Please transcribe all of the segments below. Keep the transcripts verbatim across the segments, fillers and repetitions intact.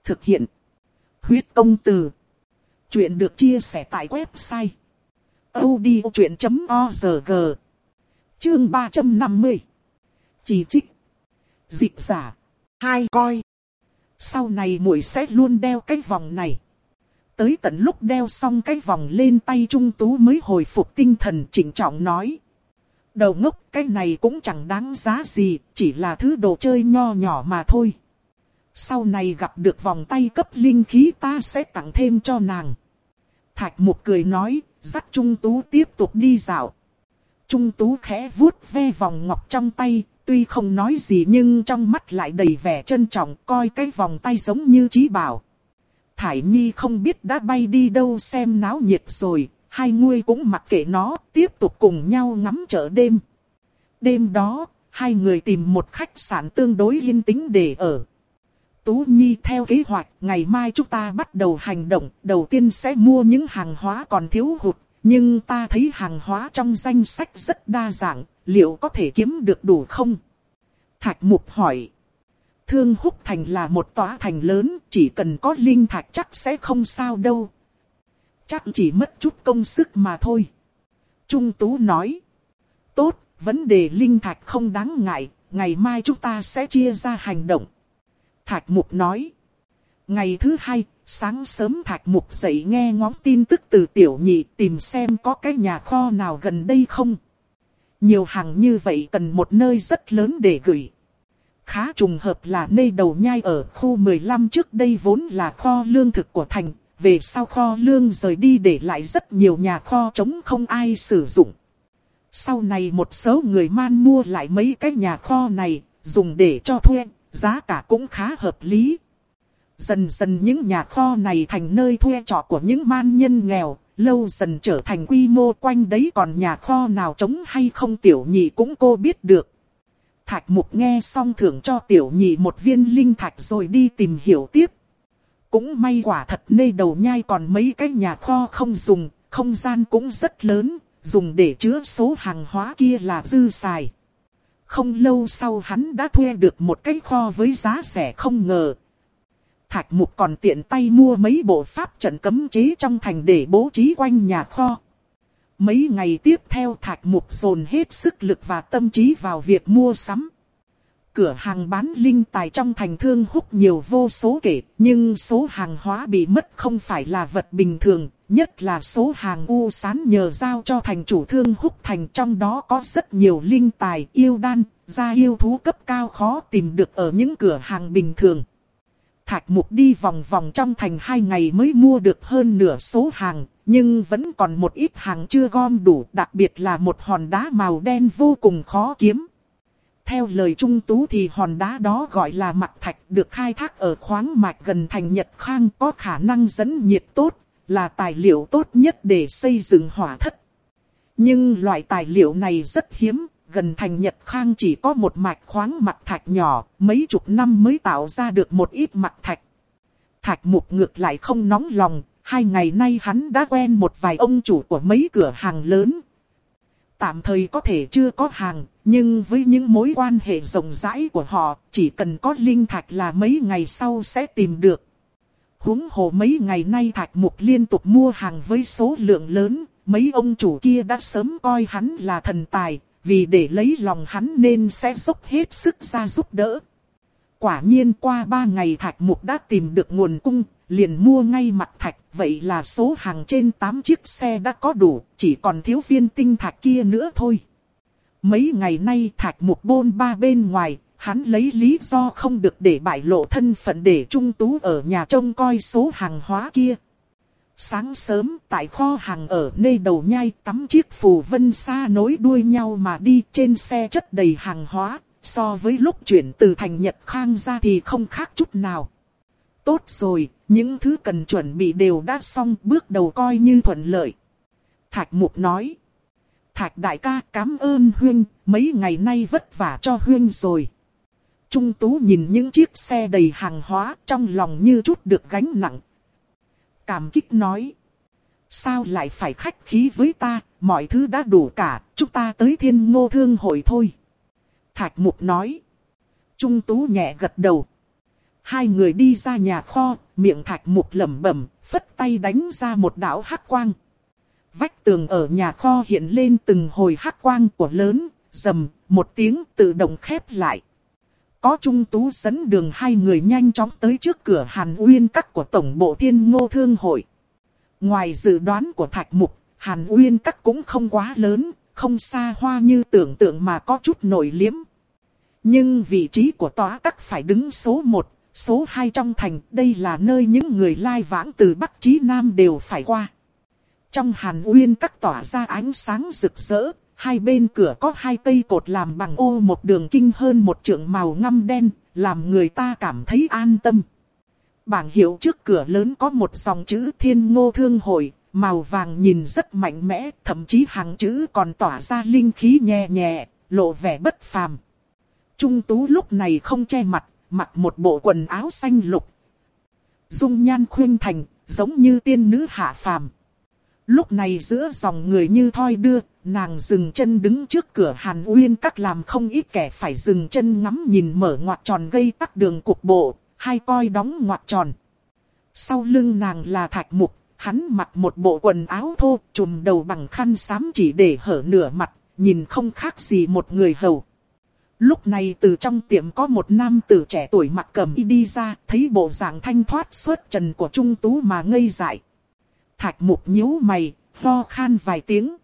Thực hiện. Huyết công từ. Chuyện được chia sẻ tại website audiochuyện chấm org. Chương ba trăm năm mươi. Chỉ trích. Dịch giả. Hai coi. Sau này muội sẽ luôn đeo cái vòng này. Tới tận lúc đeo xong cái vòng lên tay Trung Tú mới hồi phục tinh thần, trịnh trọng nói. Đầu ngốc, cái này cũng chẳng đáng giá gì, chỉ là thứ đồ chơi nho nhỏ mà thôi. Sau này gặp được vòng tay cấp linh khí ta sẽ tặng thêm cho nàng. Thạch Mục cười nói, dắt Trung Tú tiếp tục đi dạo. Trung Tú khẽ vuốt ve vòng ngọc trong tay, tuy không nói gì nhưng trong mắt lại đầy vẻ trân trọng, coi cái vòng tay giống như trí bảo. Thải Nhi không biết đã bay đi đâu xem náo nhiệt rồi, hai nguôi cũng mặc kệ nó, tiếp tục cùng nhau ngắm chợ đêm. Đêm đó, hai người tìm một khách sạn tương đối yên tĩnh để ở. Tú Nhi theo kế hoạch, ngày mai chúng ta bắt đầu hành động, đầu tiên sẽ mua những hàng hóa còn thiếu hụt, nhưng ta thấy hàng hóa trong danh sách rất đa dạng, liệu có thể kiếm được đủ không? Thạch Mục hỏi. Thương Húc Thành là một tòa thành lớn, chỉ cần có linh thạch chắc sẽ không sao đâu. Chắc chỉ mất chút công sức mà thôi. Trung Tú nói. Tốt, vấn đề linh thạch không đáng ngại, ngày mai chúng ta sẽ chia ra hành động. Thạch Mục nói. Ngày thứ hai, sáng sớm Thạch Mục dậy nghe ngóng tin tức từ Tiểu Nhị, tìm xem có cái nhà kho nào gần đây không. Nhiều hàng như vậy cần một nơi rất lớn để gửi. Khá trùng hợp là nơi đầu nhai ở khu mười lăm trước đây vốn là kho lương thực của thành, về sau kho lương rời đi để lại rất nhiều nhà kho trống không ai sử dụng. Sau này một số người Man mua lại mấy cái nhà kho này, dùng để cho thuê, giá cả cũng khá hợp lý. Dần dần những nhà kho này thành nơi thuê trọ của những Man nhân nghèo, lâu dần trở thành quy mô, quanh đấy còn nhà kho nào trống hay không Tiểu Nhị cũng cô biết được. Thạch Mục nghe xong thưởng cho Tiểu Nhị một viên linh thạch rồi đi tìm hiểu tiếp. Cũng may quả thật nơi đầu nhai còn mấy cái nhà kho không dùng, không gian cũng rất lớn, dùng để chứa số hàng hóa kia là dư xài. Không lâu sau hắn đã thuê được một cái kho với giá rẻ không ngờ. Thạch Mục còn tiện tay mua mấy bộ pháp trận cấm chế trong thành để bố trí quanh nhà kho. Mấy ngày tiếp theo Thạch Mục dồn hết sức lực và tâm trí vào việc mua sắm. Cửa hàng bán linh tài trong thành Thương Húc nhiều vô số kể, nhưng số hàng hóa bị mất không phải là vật bình thường, nhất là số hàng u sán nhờ giao cho thành chủ Thương Húc thành, trong đó có rất nhiều linh tài, yêu đan, gia yêu thú cấp cao khó tìm được ở những cửa hàng bình thường. Thạch Mục đi vòng vòng trong thành hai ngày mới mua được hơn nửa số hàng, nhưng vẫn còn một ít hàng chưa gom đủ, đặc biệt là một hòn đá màu đen vô cùng khó kiếm. Theo lời Trung Tú thì hòn đá đó gọi là Mặc Thạch, được khai thác ở khoáng mạch gần thành Nhật Khang, có khả năng dẫn nhiệt tốt, là tài liệu tốt nhất để xây dựng hỏa thất. Nhưng loại tài liệu này rất hiếm, gần thành Nhật Khang chỉ có một mạch khoáng Mặc Thạch nhỏ, mấy chục năm mới tạo ra được một ít Mặc Thạch. Thạch Mục ngược lại không nóng lòng, hai ngày nay hắn đã quen một vài ông chủ của mấy cửa hàng lớn. Tạm thời có thể chưa có hàng, nhưng với những mối quan hệ rộng rãi của họ, chỉ cần có linh thạch là mấy ngày sau sẽ tìm được. Huống hồ mấy ngày nay Thạch Mục liên tục mua hàng với số lượng lớn, mấy ông chủ kia đã sớm coi hắn là thần tài, vì để lấy lòng hắn nên sẽ dốc hết sức ra giúp đỡ. Quả nhiên qua ba ngày Thạch Mục đã tìm được nguồn cung, liền mua ngay Mặc Thạch, vậy là số hàng trên tám chiếc xe đã có đủ, chỉ còn thiếu viên tinh thạch kia nữa thôi. Mấy ngày nay Thạch Mục bôn ba bên ngoài, hắn lấy lý do không được để bại lộ thân phận để Trung Tú ở nhà trông coi số hàng hóa kia. Sáng sớm tại kho hàng ở nơi đầu nhai, tám chiếc phù vân xa nối đuôi nhau mà đi, trên xe chất đầy hàng hóa, so với lúc chuyển từ thành Nhật Khang ra thì không khác chút nào. Tốt rồi, những thứ cần chuẩn bị đều đã xong, bước đầu coi như thuận lợi. Thạch Mục nói. Thạch đại ca, cảm ơn huynh, mấy ngày nay vất vả cho huynh rồi. Trung Tú nhìn những chiếc xe đầy hàng hóa, trong lòng như chút được gánh nặng. Cảm kích nói. Sao lại phải khách khí với ta, mọi thứ đã đủ cả, chúng ta tới Thiên Ngô Thương hội thôi. Thạch Mục nói. Trung Tú nhẹ gật đầu. Hai người đi ra nhà kho, miệng Thạch Mục lẩm bẩm, phất tay đánh ra một đạo hắc quang. Vách tường ở nhà kho hiện lên từng hồi hắc quang của lớn, rầm, một tiếng tự động khép lại. Có Trung Tú dẫn đường, hai người nhanh chóng tới trước cửa Hàn Uyên Các của Tổng bộ Thiên Ngô Thương hội. Ngoài dự đoán của Thạch Mục, Hàn Uyên Các cũng không quá lớn, không xa hoa như tưởng tượng mà có chút nổi liếm. Nhưng vị trí của tòa các phải đứng số một, số hai trong thành, đây là nơi những người lai vãng từ Bắc chí Nam đều phải qua. Trong Hàn Uyên Các tỏa ra ánh sáng rực rỡ, hai bên cửa có hai cây cột làm bằng ô một đường kinh hơn một trượng màu ngăm đen, làm người ta cảm thấy an tâm. Bảng hiệu trước cửa lớn có một dòng chữ Thiên Ngô Thương hội, màu vàng nhìn rất mạnh mẽ, thậm chí hàng chữ còn tỏa ra linh khí nhẹ nhẹ, lộ vẻ bất phàm. Trung Tú lúc này không che mặt, mặc một bộ quần áo xanh lục. Dung nhan khuynh thành, giống như tiên nữ hạ phàm. Lúc này giữa dòng người như thoi đưa, nàng dừng chân đứng trước cửa Hàn Uyên Các làm không ít kẻ phải dừng chân ngắm nhìn mở ngoặt tròn gây tắc đường cục bộ, hay coi đóng ngoặt tròn. Sau lưng nàng là Thạch Mục, hắn mặc một bộ quần áo thô, trùm đầu bằng khăn xám chỉ để hở nửa mặt, nhìn không khác gì một người hầu. Lúc này từ trong tiệm có một nam tử trẻ tuổi mặc cẩm y đi ra, thấy bộ dạng thanh thoát xuất trần của Trung Tú mà ngây dại. Thạch Mục nhíu mày, ho khan vài tiếng.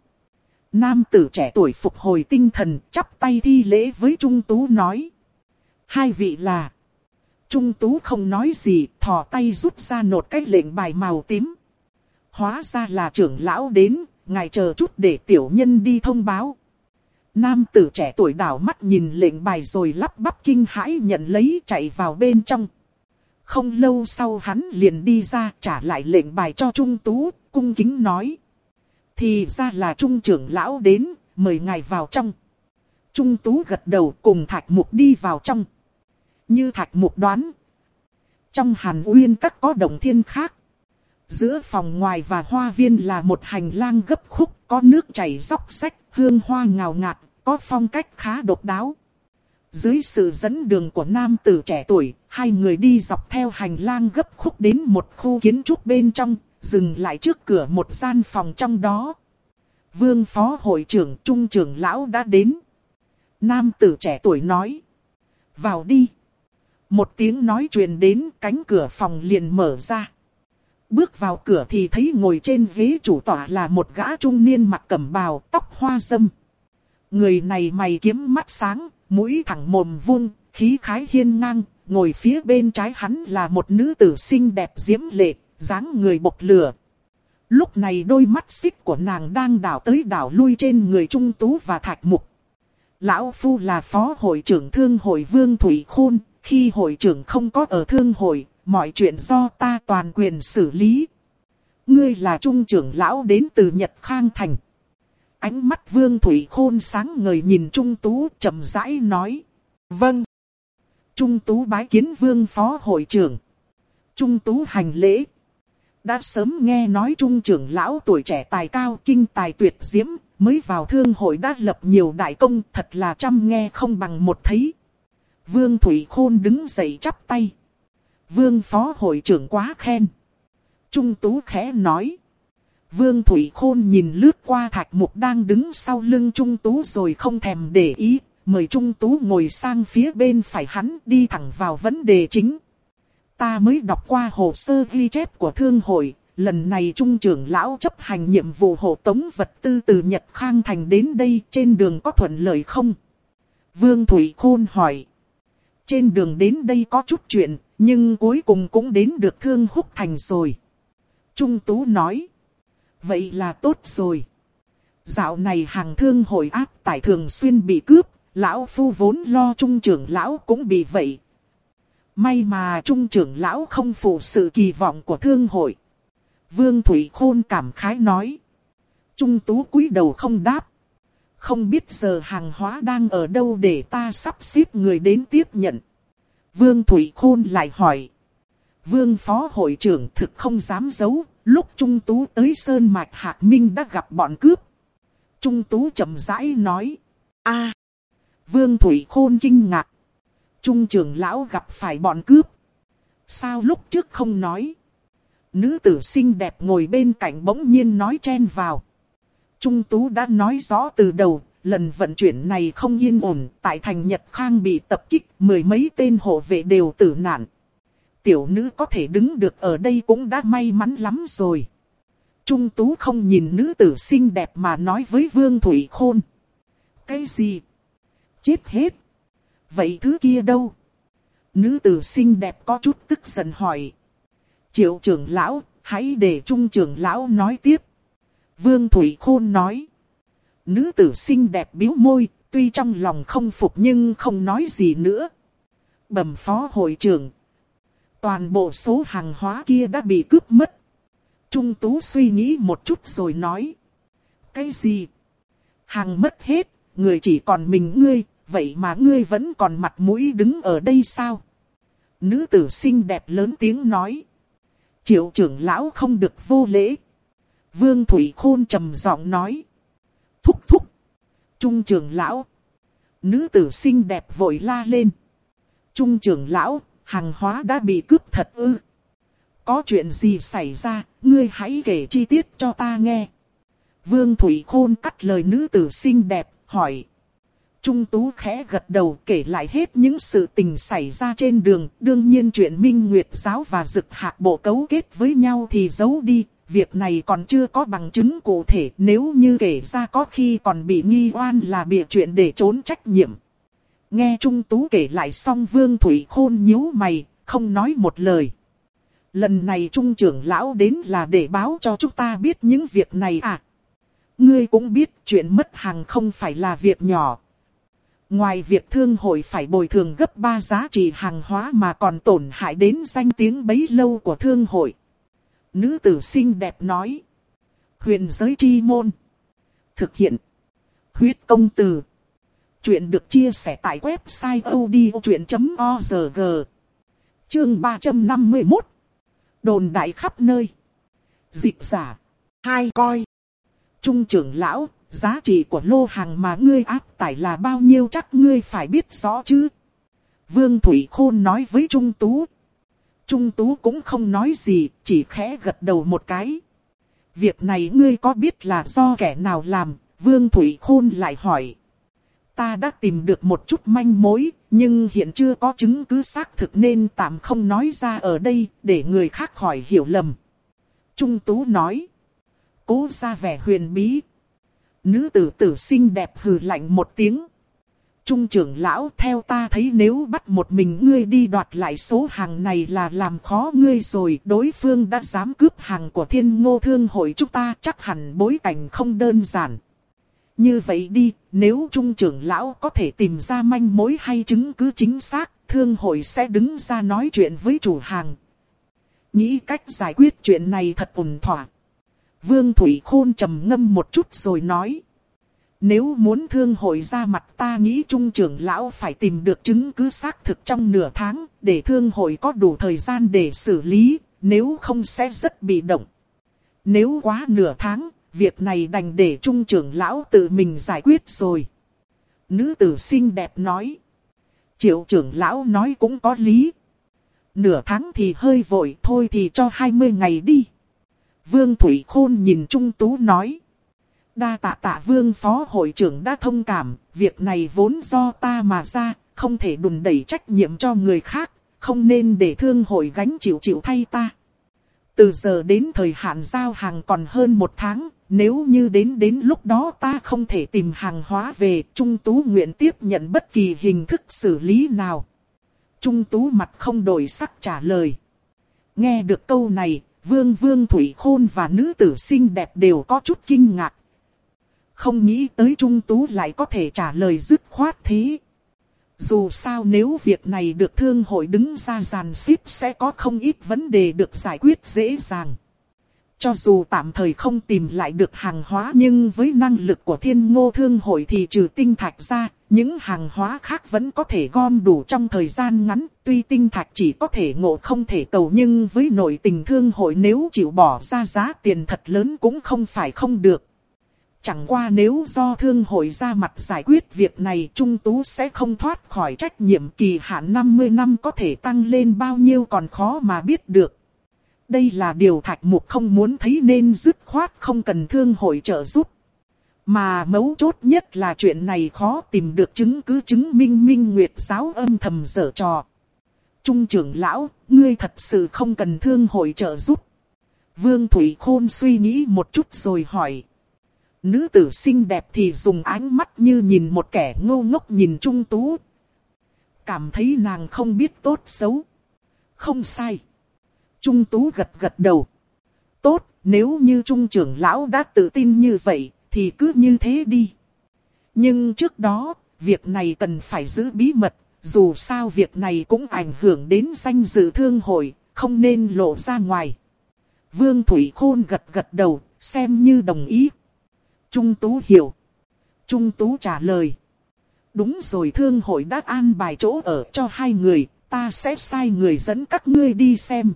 Nam tử trẻ tuổi phục hồi tinh thần, chắp tay thi lễ với Trung Tú nói. Hai vị là... Trung Tú không nói gì, thò tay rút ra nốt cái lệnh bài màu tím. Hóa ra là trưởng lão đến, ngài chờ chút để tiểu nhân đi thông báo. Nam tử trẻ tuổi đảo mắt nhìn lệnh bài rồi lắp bắp kinh hãi nhận lấy, chạy vào bên trong. Không lâu sau hắn liền đi ra trả lại lệnh bài cho Trung Tú, cung kính nói. Thì ra là Trung trưởng lão đến, mời ngài vào trong. Trung Tú gật đầu cùng Thạch Mục đi vào trong. Như Thạch Mục đoán, trong Hàn Uyên Các có động thiên khác. Giữa phòng ngoài và hoa viên là một hành lang gấp khúc, có nước chảy róc rách, hương hoa ngào ngạt, có phong cách khá độc đáo. Dưới sự dẫn đường của nam tử trẻ tuổi, hai người đi dọc theo hành lang gấp khúc đến một khu kiến trúc bên trong, dừng lại trước cửa một gian phòng trong đó. Vương phó hội trưởng Trung trưởng lão đã đến. Nam tử trẻ tuổi nói. Vào đi. Một tiếng nói truyền đến, cánh cửa phòng liền mở ra. Bước vào cửa thì thấy ngồi trên ghế chủ tọa là một gã trung niên mặc cẩm bào, tóc hoa râm. Người này mày kiếm mắt sáng, mũi thẳng mồm vuông, khí khái hiên ngang. Ngồi phía bên trái hắn là một nữ tử xinh đẹp diễm lệ, dáng người bộc lửa. Lúc này đôi mắt xích của nàng đang đảo tới đảo lui trên người Trung Tú và Thạch Mục. Lão phu là phó hội trưởng thương hội Vương Thủy Khôn, khi hội trưởng không có ở thương hội, mọi chuyện do ta toàn quyền xử lý. Ngươi là Trung trưởng lão đến từ Nhật Khang Thành. Ánh mắt Vương Thủy Khôn sáng ngời nhìn Trung Tú, chậm rãi nói. Vâng. Trung Tú bái kiến Vương phó hội trưởng. Trung Tú hành lễ. Đã sớm nghe nói Trung trưởng lão tuổi trẻ tài cao, kinh tài tuyệt diễm, mới vào thương hội đã lập nhiều đại công, thật là trăm nghe không bằng một thấy. Vương Thủy Khôn đứng dậy chắp tay. Vương phó hội trưởng quá khen. Trung Tú khẽ nói. Vương Thủy Khôn nhìn lướt qua Thạch Mục đang đứng sau lưng Trung Tú rồi không thèm để ý, mời Trung Tú ngồi sang phía bên phải hắn, đi thẳng vào vấn đề chính. Ta mới đọc qua hồ sơ ghi chép của thương hội, lần này Trung trưởng lão chấp hành nhiệm vụ hộ tống vật tư từ Nhật Khang Thành đến đây, trên đường có thuận lợi không? Vương Thủy Khôn hỏi. Trên đường đến đây có chút chuyện, nhưng cuối cùng cũng đến được Thương Húc Thành rồi. Trung Tú nói. Vậy là tốt rồi. Dạo này hàng thương hội áp tải thường xuyên bị cướp, lão phu vốn lo Trung trưởng lão cũng bị vậy. May mà Trung trưởng lão không phụ sự kỳ vọng của thương hội. Vương Thủy Khôn cảm khái nói. Trung Tú cúi đầu không đáp. Không biết giờ hàng hóa đang ở đâu để ta sắp xếp người đến tiếp nhận. Vương Thủy Khôn lại hỏi. Vương phó hội trưởng thực không dám giấu, lúc Trung Tú tới Sơn Mạch Hạc Minh đã gặp bọn cướp. Trung Tú chậm rãi nói. A. Vương Thủy Khôn kinh ngạc. Trung trưởng lão gặp phải bọn cướp. Sao lúc trước không nói? Nữ tử xinh đẹp ngồi bên cạnh bỗng nhiên nói chen vào. Trung Tú đã nói rõ từ đầu, lần vận chuyển này không yên ổn, tại thành Nhật Khang bị tập kích, mười mấy tên hộ vệ đều tử nạn. Tiểu nữ có thể đứng được ở đây cũng đã may mắn lắm rồi. Trung Tú không nhìn nữ tử xinh đẹp mà nói với Vương Thủy Khôn. Cái gì? Chết hết. Vậy thứ kia đâu? Nữ tử xinh đẹp có chút tức giận hỏi. Triệu trưởng lão, hãy để Trung trưởng lão nói tiếp. Vương Thủy Khôn nói. Nữ tử xinh đẹp bĩu môi, tuy trong lòng không phục nhưng không nói gì nữa. Bẩm phó hội trưởng. Toàn bộ số hàng hóa kia đã bị cướp mất. Trung Tú suy nghĩ một chút rồi nói. Cái gì? Hàng mất hết, người chỉ còn mình ngươi, vậy mà ngươi vẫn còn mặt mũi đứng ở đây sao? Nữ tử xinh đẹp lớn tiếng nói. Triệu trưởng lão không được vô lễ. Vương Thủy Khôn trầm giọng nói. Thúc thúc. Trung trưởng lão. Nữ tử xinh đẹp vội la lên. Trung trưởng lão, hàng hóa đã bị cướp thật ư? Có chuyện gì xảy ra, ngươi hãy kể chi tiết cho ta nghe. Vương Thủy Khôn cắt lời nữ tử xinh đẹp, hỏi. Trung Tú khẽ gật đầu kể lại hết những sự tình xảy ra trên đường. Đương nhiên chuyện Minh Nguyệt giáo và Dực Hạc bộ cấu kết với nhau thì giấu đi. Việc này còn chưa có bằng chứng cụ thể, nếu như kể ra có khi còn bị nghi oan là bịa chuyện để trốn trách nhiệm. Nghe Trung Tú kể lại xong Vương Thủy Khôn nhíu mày, không nói một lời. Lần này Trung trưởng lão đến là để báo cho chúng ta biết những việc này à? Ngươi cũng biết chuyện mất hàng không phải là việc nhỏ. Ngoài việc thương hội phải bồi thường gấp ba giá trị hàng hóa mà còn tổn hại đến danh tiếng bấy lâu của thương hội. Nữ tử xinh đẹp nói. Huyền giới chi môn. Thực hiện. Huyết công từ. Chuyện được chia sẻ tại website odchuyện chấm org. Chương ba trăm năm mươi mốt. Đồn đại khắp nơi. Dịch giả. Hai coi. Trung trưởng lão, giá trị của lô hàng mà ngươi áp tải là bao nhiêu chắc ngươi phải biết rõ chứ. Vương Thủy Khôn nói với Trung Tú. Trung Tú cũng không nói gì, chỉ khẽ gật đầu một cái. Việc này ngươi có biết là do kẻ nào làm? Vương Thủy Khôn lại hỏi. Ta đã tìm được một chút manh mối, nhưng hiện chưa có chứng cứ xác thực nên tạm không nói ra ở đây, để người khác khỏi hiểu lầm. Trung Tú nói. Cố ra vẻ huyền bí. Nữ tử tử xinh đẹp hừ lạnh một tiếng. Trung trưởng lão, theo ta thấy nếu bắt một mình ngươi đi đoạt lại số hàng này là làm khó ngươi rồi. Đối phương đã dám cướp hàng của Thiên Ngô Thương hội chúng ta, chắc hẳn bối cảnh không đơn giản. Như vậy đi, nếu Trung trưởng lão có thể tìm ra manh mối hay chứng cứ chính xác, thương hội sẽ đứng ra nói chuyện với chủ hàng. Nghĩ cách giải quyết chuyện này thật ổn thỏa. Vương Thủy Khôn trầm ngâm một chút rồi nói. Nếu muốn thương hội ra mặt, ta nghĩ Trung trưởng lão phải tìm được chứng cứ xác thực trong nửa tháng, để thương hội có đủ thời gian để xử lý, nếu không sẽ rất bị động. Nếu quá nửa tháng, việc này đành để Trung trưởng lão tự mình giải quyết rồi. Nữ tử xinh đẹp nói. Triệu trưởng lão nói cũng có lý. Nửa tháng thì hơi vội, thôi thì cho hai mươi ngày đi. Vương Thủy Khôn nhìn Trung Tú nói. Đa tạ tạ Vương phó hội trưởng đã thông cảm, việc này vốn do ta mà ra, không thể đùn đẩy trách nhiệm cho người khác, không nên để thương hội gánh chịu chịu thay ta. Từ giờ đến thời hạn giao hàng còn hơn một tháng, nếu như đến đến lúc đó ta không thể tìm hàng hóa về, Trung Tú nguyện tiếp nhận bất kỳ hình thức xử lý nào. Trung Tú mặt không đổi sắc trả lời. Nghe được câu này, Vương Vương Thủy Khôn và nữ tử xinh đẹp đều có chút kinh ngạc. Không nghĩ tới Trung Tú lại có thể trả lời dứt khoát thế. Dù sao nếu việc này được thương hội đứng ra dàn xếp sẽ có không ít vấn đề được giải quyết dễ dàng. Cho dù tạm thời không tìm lại được hàng hóa nhưng với năng lực của Thiên Ngô Thương hội thì trừ tinh thạch ra, những hàng hóa khác vẫn có thể gom đủ trong thời gian ngắn. Tuy tinh thạch chỉ có thể ngộ không thể cầu nhưng với nội tình thương hội nếu chịu bỏ ra giá tiền thật lớn cũng không phải không được. Chẳng qua nếu do thương hội ra mặt giải quyết việc này, Trung Tú sẽ không thoát khỏi trách nhiệm. Kỳ hạn năm mươi năm có thể tăng lên bao nhiêu còn khó mà biết được. Đây là điều Thạch Mục không muốn thấy nên dứt khoát không cần thương hội trợ giúp. Mà mấu chốt nhất là chuyện này khó tìm được chứng cứ chứng minh Minh Nguyệt giáo âm thầm giở trò. Trung trưởng lão, ngươi thật sự không cần thương hội trợ giúp. Vương Thủy Khôn suy nghĩ một chút rồi hỏi. Nữ tử xinh đẹp thì dùng ánh mắt như nhìn một kẻ ngô ngốc nhìn Trung Tú. Cảm thấy nàng không biết tốt xấu. Không sai. Trung Tú gật gật đầu. Tốt, nếu như Trung trưởng lão đã tự tin như vậy, thì cứ như thế đi. Nhưng trước đó, việc này cần phải giữ bí mật. Dù sao việc này cũng ảnh hưởng đến danh dự thương hội, không nên lộ ra ngoài. Vương Thủy Khôn gật gật đầu, xem như đồng ý. Trung Tú hiểu. Trung Tú trả lời. Đúng rồi, thương hội đã an bài chỗ ở cho hai người, ta sẽ sai người dẫn các ngươi đi xem.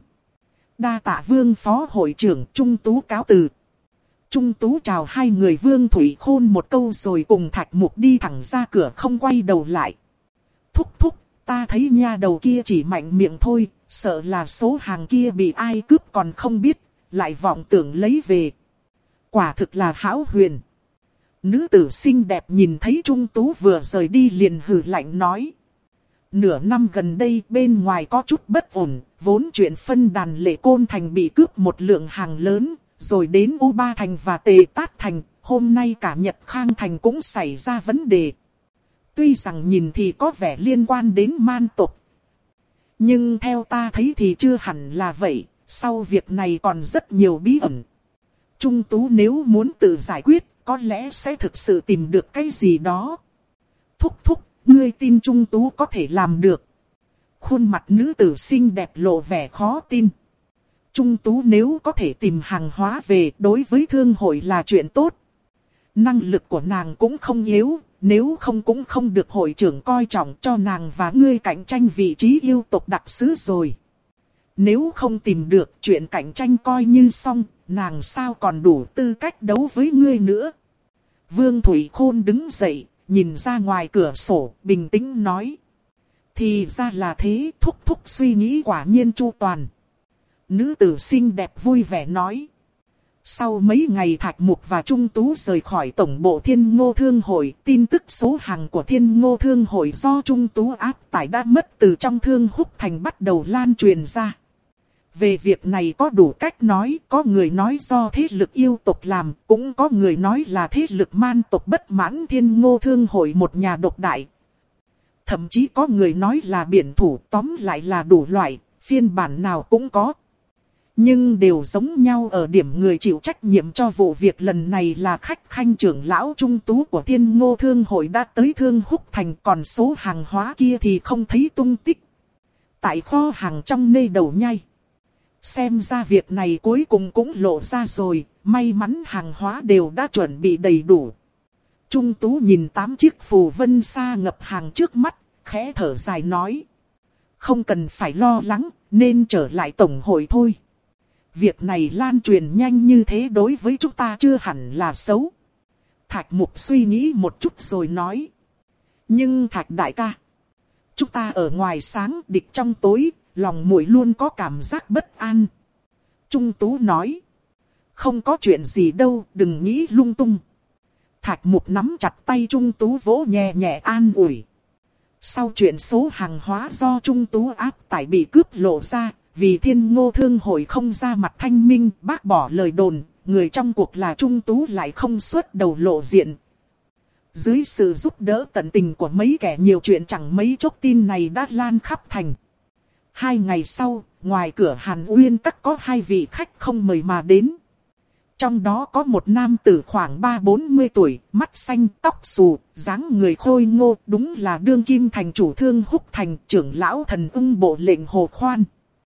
Đa tạ Vương phó hội trưởng. Trung Tú cáo từ. Trung Tú chào hai người Vương Thủy Khôn một câu rồi cùng Thạch Mục đi thẳng ra cửa không quay đầu lại. Thúc thúc, ta thấy nha đầu kia chỉ mạnh miệng thôi, sợ là số hàng kia bị ai cướp còn không biết, lại vọng tưởng lấy về. Quả thực là hão huyền. Nữ tử xinh đẹp nhìn thấy Trung Tú vừa rời đi liền hừ lạnh nói. Nửa năm gần đây bên ngoài có chút bất ổn, vốn chuyện phân đàn Lệ Côn Thành bị cướp một lượng hàng lớn, rồi đến U Ba Thành và Tề Tát Thành, hôm nay cả Nhật Khang Thành cũng xảy ra vấn đề. Tuy rằng nhìn thì có vẻ liên quan đến man tộc, nhưng theo ta thấy thì chưa hẳn là vậy, sau việc này còn rất nhiều bí ẩn. Trung Tú nếu muốn tự giải quyết, có lẽ sẽ thực sự tìm được cái gì đó. Thúc thúc, ngươi tin Trung Tú có thể làm được? Khuôn mặt nữ tử xinh đẹp lộ vẻ khó tin. Trung Tú nếu có thể tìm hàng hóa về, đối với thương hội là chuyện tốt. Năng lực của nàng cũng không yếu, nếu không cũng không được hội trưởng coi trọng cho nàng và ngươi cạnh tranh vị trí yêu tộc đặc sứ rồi. Nếu không tìm được, chuyện cạnh tranh coi như xong, nàng sao còn đủ tư cách đấu với ngươi nữa. Vương Thủy Khôn đứng dậy, nhìn ra ngoài cửa sổ, bình tĩnh nói. Thì ra là thế, thúc thúc suy nghĩ quả nhiên chu toàn. Nữ tử xinh đẹp vui vẻ nói. Sau mấy ngày Thạch Mục và Trung Tú rời khỏi tổng bộ Thiên Ngô Thương hội, tin tức số hàng của Thiên Ngô Thương hội do Trung Tú áp tải đã mất từ trong Thương Húc Thành bắt đầu lan truyền ra. Về việc này có đủ cách nói, có người nói do thế lực yêu tộc làm, cũng có người nói là thế lực man tộc bất mãn Thiên Ngô Thương hội một nhà độc đại. Thậm chí có người nói là biển thủ, tóm lại là đủ loại, phiên bản nào cũng có. Nhưng đều giống nhau ở điểm người chịu trách nhiệm cho vụ việc lần này là khách khanh trưởng lão Trung Tú của Thiên Ngô Thương hội đã tới Thương Húc Thành, còn số hàng hóa kia thì không thấy tung tích. Tại kho hàng trong nơi đầu nhai. Xem ra việc này cuối cùng cũng lộ ra rồi, may mắn hàng hóa đều đã chuẩn bị đầy đủ. Trung Tú nhìn tám chiếc phù vân sa ngập hàng trước mắt, khẽ thở dài nói. Không cần phải lo lắng, nên trở lại tổng hội thôi. Việc này lan truyền nhanh như thế đối với chúng ta chưa hẳn là xấu. Thạch Mục suy nghĩ một chút rồi nói. Nhưng Thạch đại ca, chúng ta ở ngoài sáng địch trong tối, lòng muội luôn có cảm giác bất an. Trung Tú nói. Không có chuyện gì đâu, đừng nghĩ lung tung. Thạch Mục nắm chặt tay Trung Tú vỗ nhẹ nhẹ an ủi. Sau chuyện số hàng hóa do Trung Tú áp tải bị cướp lộ ra, vì Thiên Ngô Thương hội không ra mặt thanh minh, bác bỏ lời đồn, người trong cuộc là Trung Tú lại không xuất đầu lộ diện. Dưới sự giúp đỡ tận tình của mấy kẻ nhiều chuyện chẳng mấy chốc tin này đã lan khắp thành. Hai ngày sau, ngoài cửa Hàn Uyên Các có hai vị khách không mời mà đến. Trong đó có một nam tử khoảng ba bốn mươi tuổi, mắt xanh, tóc xù, dáng người khôi ngô, đúng là đương kim thành chủ Thương Húc Thành, trưởng lão Thần Ưng bộ lệnh Hồ Khoan.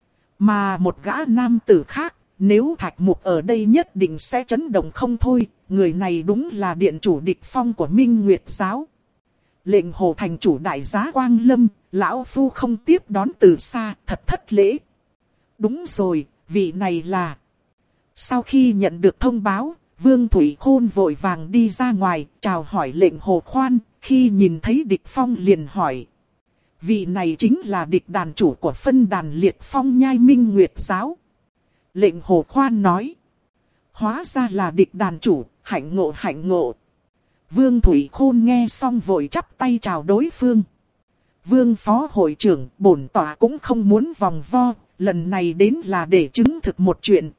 Mà một gã nam tử khác, nếu Thạch Mục ở đây nhất định sẽ chấn động không thôi, người này đúng là điện chủ địch phong của Minh Nguyệt giáo. Lệnh Hồ thành chủ đại giá Quang Lâm, lão phu không tiếp đón từ xa, thật thất lễ. Đúng rồi, vị này là... Sau khi nhận được thông báo, Vương Thủy Khôn vội vàng đi ra ngoài, chào hỏi lệnh Hồ Khoan, khi nhìn thấy Địch Phong liền hỏi. Vị này chính là địch đàn chủ của phân đàn Liệt Phong Nhai Minh Nguyệt Giáo. Lệnh Hồ Khoan nói. Hóa ra là địch đàn chủ, hạnh ngộ hạnh ngộ. Vương Thủy Khôn nghe xong vội chắp tay chào đối phương. Vương phó hội trưởng, bổn tọa cũng không muốn vòng vo, lần này đến là để chứng thực một chuyện.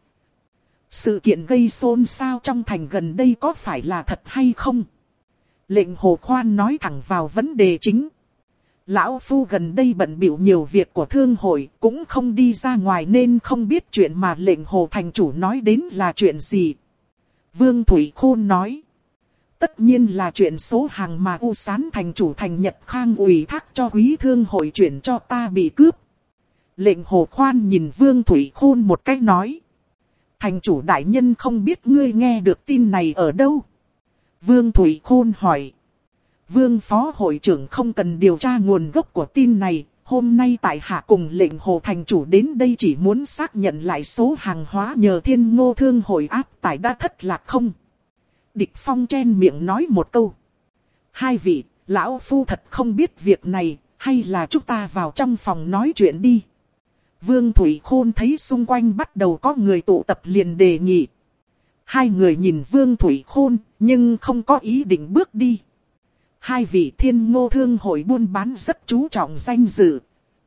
Sự kiện gây xôn xao trong thành gần đây có phải là thật hay không? Lệnh Hồ Khoan nói thẳng vào vấn đề chính. Lão Phu gần đây bận bịu nhiều việc của thương hội, cũng không đi ra ngoài nên không biết chuyện mà lệnh Hồ thành chủ nói đến là chuyện gì. Vương Thủy Khôn nói. Tất nhiên là chuyện số hàng mà U Sán thành chủ thành Nhật Khang ủy thác cho quý thương hội chuyển cho ta bị cướp. Lệnh Hồ Khoan nhìn Vương Thủy Khôn một cách nói. Thành chủ đại nhân không biết ngươi nghe được tin này ở đâu? Vương Thủy Khôn hỏi. Vương phó hội trưởng không cần điều tra nguồn gốc của tin này. Hôm nay tại hạ cùng lệnh Hồ thành chủ đến đây chỉ muốn xác nhận lại số hàng hóa nhờ Thiên Ngô thương hội áp tải đã thất lạc không? Địch Phong chen miệng nói một câu. Hai vị, lão phu thật không biết việc này, hay là chúng ta vào trong phòng nói chuyện đi. Vương Thủy Khôn thấy xung quanh bắt đầu có người tụ tập liền đề nghị. Hai người nhìn Vương Thủy Khôn, nhưng không có ý định bước đi. Hai vị Thiên Ngô thương hội buôn bán rất chú trọng danh dự.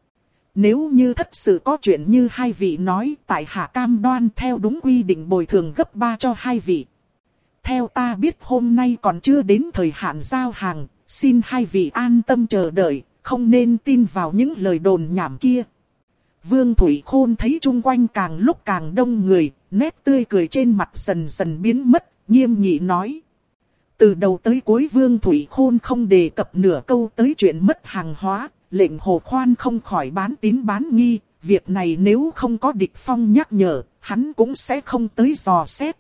Nếu như thật sự có chuyện như hai vị nói, tại hạ cam đoan theo đúng quy định bồi thường gấp ba cho hai vị. Theo ta biết hôm nay còn chưa đến thời hạn giao hàng, xin hai vị an tâm chờ đợi, không nên tin vào những lời đồn nhảm kia. Vương Thủy Khôn thấy chung quanh càng lúc càng đông người, nét tươi cười trên mặt dần dần biến mất, nghiêm nghị nói. Từ đầu tới cuối Vương Thủy Khôn không đề cập nửa câu tới chuyện mất hàng hóa, lệnh Hồ Khoan không khỏi bán tín bán nghi, việc này nếu không có Địch Phong nhắc nhở, hắn cũng sẽ không tới dò xét.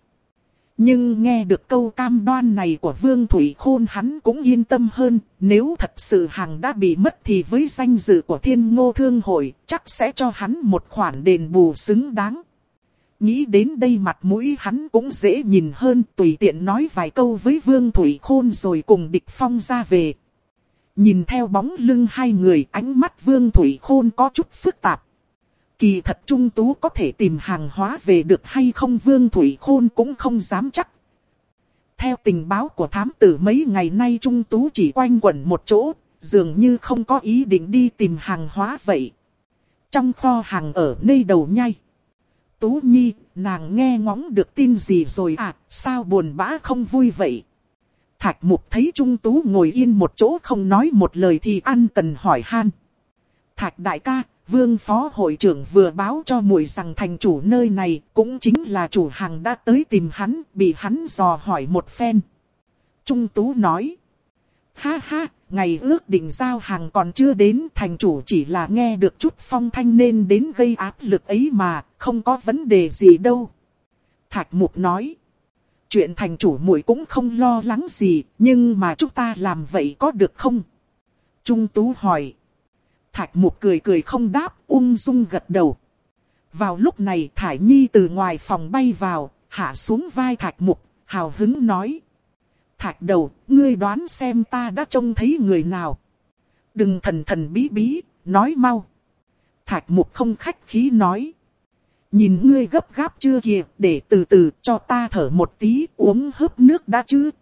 Nhưng nghe được câu cam đoan này của Vương Thủy Khôn hắn cũng yên tâm hơn, nếu thật sự hàng đã bị mất thì với danh dự của Thiên Ngô thương hội, chắc sẽ cho hắn một khoản đền bù xứng đáng. Nghĩ đến đây mặt mũi hắn cũng dễ nhìn hơn, tùy tiện nói vài câu với Vương Thủy Khôn rồi cùng Địch Phong ra về. Nhìn theo bóng lưng hai người, ánh mắt Vương Thủy Khôn có chút phức tạp. Kỳ thật Trung Tú có thể tìm hàng hóa về được hay không Vương Thủy Khôn cũng không dám chắc. Theo tình báo của thám tử mấy ngày nay Trung Tú chỉ quanh quẩn một chỗ, dường như không có ý định đi tìm hàng hóa vậy. Trong kho hàng ở nơi đầu nhai. Tú Nhi, nàng nghe ngóng được tin gì rồi à, sao buồn bã không vui vậy? Thạch Mục thấy Trung Tú ngồi yên một chỗ không nói một lời thì ăn cần hỏi han. Thạch đại ca, Vương phó hội trưởng vừa báo cho muội rằng thành chủ nơi này cũng chính là chủ hàng đã tới tìm hắn, bị hắn dò hỏi một phen. Trung Tú nói. Ha ha, ngày ước định giao hàng còn chưa đến, thành chủ chỉ là nghe được chút phong thanh nên đến gây áp lực ấy mà, không có vấn đề gì đâu. Thạch Mục nói. Chuyện thành chủ muội cũng không lo lắng gì, nhưng mà chúng ta làm vậy có được không? Trung Tú hỏi. Thạch Mục cười cười không đáp, ung dung gật đầu. Vào lúc này Thải Nhi từ ngoài phòng bay vào, hạ xuống vai Thạch Mục, hào hứng nói. Thạch đầu, ngươi đoán xem ta đã trông thấy người nào? Đừng thần thần bí bí, nói mau. Thạch Mục không khách khí nói. Nhìn ngươi gấp gáp chưa kìa, để từ từ cho ta thở một tí, uống hớp nước đã chứ.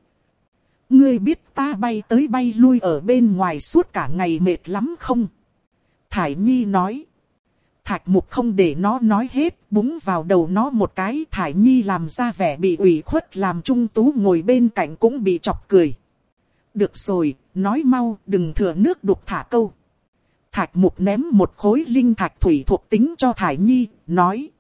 Ngươi biết ta bay tới bay lui ở bên ngoài suốt cả ngày mệt lắm không? Thải Nhi nói. Thạch Mục không để nó nói hết, búng vào đầu nó một cái. Thải Nhi làm ra vẻ bị ủy khuất, làm Trung Tú ngồi bên cạnh cũng bị chọc cười. Được rồi, nói mau, đừng thừa nước đục thả câu. Thạch Mục ném một khối linh thạch thủy thuộc tính cho Thải Nhi, nói.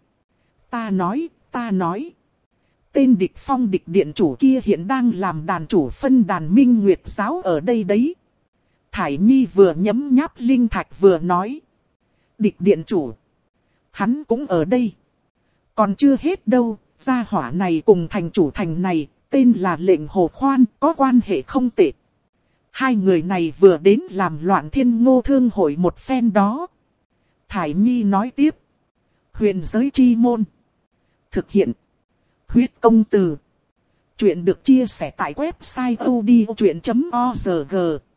Ta nói, ta nói. Tên Địch Phong địch điện chủ kia hiện đang làm đàn chủ phân đàn Minh Nguyệt Giáo ở đây đấy. Thải Nhi vừa nhấm nháp linh thạch vừa nói. Địch điện chủ. Hắn cũng ở đây. Còn chưa hết đâu, gia hỏa này cùng thành chủ thành này, tên là lệnh Hồ Khoan, có quan hệ không tệ. Hai người này vừa đến làm loạn Thiên Ngô thương hội một phen đó. Thải Nhi nói tiếp. Huyền giới chi môn. Thực hiện. Huyết công từ. Chuyện được chia sẻ tại website a u d i o chuyện chấm org.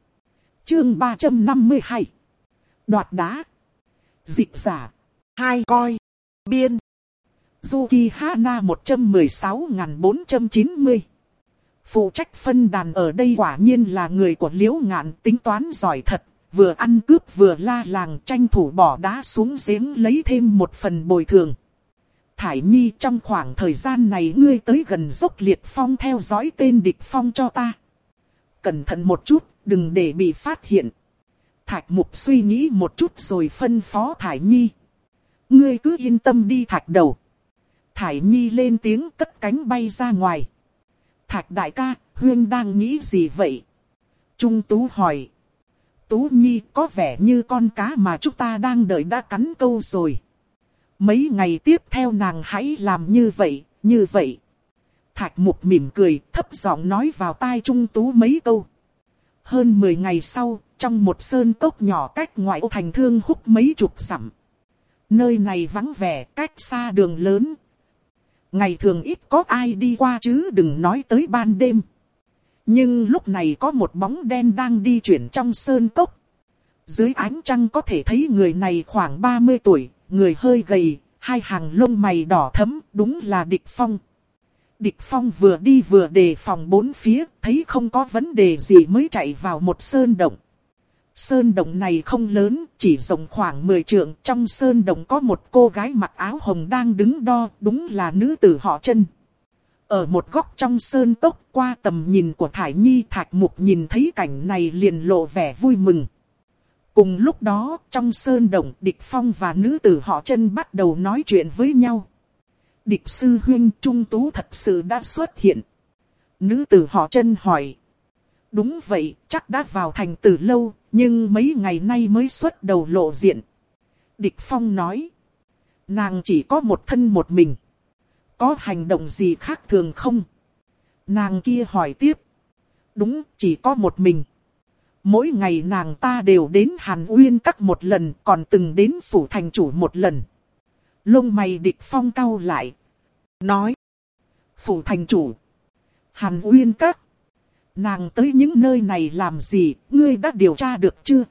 Chương ba trăm năm mươi hai. Đoạt đá. Dịch giả. Hai coi. Biên. Yuki Hana một trăm mười sáu nghìn bốn trăm chín mươi. Phụ trách phân đàn ở đây quả nhiên là người của Liễu Ngạn, tính toán giỏi thật. Vừa ăn cướp vừa la làng, tranh thủ bỏ đá xuống giếng lấy thêm một phần bồi thường. Thải Nhi, trong khoảng thời gian này ngươi tới gần dốc liệt phong theo dõi tên địch phong cho ta. Cẩn thận một chút, đừng để bị phát hiện. Thạch Mục suy nghĩ một chút rồi phân phó Thải Nhi. Ngươi cứ yên tâm đi Thạch đầu. Thải Nhi lên tiếng cất cánh bay ra ngoài. Thạch đại ca, Huyên đang nghĩ gì vậy? Trung Tú hỏi. Tú Nhi, có vẻ như con cá mà chúng ta đang đợi đã cắn câu rồi. Mấy ngày tiếp theo nàng hãy làm như vậy, như vậy. Thạch Mục mỉm cười, thấp giọng nói vào tai Trung Tú mấy câu. Hơn mười ngày sau, trong một sơn cốc nhỏ cách ngoại ô thành Thương Húc mấy chục dặm. Nơi này vắng vẻ, cách xa đường lớn. Ngày thường ít có ai đi qua chứ đừng nói tới ban đêm. Nhưng lúc này có một bóng đen đang đi chuyển trong sơn cốc. Dưới ánh trăng có thể thấy người này khoảng ba mươi tuổi, người hơi gầy, hai hàng lông mày đỏ thẫm, đúng là Địch Phong. Địch Phong vừa đi vừa đề phòng bốn phía, thấy không có vấn đề gì mới chạy vào một sơn động. Sơn động này không lớn, chỉ rộng khoảng mười trượng. Trong sơn động có một cô gái mặc áo hồng đang đứng đo, đúng là nữ tử họ Chân. Ở một góc trong sơn cốc, qua tầm nhìn của Thải Nhi, Thạch Mục nhìn thấy cảnh này liền lộ vẻ vui mừng. Cùng lúc đó, trong sơn động, Địch Phong và nữ tử họ Chân bắt đầu nói chuyện với nhau. Địch sư huynh, Trung Tú thật sự đã xuất hiện. Nữ tử họ Chân hỏi. Đúng vậy, chắc đã vào thành từ lâu, nhưng mấy ngày nay mới xuất đầu lộ diện. Địch Phong nói. Nàng chỉ có một thân một mình. Có hành động gì khác thường không? Nàng kia hỏi tiếp. Đúng, chỉ có một mình. Mỗi ngày nàng ta đều đến Hàn Uyên Các một lần, còn từng đến phủ thành chủ một lần. Lông mày Địch Phong cau lại. Nói. Phủ thành chủ. Hàn Uyên Các. Nàng tới những nơi này làm gì, ngươi đã điều tra được chưa?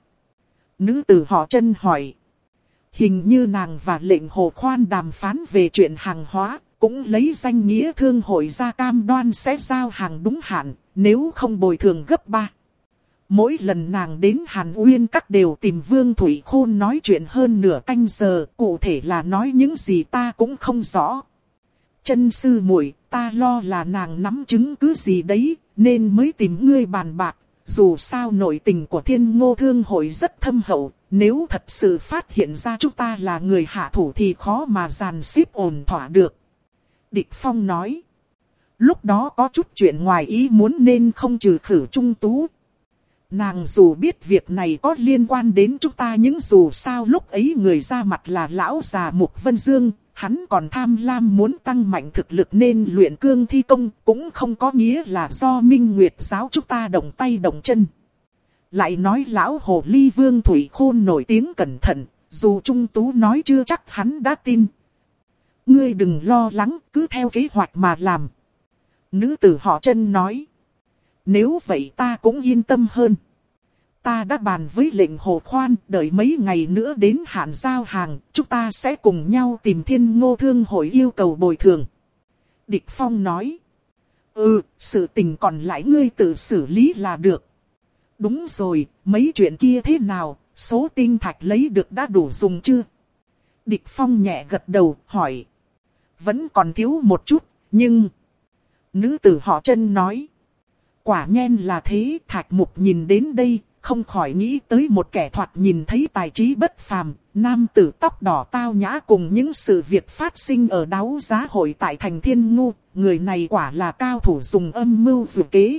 Nữ tử họ Chân hỏi. Hình như nàng và lệnh hồ khoan đàm phán về chuyện hàng hóa, cũng lấy danh nghĩa thương hội ra cam đoan sẽ giao hàng đúng hạn, nếu không bồi thường gấp ba. Mỗi lần nàng đến Hàn Uyên Các đều tìm Vương Thủy Khôn nói chuyện hơn nửa canh giờ, cụ thể là nói những gì ta cũng không rõ. Chân sư muội, ta lo là nàng nắm chứng cứ gì đấy, nên mới tìm ngươi bàn bạc. Dù sao nội tình của Thiên Ngô Thương hội rất thâm hậu, nếu thật sự phát hiện ra chúng ta là người hạ thủ thì khó mà dàn xếp ổn thỏa được. Địch Phong nói. Lúc đó có chút chuyện ngoài ý muốn nên không trừ khử Trung Tú. Nàng dù biết việc này có liên quan đến chúng ta, nhưng dù sao lúc ấy người ra mặt là lão già Mục Vân Dương, hắn còn tham lam muốn tăng mạnh thực lực nên luyện cương thi công, cũng không có nghĩa là do Minh Nguyệt giáo chúng ta động tay động chân. Lại nói lão hồ ly Vương Thủy Khôn nổi tiếng cẩn thận, dù Trung Tú nói chưa chắc hắn đã tin. Ngươi đừng lo lắng, cứ theo kế hoạch mà làm. Nữ tử họ Chân nói. Nếu vậy ta cũng yên tâm hơn. Ta đã bàn với lệnh hồ khoan, đợi mấy ngày nữa đến hạn giao hàng, chúng ta sẽ cùng nhau tìm Thiên Ngô Thương hội yêu cầu bồi thường. Địch Phong nói. Ừ, sự tình còn lại ngươi tự xử lý là được. Đúng rồi, mấy chuyện kia thế nào, số tinh thạch lấy được đã đủ dùng chưa? Địch Phong nhẹ gật đầu, hỏi. Vẫn còn thiếu một chút, nhưng... Nữ tử họ Chân nói. Quả nhiên là thế. Thạch Mục nhìn đến đây, không khỏi nghĩ tới một kẻ thoạt nhìn thấy tài trí bất phàm, nam tử tóc đỏ tao nhã cùng những sự việc phát sinh ở đấu giá hội tại thành Thiên Ngô. Người này quả là cao thủ dùng âm mưu dự kế.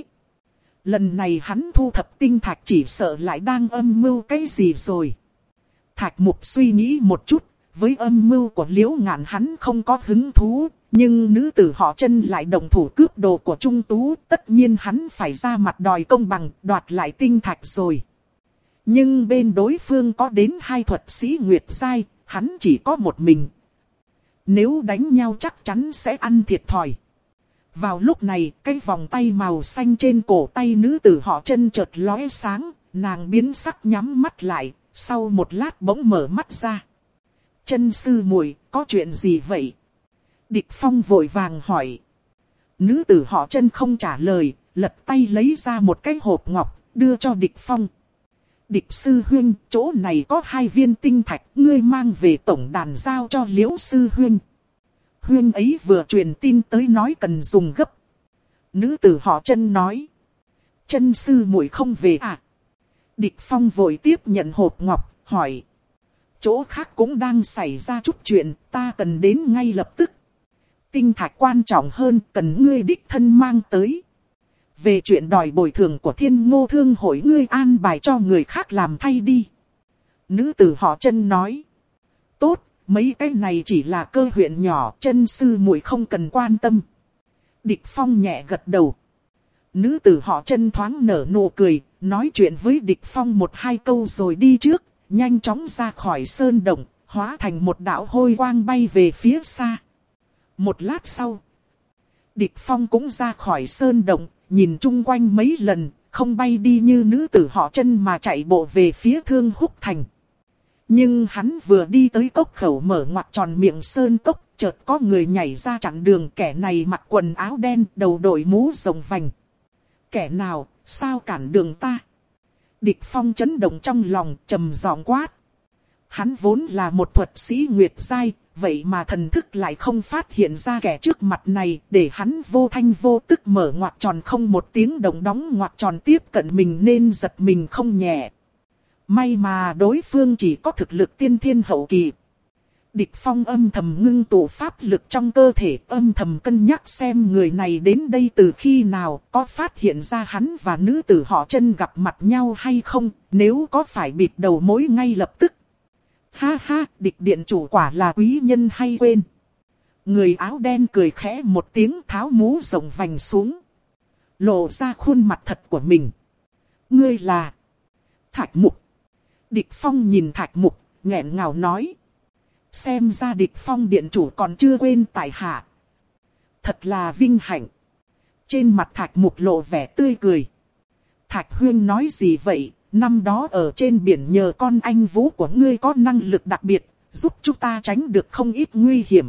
Lần này hắn thu thập tinh thạch chỉ sợ lại đang âm mưu cái gì rồi. Thạch Mục suy nghĩ một chút, với âm mưu của Liễu Ngạn hắn không có hứng thú. Nhưng nữ tử họ Chân lại đồng thủ cướp đồ của Trung Tú, tất nhiên hắn phải ra mặt đòi công bằng, đoạt lại tinh thạch rồi. Nhưng bên đối phương có đến hai thuật sĩ Nguyệt giai, hắn chỉ có một mình. Nếu đánh nhau chắc chắn sẽ ăn thiệt thòi. Vào lúc này, cái vòng tay màu xanh trên cổ tay nữ tử họ Chân chợt lóe sáng, nàng biến sắc nhắm mắt lại, sau một lát bỗng mở mắt ra. Chân sư muội, có chuyện gì vậy? Địch Phong vội vàng hỏi. Nữ tử họ Chân không trả lời, lật tay lấy ra một cái hộp ngọc, đưa cho Địch Phong. Địch sư huynh, chỗ này có hai viên tinh thạch, ngươi mang về tổng đàn giao cho Liễu sư huynh. Huynh ấy vừa truyền tin tới nói cần dùng gấp. Nữ tử họ Chân nói. Chân sư muội không về à? Địch Phong vội tiếp nhận hộp ngọc, hỏi. Chỗ khác cũng đang xảy ra chút chuyện, ta cần đến ngay lập tức. Tinh thạch quan trọng hơn, cần ngươi đích thân mang tới. Về chuyện đòi bồi thường của Thiên Ngô Thương hội, ngươi an bài cho người khác làm thay đi. Nữ tử họ Chân nói. Tốt, mấy cái này chỉ là cơ huyện nhỏ, Chân sư muội không cần quan tâm. Địch Phong nhẹ gật đầu. Nữ tử họ Chân thoáng nở nụ cười, nói chuyện với Địch Phong một hai câu rồi đi trước, nhanh chóng ra khỏi sơn động, hóa thành một đạo hôi quang bay về phía xa. Một lát sau, Địch Phong cũng ra khỏi sơn động, nhìn chung quanh mấy lần, không bay đi như nữ tử họ Chân mà chạy bộ về phía Thương Húc Thành. Nhưng hắn vừa đi tới cốc khẩu mở ngoặt tròn miệng sơn cốc, chợt có người nhảy ra chặn đường. Kẻ này mặc quần áo đen, đầu đội mũ rồng vành. Kẻ nào, sao cản đường ta? Địch Phong chấn động trong lòng, trầm giọng quát. Hắn vốn là một thuật sĩ nguyệt giai, vậy mà thần thức lại không phát hiện ra kẻ trước mặt này, để hắn vô thanh vô tức mở ngoặt tròn không một tiếng động đóng ngoặt tròn tiếp cận mình nên giật mình không nhẹ. May mà đối phương chỉ có thực lực tiên thiên hậu kỳ. Địch Phong âm thầm ngưng tụ pháp lực trong cơ thể, âm thầm cân nhắc xem người này đến đây từ khi nào, có phát hiện ra hắn và nữ tử họ Chân gặp mặt nhau hay không, nếu có phải bịt đầu mối ngay lập tức. Ha ha, Địch điện chủ quả là quý nhân hay quên. Người áo đen cười khẽ một tiếng, tháo mũ rồng vành xuống, lộ ra khuôn mặt thật của mình. Ngươi là Thạch Mục. Địch Phong nhìn Thạch Mục, nghẹn ngào nói. Xem ra Địch Phong điện chủ còn chưa quên tại hạ. Thật là vinh hạnh. Trên mặt Thạch Mục lộ vẻ tươi cười. Thạch huynh nói gì vậy? Năm đó ở trên biển nhờ con anh Vũ của ngươi có năng lực đặc biệt, giúp chúng ta tránh được không ít nguy hiểm.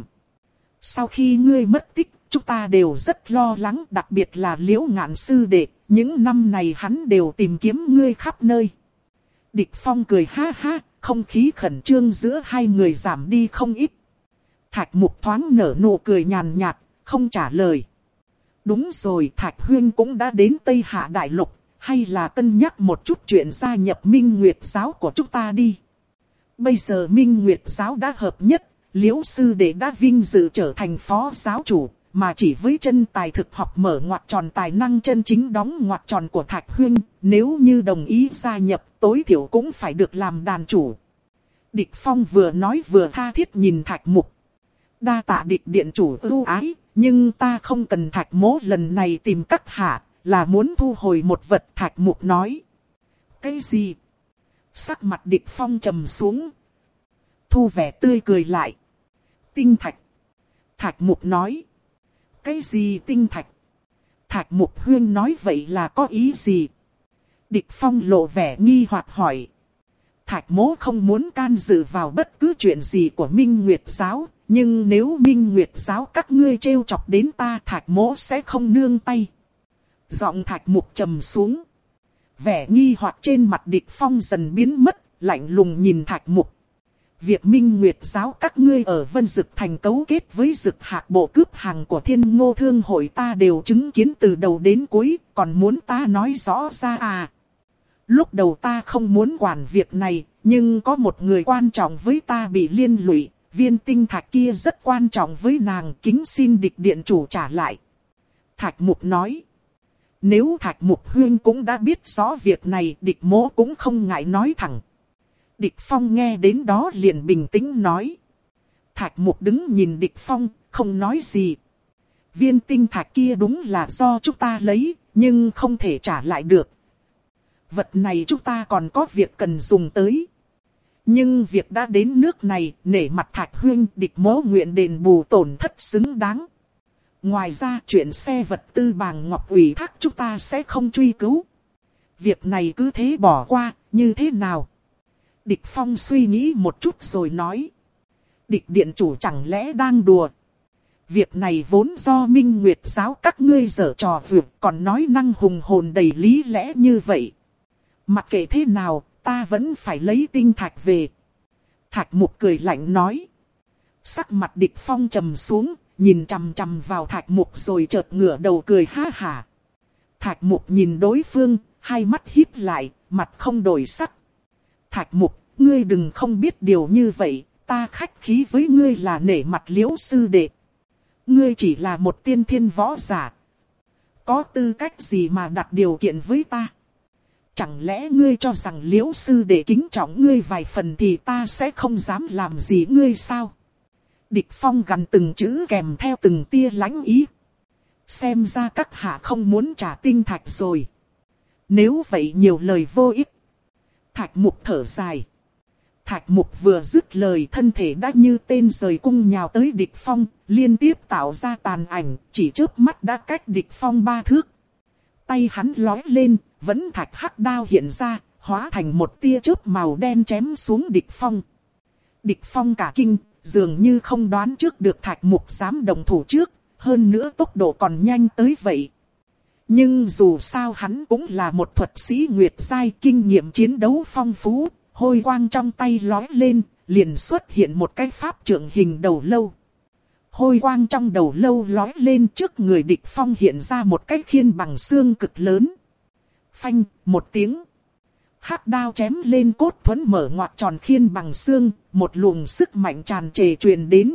Sau khi ngươi mất tích, chúng ta đều rất lo lắng, đặc biệt là Liễu Ngạn sư đệ. Những năm này hắn đều tìm kiếm ngươi khắp nơi. Địch Phong cười ha ha, không khí khẩn trương giữa hai người giảm đi không ít. Thạch Mục thoáng nở nụ cười nhàn nhạt, không trả lời. Đúng rồi, Thạch huynh cũng đã đến Tây Hạ Đại Lục, hay là cân nhắc một chút chuyện gia nhập Minh Nguyệt giáo của chúng ta đi. Bây giờ Minh Nguyệt giáo đã hợp nhất, Liễu sư đệ đã vinh dự trở thành phó giáo chủ, mà chỉ với chân tài thực học mở ngoặt tròn tài năng chân chính đóng ngoặt tròn của Thạch huynh, nếu như đồng ý gia nhập, tối thiểu cũng phải được làm đàn chủ. Địch Phong vừa nói vừa tha thiết nhìn Thạch Mục. Đa tạ Địch điện chủ ưu ái, nhưng ta không cần Thạch mỗ lần này tìm các hạ, là muốn thu hồi một vật. Thạch Mục nói. Cái gì? Sắc mặt Địch Phong trầm xuống, thu vẻ tươi cười lại. Tinh thạch. Thạch Mục nói. Cái gì tinh thạch? Thạch Mục huyên nói vậy là có ý gì? Địch Phong lộ vẻ nghi hoặc hỏi. Thạch mỗ không muốn can dự vào bất cứ chuyện gì của Minh Nguyệt giáo, nhưng nếu Minh Nguyệt giáo các ngươi trêu chọc đến ta, Thạch mỗ sẽ không nương tay. Giọng Thạch Mục trầm xuống. Vẻ nghi hoặc trên mặt Địch Phong dần biến mất, lạnh lùng nhìn Thạch Mục. Việc Minh Nguyệt giáo các ngươi ở Vân Dực Thành cấu kết với Dực Hạc bộ cướp hàng của Thiên Ngô Thương hội ta đều chứng kiến từ đầu đến cuối, còn muốn ta nói rõ ra à? Lúc đầu ta không muốn quản việc này, nhưng có một người quan trọng với ta bị liên lụy, viên tinh thạch kia rất quan trọng với nàng, kính xin Địch điện chủ trả lại. Thạch Mục nói. Nếu Thạch Mục huyên cũng đã biết rõ việc này, Địch mỗ cũng không ngại nói thẳng. Địch Phong nghe đến đó liền bình tĩnh nói. Thạch Mục đứng nhìn Địch Phong, không nói gì. Viên tinh thạch kia đúng là do chúng ta lấy, nhưng không thể trả lại được. Vật này chúng ta còn có việc cần dùng tới. Nhưng việc đã đến nước này, nể mặt Thạch huynh, Địch mỗ nguyện đền bù tổn thất xứng đáng. Ngoài ra chuyện xe vật tư Bàng Ngọc ủy thác chúng ta sẽ không truy cứu. Việc này cứ thế bỏ qua, như thế nào? Địch Phong suy nghĩ một chút rồi nói. Địch điện chủ chẳng lẽ đang đùa? Việc này vốn do Minh Nguyệt giáo các ngươi giở trò vượt, còn nói năng hùng hồn đầy lý lẽ như vậy. Mặc kệ thế nào, ta vẫn phải lấy tinh thạch về. Thạch Mục cười lạnh nói. Sắc mặt Địch Phong trầm xuống, nhìn chằm chằm vào Thạch Mục rồi chợt ngửa đầu cười ha hả. Thạch Mục nhìn đối phương, hai mắt híp lại, mặt không đổi sắc. Thạch Mục, ngươi đừng không biết điều như vậy, ta khách khí với ngươi là nể mặt Liễu sư đệ. Ngươi chỉ là một tiên thiên võ giả. Có tư cách gì mà đặt điều kiện với ta? Chẳng lẽ ngươi cho rằng Liễu sư đệ kính trọng ngươi vài phần thì ta sẽ không dám làm gì ngươi sao? Địch Phong gằn từng chữ kèm theo từng tia lãnh ý. Xem ra các hạ không muốn trả tinh thạch rồi. Nếu vậy nhiều lời vô ích. Thạch Mục thở dài. Thạch Mục vừa dứt lời, thân thể đã như tên rời cung nhào tới Địch Phong, liên tiếp tạo ra tàn ảnh, chỉ chớp mắt đã cách Địch Phong ba thước. Tay hắn lói lên, vẫn thạch hắc đao hiện ra, hóa thành một tia chớp màu đen chém xuống Địch Phong. Địch Phong cả kinh, dường như không đoán trước được Thạch Mục dám động thủ trước, hơn nữa tốc độ còn nhanh tới vậy. Nhưng dù sao hắn cũng là một thuật sĩ Nguyệt giai, kinh nghiệm chiến đấu phong phú, hôi quang trong tay lói lên, liền xuất hiện một cái pháp trượng hình đầu lâu. Hôi quang trong đầu lâu lói lên, trước người Địch Phong hiện ra một cái khiên bằng xương cực lớn. Phanh, một tiếng. Hắc đao chém lên cốt thuẫn mở ngoặt tròn khiên bằng xương, một luồng sức mạnh tràn trề truyền đến.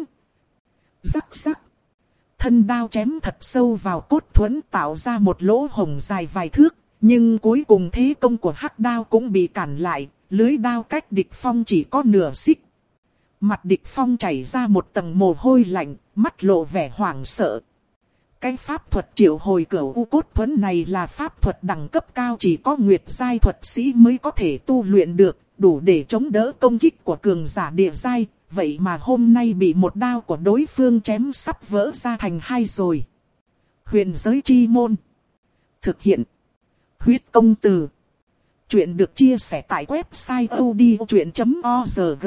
Rắc rắc. Thân đao chém thật sâu vào cốt thuẫn tạo ra một lỗ hổng dài vài thước, nhưng cuối cùng thế công của hắc đao cũng bị cản lại, lưới đao cách Địch Phong chỉ có nửa xích. Mặt Địch Phong chảy ra một tầng mồ hôi lạnh, mắt lộ vẻ hoảng sợ. Cái pháp thuật triệu hồi cửu u cốt thuẫn này là pháp thuật đẳng cấp cao, chỉ có Nguyệt giai thuật sĩ mới có thể tu luyện được, đủ để chống đỡ công kích của cường giả địa giai. Vậy mà hôm nay bị một đao của đối phương chém sắp vỡ ra thành hai rồi. Huyền giới chi môn. Thực hiện. Huyết công từ. Chuyện được chia sẻ tại website odchuyện chấm org.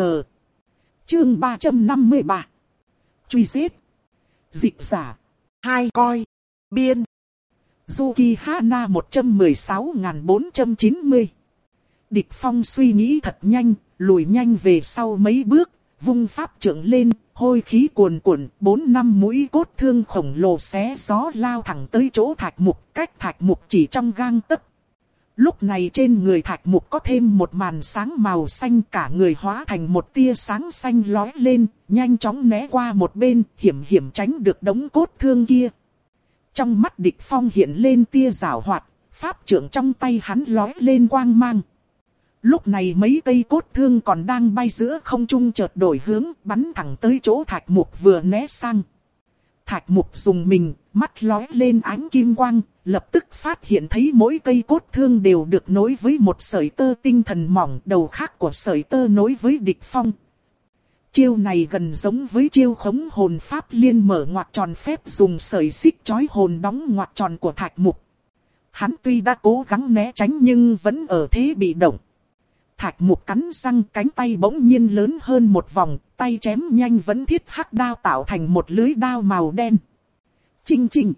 Chương ba trăm năm mươi ba. Truy giết. Dịch giả. Hai coi. Biên. Yuki Hana một trăm mười sáu nghìn bốn trăm chín mươi. Địch Phong suy nghĩ thật nhanh, lùi nhanh về sau mấy bước. Vung pháp trượng lên, hôi khí cuồn cuộn, bốn năm mũi cốt thương khổng lồ xé gió lao thẳng tới chỗ Thạch Mục, cách Thạch Mục chỉ trong gang tấc. Lúc này trên người Thạch Mục có thêm một màn sáng màu xanh, cả người hóa thành một tia sáng xanh lói lên, nhanh chóng né qua một bên, hiểm hiểm tránh được đống cốt thương kia. Trong mắt Địch Phong hiện lên tia giảo hoạt, pháp trượng trong tay hắn lói lên quang mang. Lúc này mấy cây cốt thương còn đang bay giữa không trung chợt đổi hướng, bắn thẳng tới chỗ Thạch Mục vừa né sang. Thạch Mục dùng mình, mắt lói lên ánh kim quang, lập tức phát hiện thấy mỗi cây cốt thương đều được nối với một sợi tơ tinh thần mỏng, đầu khác của sợi tơ nối với Địch Phong. Chiêu này gần giống với chiêu khống hồn pháp liên mở ngoặt tròn phép dùng sợi xích chói hồn đóng ngoặt tròn của Thạch Mục. Hắn tuy đã cố gắng né tránh nhưng vẫn ở thế bị động. Thạch Mục cắn răng, cánh tay bỗng nhiên lớn hơn một vòng, tay chém nhanh vẫn thiết hắc đao tạo thành một lưới đao màu đen. Chinh chinh.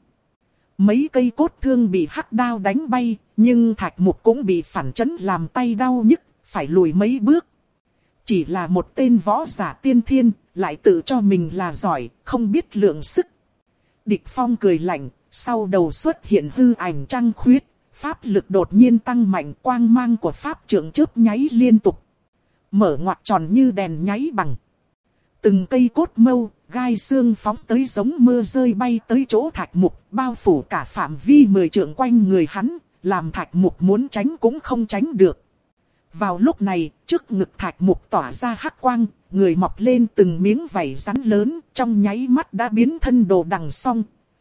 Mấy cây cốt thương bị hắc đao đánh bay, nhưng Thạch Mục cũng bị phản chấn làm tay đau nhức, phải lùi mấy bước. Chỉ là một tên võ giả tiên thiên, lại tự cho mình là giỏi, không biết lượng sức. Địch Phong cười lạnh, sau đầu xuất hiện hư ảnh trăng khuyết. Pháp lực đột nhiên tăng mạnh, quang mang của pháp trượng chớp nháy liên tục. Mở ngoặt tròn như đèn nháy bằng. Từng cây cốt mâu, gai xương phóng tới giống mưa rơi bay tới chỗ Thạch Mục, bao phủ cả phạm vi mười trượng quanh người hắn, làm Thạch Mục muốn tránh cũng không tránh được. Vào lúc này, trước ngực Thạch Mục tỏa ra hắc quang, người mọc lên từng miếng vảy rắn lớn, trong nháy mắt đã biến thân đồ đằng xong.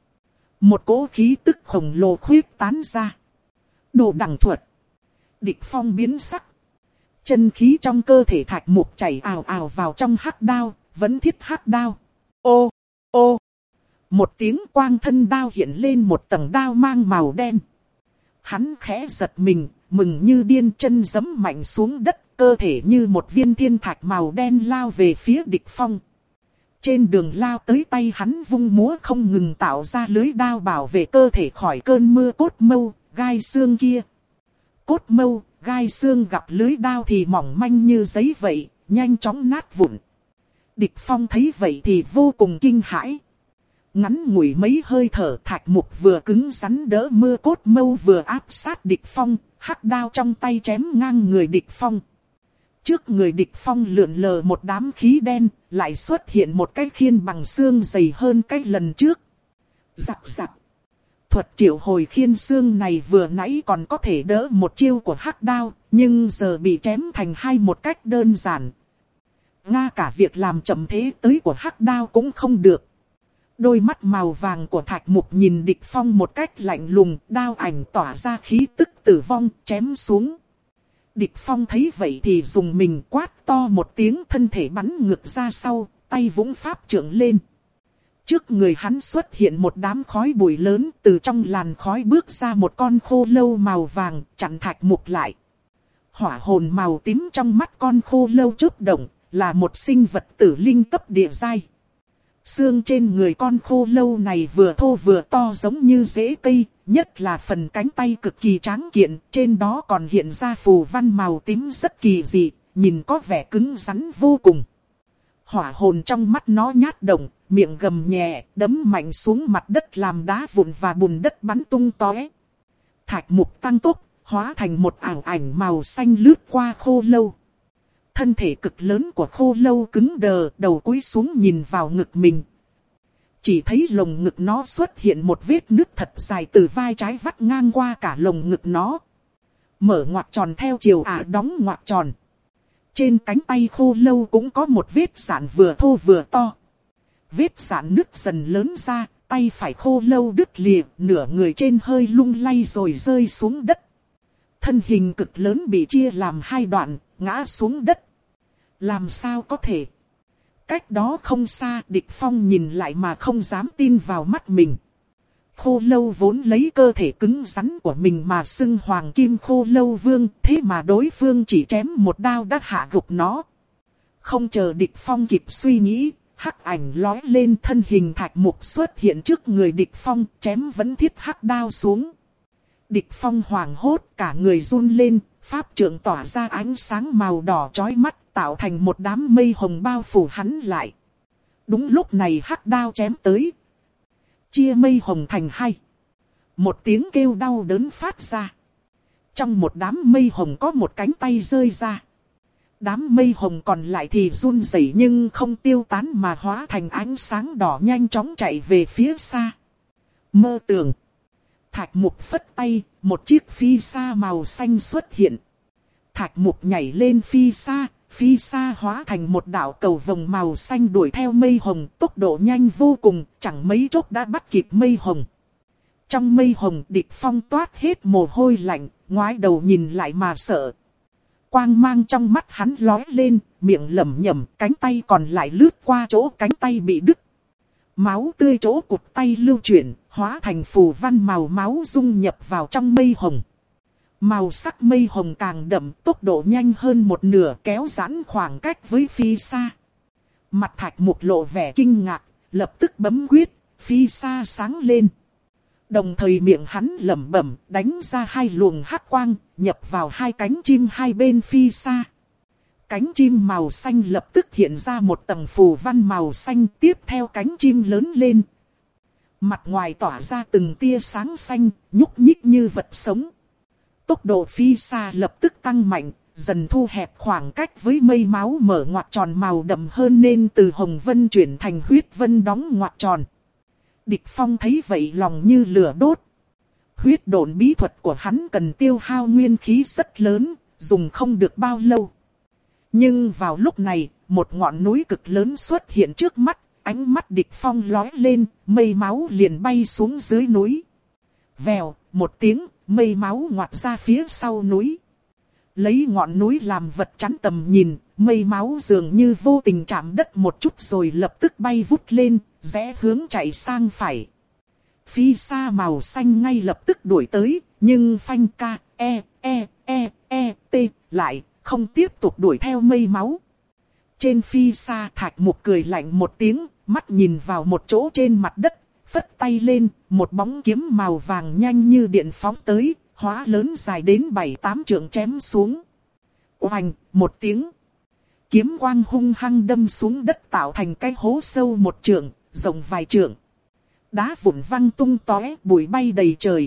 Một cỗ khí tức khổng lồ khuyết tán ra. Đồ đằng thuật. Địch Phong biến sắc. Chân khí trong cơ thể Thạch Mục chảy ào ào vào trong hắc đao, vẫn thiết hắc đao. Ô, ô. Một tiếng quang thân đao hiện lên một tầng đao mang màu đen. Hắn khẽ giật mình, mừng như điên, chân giẫm mạnh xuống đất, cơ thể như một viên thiên thạch màu đen lao về phía địch phong. Trên đường lao tới, tay hắn vung múa không ngừng tạo ra lưới đao bảo vệ cơ thể khỏi cơn mưa cốt mâu, gai xương kia. Cốt mâu, gai xương gặp lưới đao thì mỏng manh như giấy vậy, nhanh chóng nát vụn. Địch phong thấy vậy thì vô cùng kinh hãi. Ngắn ngủi mấy hơi thở, Thạch Mục vừa cứng rắn đỡ mưa cốt mâu vừa áp sát địch phong, hắc đao trong tay chém ngang người địch phong. Trước người địch phong lượn lờ một đám khí đen, lại xuất hiện một cái khiên bằng xương dày hơn cái lần trước. Giặc giặc. Thuật triệu hồi khiên xương này vừa nãy còn có thể đỡ một chiêu của hắc đao, nhưng giờ bị chém thành hai một cách đơn giản. Ngay cả việc làm chậm thế tới của hắc đao cũng không được. Đôi mắt màu vàng của Thạch Mục nhìn địch phong một cách lạnh lùng, đao ảnh tỏa ra khí tức tử vong, chém xuống. Địch phong thấy vậy thì dùng mình quát to một tiếng, thân thể bắn ngược ra sau, tay vũng pháp trượng lên. Trước người hắn xuất hiện một đám khói bụi lớn, từ trong làn khói bước ra một con khô lâu màu vàng, chặn Thạch Mục lại. Hỏa hồn màu tím trong mắt con khô lâu chớp động, là một sinh vật tử linh cấp địa giai. Xương trên người con khô lâu này vừa thô vừa to giống như rễ cây, nhất là phần cánh tay cực kỳ tráng kiện, trên đó còn hiện ra phù văn màu tím rất kỳ dị, nhìn có vẻ cứng rắn vô cùng. Hỏa hồn trong mắt nó nhát động, miệng gầm nhẹ, đấm mạnh xuống mặt đất làm đá vụn và bùn đất bắn tung tóe. Thạch Mục tăng tốc, hóa thành một ảo ảnh màu xanh lướt qua khô lâu. Thân thể cực lớn của khô lâu cứng đờ, đầu cúi xuống nhìn vào ngực mình. Chỉ thấy lồng ngực nó xuất hiện một vết nứt thật dài từ vai trái vắt ngang qua cả lồng ngực nó. Mở ngoặc tròn theo chiều ả đóng ngoặc tròn. Trên cánh tay khô lâu cũng có một vết rạn vừa thô vừa to. Vết rạn nứt dần lớn ra, tay phải khô lâu đứt lìa, nửa người trên hơi lung lay rồi rơi xuống đất. Thân hình cực lớn bị chia làm hai đoạn, ngã xuống đất. Làm sao có thể? Cách đó không xa, địch phong nhìn lại mà không dám tin vào mắt mình. Khô lâu vốn lấy cơ thể cứng rắn của mình mà xưng hoàng kim khô lâu vương, thế mà đối phương chỉ chém một đao đã hạ gục nó. Không chờ địch phong kịp suy nghĩ, hắc ảnh lói lên, thân hình Thạch Mục xuất hiện trước người địch phong, chém vẫn thiết hắc đao xuống. Địch phong hoảng hốt, cả người run lên, pháp trượng tỏa ra ánh sáng màu đỏ chói mắt, tạo thành một đám mây hồng bao phủ hắn lại. Đúng lúc này hắc đao chém tới, chia mây hồng thành hai. Một tiếng kêu đau đớn phát ra. Trong một đám mây hồng có một cánh tay rơi ra. Đám mây hồng còn lại thì run rẩy nhưng không tiêu tán mà hóa thành ánh sáng đỏ nhanh chóng chạy về phía xa. Mơ tưởng. Thạch Mục phất tay, một chiếc phi sa màu xanh xuất hiện. Thạch Mục nhảy lên phi sa, phi sa hóa thành một đạo cầu vồng màu xanh đuổi theo mây hồng, tốc độ nhanh vô cùng, chẳng mấy chốc đã bắt kịp mây hồng. Trong mây hồng, địch phong toát hết mồ hôi lạnh, ngoái đầu nhìn lại mà sợ. Quang mang trong mắt hắn lóe lên, miệng lẩm nhẩm, cánh tay còn lại lướt qua chỗ cánh tay bị đứt. Máu tươi chỗ cụt tay lưu chuyển, hóa thành phù văn màu máu dung nhập vào trong mây hồng. Màu sắc mây hồng càng đậm, tốc độ nhanh hơn một nửa, kéo giãn khoảng cách với phi sa. Mặt Thạch Mục lộ vẻ kinh ngạc, lập tức bấm quyết, phi sa sáng lên. Đồng thời miệng hắn lẩm bẩm, đánh ra hai luồng hắc quang, nhập vào hai cánh chim hai bên phi sa. Cánh chim màu xanh lập tức hiện ra một tầng phù văn màu xanh, tiếp theo cánh chim lớn lên. Mặt ngoài tỏa ra từng tia sáng xanh, nhúc nhích như vật sống. Tốc độ phi sa lập tức tăng mạnh, dần thu hẹp khoảng cách với mây máu mở ngoặc tròn màu đậm hơn nên từ hồng vân chuyển thành huyết vân đóng ngoặc tròn. Địch Phong thấy vậy lòng như lửa đốt. Huyết độn bí thuật của hắn cần tiêu hao nguyên khí rất lớn, dùng không được bao lâu. Nhưng vào lúc này, một ngọn núi cực lớn xuất hiện trước mắt, ánh mắt Địch Phong lóe lên, mây máu liền bay xuống dưới núi. Vèo, một tiếng, mây máu ngoặt ra phía sau núi. Lấy ngọn núi làm vật chắn tầm nhìn, mây máu dường như vô tình chạm đất một chút rồi lập tức bay vút lên, rẽ hướng chạy sang phải. Phi sa màu xanh ngay lập tức đuổi tới, nhưng phanh ca, e, e, e, e, t, lại, không tiếp tục đuổi theo mây máu. Trên phi sa Thạch Mục cười lạnh một tiếng, mắt nhìn vào một chỗ trên mặt đất, phất tay lên, một bóng kiếm màu vàng nhanh như điện phóng tới, hóa lớn dài đến bảy tám trượng chém xuống. Oành, một tiếng. Kiếm quang hung hăng đâm xuống đất tạo thành cái hố sâu một trượng, rộng vài trượng. Đá vụn văng tung tóe, bụi bay đầy trời.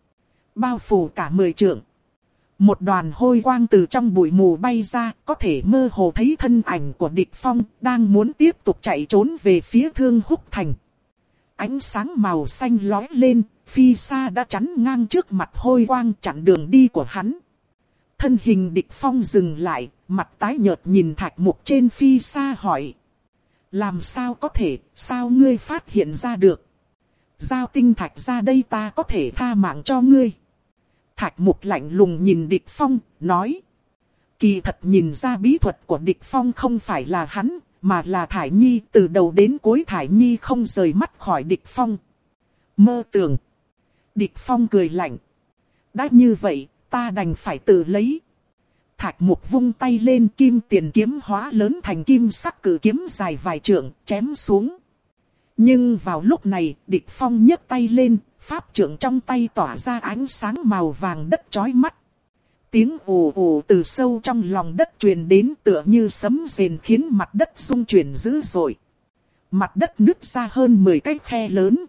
Bao phủ cả mười trượng. Một đoàn hôi quang từ trong bụi mù bay ra, có thể mơ hồ thấy thân ảnh của Địch Phong, đang muốn tiếp tục chạy trốn về phía Thương Húc Thành. Ánh sáng màu xanh lóe lên, phi sa đã chắn ngang trước mặt hôi quang chặn đường đi của hắn. Thân hình Địch Phong dừng lại, mặt tái nhợt nhìn Thạch Mục trên phi sa hỏi. Làm sao có thể, sao ngươi phát hiện ra được? Giao tinh thạch ra đây ta có thể tha mạng cho ngươi. Thạch Mục lạnh lùng nhìn Địch Phong, nói. Kỳ thật nhìn ra bí thuật của Địch Phong không phải là hắn, mà là Thải Nhi. Từ đầu đến cuối Thải Nhi không rời mắt khỏi Địch Phong. Mơ tưởng. Địch Phong cười lạnh. Đã như vậy, ta đành phải tự lấy. Thạch Mục vung tay lên, kim tiền kiếm hóa lớn thành kim sắc cử kiếm dài vài trượng, chém xuống. Nhưng vào lúc này, Địch Phong nhấc tay lên, pháp trượng trong tay tỏa ra ánh sáng màu vàng đất chói mắt. Tiếng ồ ồ từ sâu trong lòng đất truyền đến tựa như sấm rền khiến mặt đất rung chuyển dữ dội. Mặt đất nứt ra hơn mười cái khe lớn.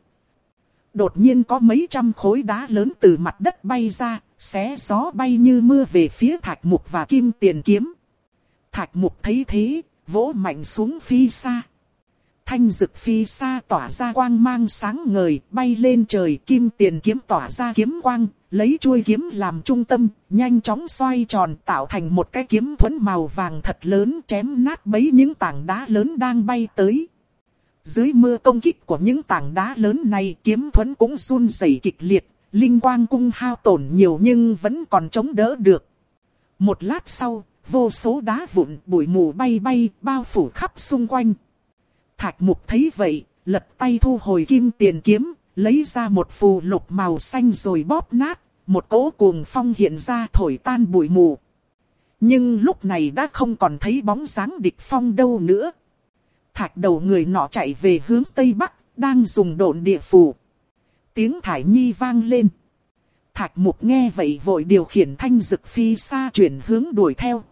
Đột nhiên có mấy trăm khối đá lớn từ mặt đất bay ra, xé gió bay như mưa về phía Thạch Mục và kim tiền kiếm. Thạch Mục thấy thế, vỗ mạnh xuống phi sa. Thanh dực phi sa tỏa ra quang mang sáng ngời, bay lên trời, kim tiền kiếm tỏa ra kiếm quang, lấy chuôi kiếm làm trung tâm, nhanh chóng xoay tròn tạo thành một cái kiếm thuẫn màu vàng thật lớn chém nát bấy những tảng đá lớn đang bay tới. Dưới mưa công kích của những tảng đá lớn này, kiếm thuẫn cũng run rẩy kịch liệt, linh quang cung hao tổn nhiều nhưng vẫn còn chống đỡ được. Một lát sau, vô số đá vụn bụi mù bay bay, bao phủ khắp xung quanh. Thạch Mục thấy vậy, lật tay thu hồi kim tiền kiếm, lấy ra một phù lục màu xanh rồi bóp nát, một cỗ cuồng phong hiện ra thổi tan bụi mù. Nhưng lúc này đã không còn thấy bóng dáng Địch Phong đâu nữa. Thạch đầu người nọ chạy về hướng Tây Bắc, đang dùng độn địa phù. Tiếng Thải Nhi vang lên. Thạch Mục nghe vậy vội điều khiển thanh dực phi sa chuyển hướng đuổi theo.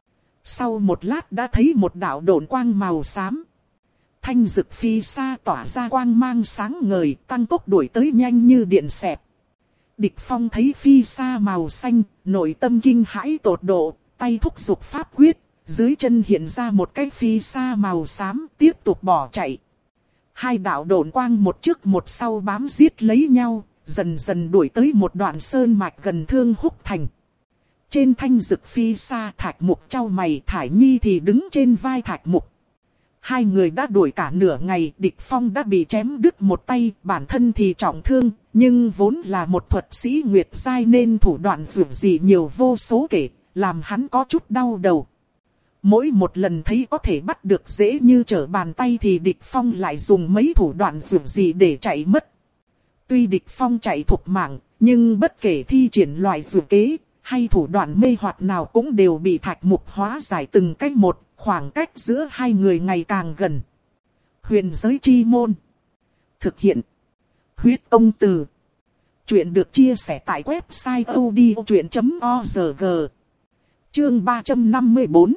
Sau một lát đã thấy một đạo độn quang màu xám. Thanh dực phi sa tỏa ra quang mang sáng ngời, tăng tốc đuổi tới nhanh như điện xẹt. Địch Phong thấy phi sa màu xanh, nội tâm kinh hãi tột độ, tay thúc giục pháp quyết, dưới chân hiện ra một cái phi sa màu xám, tiếp tục bỏ chạy. Hai đạo độn quang một trước một sau bám giết lấy nhau, dần dần đuổi tới một đoạn sơn mạch gần Thương Húc Thành. Trên thanh dực phi sa Thạch Mục chau mày, Thải Nhi thì đứng trên vai Thạch Mục. Hai người đã đuổi cả nửa ngày, Địch Phong đã bị chém đứt một tay, bản thân thì trọng thương, nhưng vốn là một thuật sĩ Nguyệt giai nên thủ đoạn dữ dị nhiều vô số kể, làm hắn có chút đau đầu. Mỗi một lần thấy có thể bắt được dễ như trở bàn tay thì Địch Phong lại dùng mấy thủ đoạn dữ dị để chạy mất. Tuy Địch Phong chạy thục mạng, nhưng bất kể thi triển loại dữ kế hay thủ đoạn mê hoặc nào cũng đều bị Thạch Mục hóa giải từng cách một. Khoảng cách giữa hai người ngày càng gần. Huyền giới chi môn. Thực hiện. Huyết công từ. Chuyện được chia sẻ tại website odchuyện chấm org. Chương ba trăm năm mươi bốn.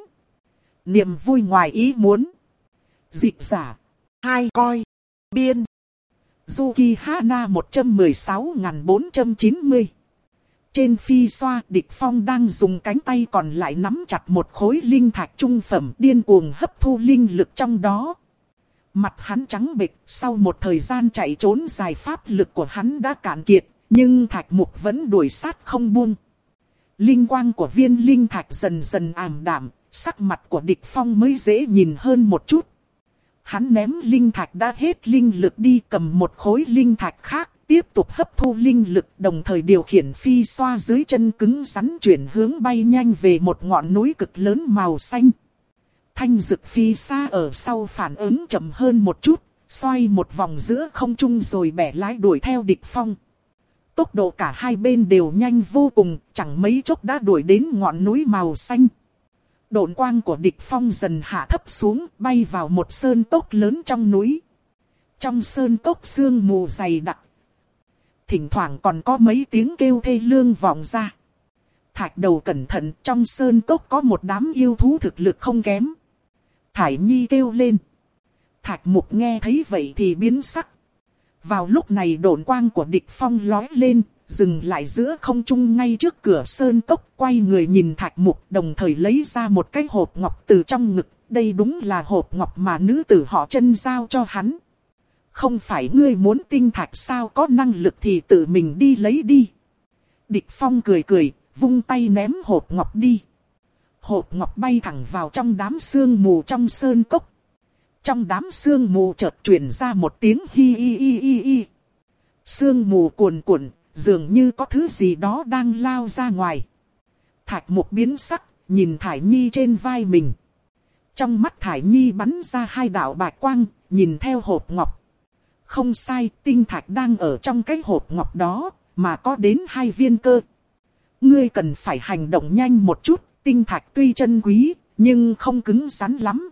Niềm vui ngoài ý muốn. Dịch giả. Hai coi. Biên. Yuki Hana một trăm mười sáu nghìn bốn trăm chín mươi. Trên phi xoa, Địch Phong đang dùng cánh tay còn lại nắm chặt một khối linh thạch trung phẩm, điên cuồng hấp thu linh lực trong đó. Mặt hắn trắng bệch, sau một thời gian chạy trốn dài pháp lực của hắn đã cạn kiệt, nhưng Thạch Mục vẫn đuổi sát không buông. Linh quang của viên linh thạch dần dần ảm đạm, sắc mặt của Địch Phong mới dễ nhìn hơn một chút. Hắn ném linh thạch đã hết linh lực đi, cầm một khối linh thạch khác, tiếp tục hấp thu linh lực, đồng thời điều khiển phi xoa dưới chân cứng rắn chuyển hướng bay nhanh về một ngọn núi cực lớn màu xanh. Thanh dực phi xa ở sau phản ứng chậm hơn một chút, xoay một vòng giữa không trung rồi bẻ lái đuổi theo địch phong. Tốc độ cả hai bên đều nhanh vô cùng, chẳng mấy chốc đã đuổi đến ngọn núi màu xanh. Độn quang của địch phong dần hạ thấp xuống, bay vào một sơn cốc lớn trong núi. Trong sơn cốc sương mù dày đặc. Thỉnh thoảng còn có mấy tiếng kêu thê lương vọng ra. Thạch Đầu cẩn thận, trong sơn cốc có một đám yêu thú thực lực không kém. Thải Nhi kêu lên. Thạch Mục nghe thấy vậy thì biến sắc. Vào lúc này độn quang của địch phong lói lên, dừng lại giữa không trung ngay trước cửa sơn cốc, quay người nhìn Thạch Mục, đồng thời lấy ra một cái hộp ngọc từ trong ngực. Đây đúng là hộp ngọc mà nữ tử họ Chân giao cho hắn. Không phải ngươi muốn tinh thạch sao, có năng lực thì tự mình đi lấy đi. Địch phong cười cười, vung tay ném hộp ngọc đi. Hộp ngọc bay thẳng vào trong đám sương mù trong sơn cốc. Trong đám sương mù chợt truyền ra một tiếng hi hi hi hi hi. Sương mù cuồn cuộn, dường như có thứ gì đó đang lao ra ngoài. Thạch Mục biến sắc, nhìn Thải Nhi trên vai mình. Trong mắt Thải Nhi bắn ra hai đạo bạch quang, nhìn theo hộp ngọc. Không sai, tinh thạch đang ở trong cái hộp ngọc đó, mà có đến hai viên cơ. Ngươi cần phải hành động nhanh một chút, tinh thạch tuy chân quý, nhưng không cứng rắn lắm.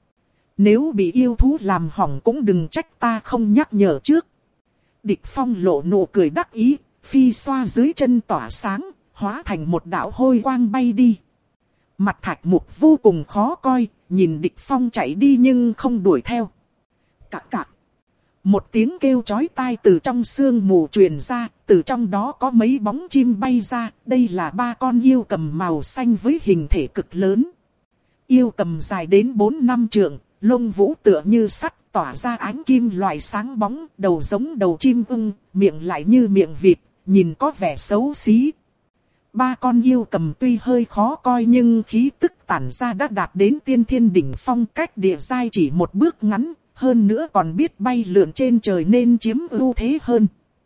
Nếu bị yêu thú làm hỏng cũng đừng trách ta không nhắc nhở trước. Địch Phong lộ nụ cười đắc ý, phi xoa dưới chân tỏa sáng, hóa thành một đạo hôi quang bay đi. Mặt Thạch Mục vô cùng khó coi, nhìn Địch Phong chạy đi nhưng không đuổi theo. Cạc cạc. Một tiếng kêu chói tai từ trong sương mù truyền ra, từ trong đó có mấy bóng chim bay ra. Đây là ba con yêu cầm màu xanh với hình thể cực lớn. Yêu cầm dài đến bốn năm trượng, lông vũ tựa như sắt, tỏa ra ánh kim loại sáng bóng, đầu giống đầu chim ưng, miệng lại như miệng vịt, nhìn có vẻ xấu xí. Ba con yêu cầm tuy hơi khó coi nhưng khí tức tản ra đã đạt đến tiên thiên đỉnh phong, cách địa giai chỉ một bước ngắn. Hơn nữa còn biết bay lượn trên trời nên chiếm ưu thế hơn.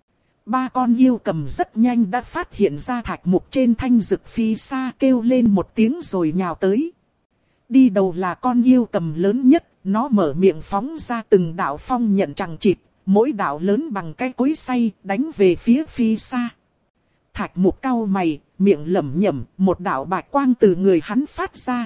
Ba con yêu cầm rất nhanh đã phát hiện ra Thạch Mục trên thanh dực phi xa, kêu lên một tiếng rồi nhào tới. Đi đầu là con yêu cầm lớn nhất, nó mở miệng phóng ra từng đạo phong nhận chằng chịt, mỗi đạo lớn bằng cái cối xay, đánh về phía phi xa. Thạch Mục cau mày, miệng lẩm nhẩm, một đạo bạch quang từ người hắn phát ra,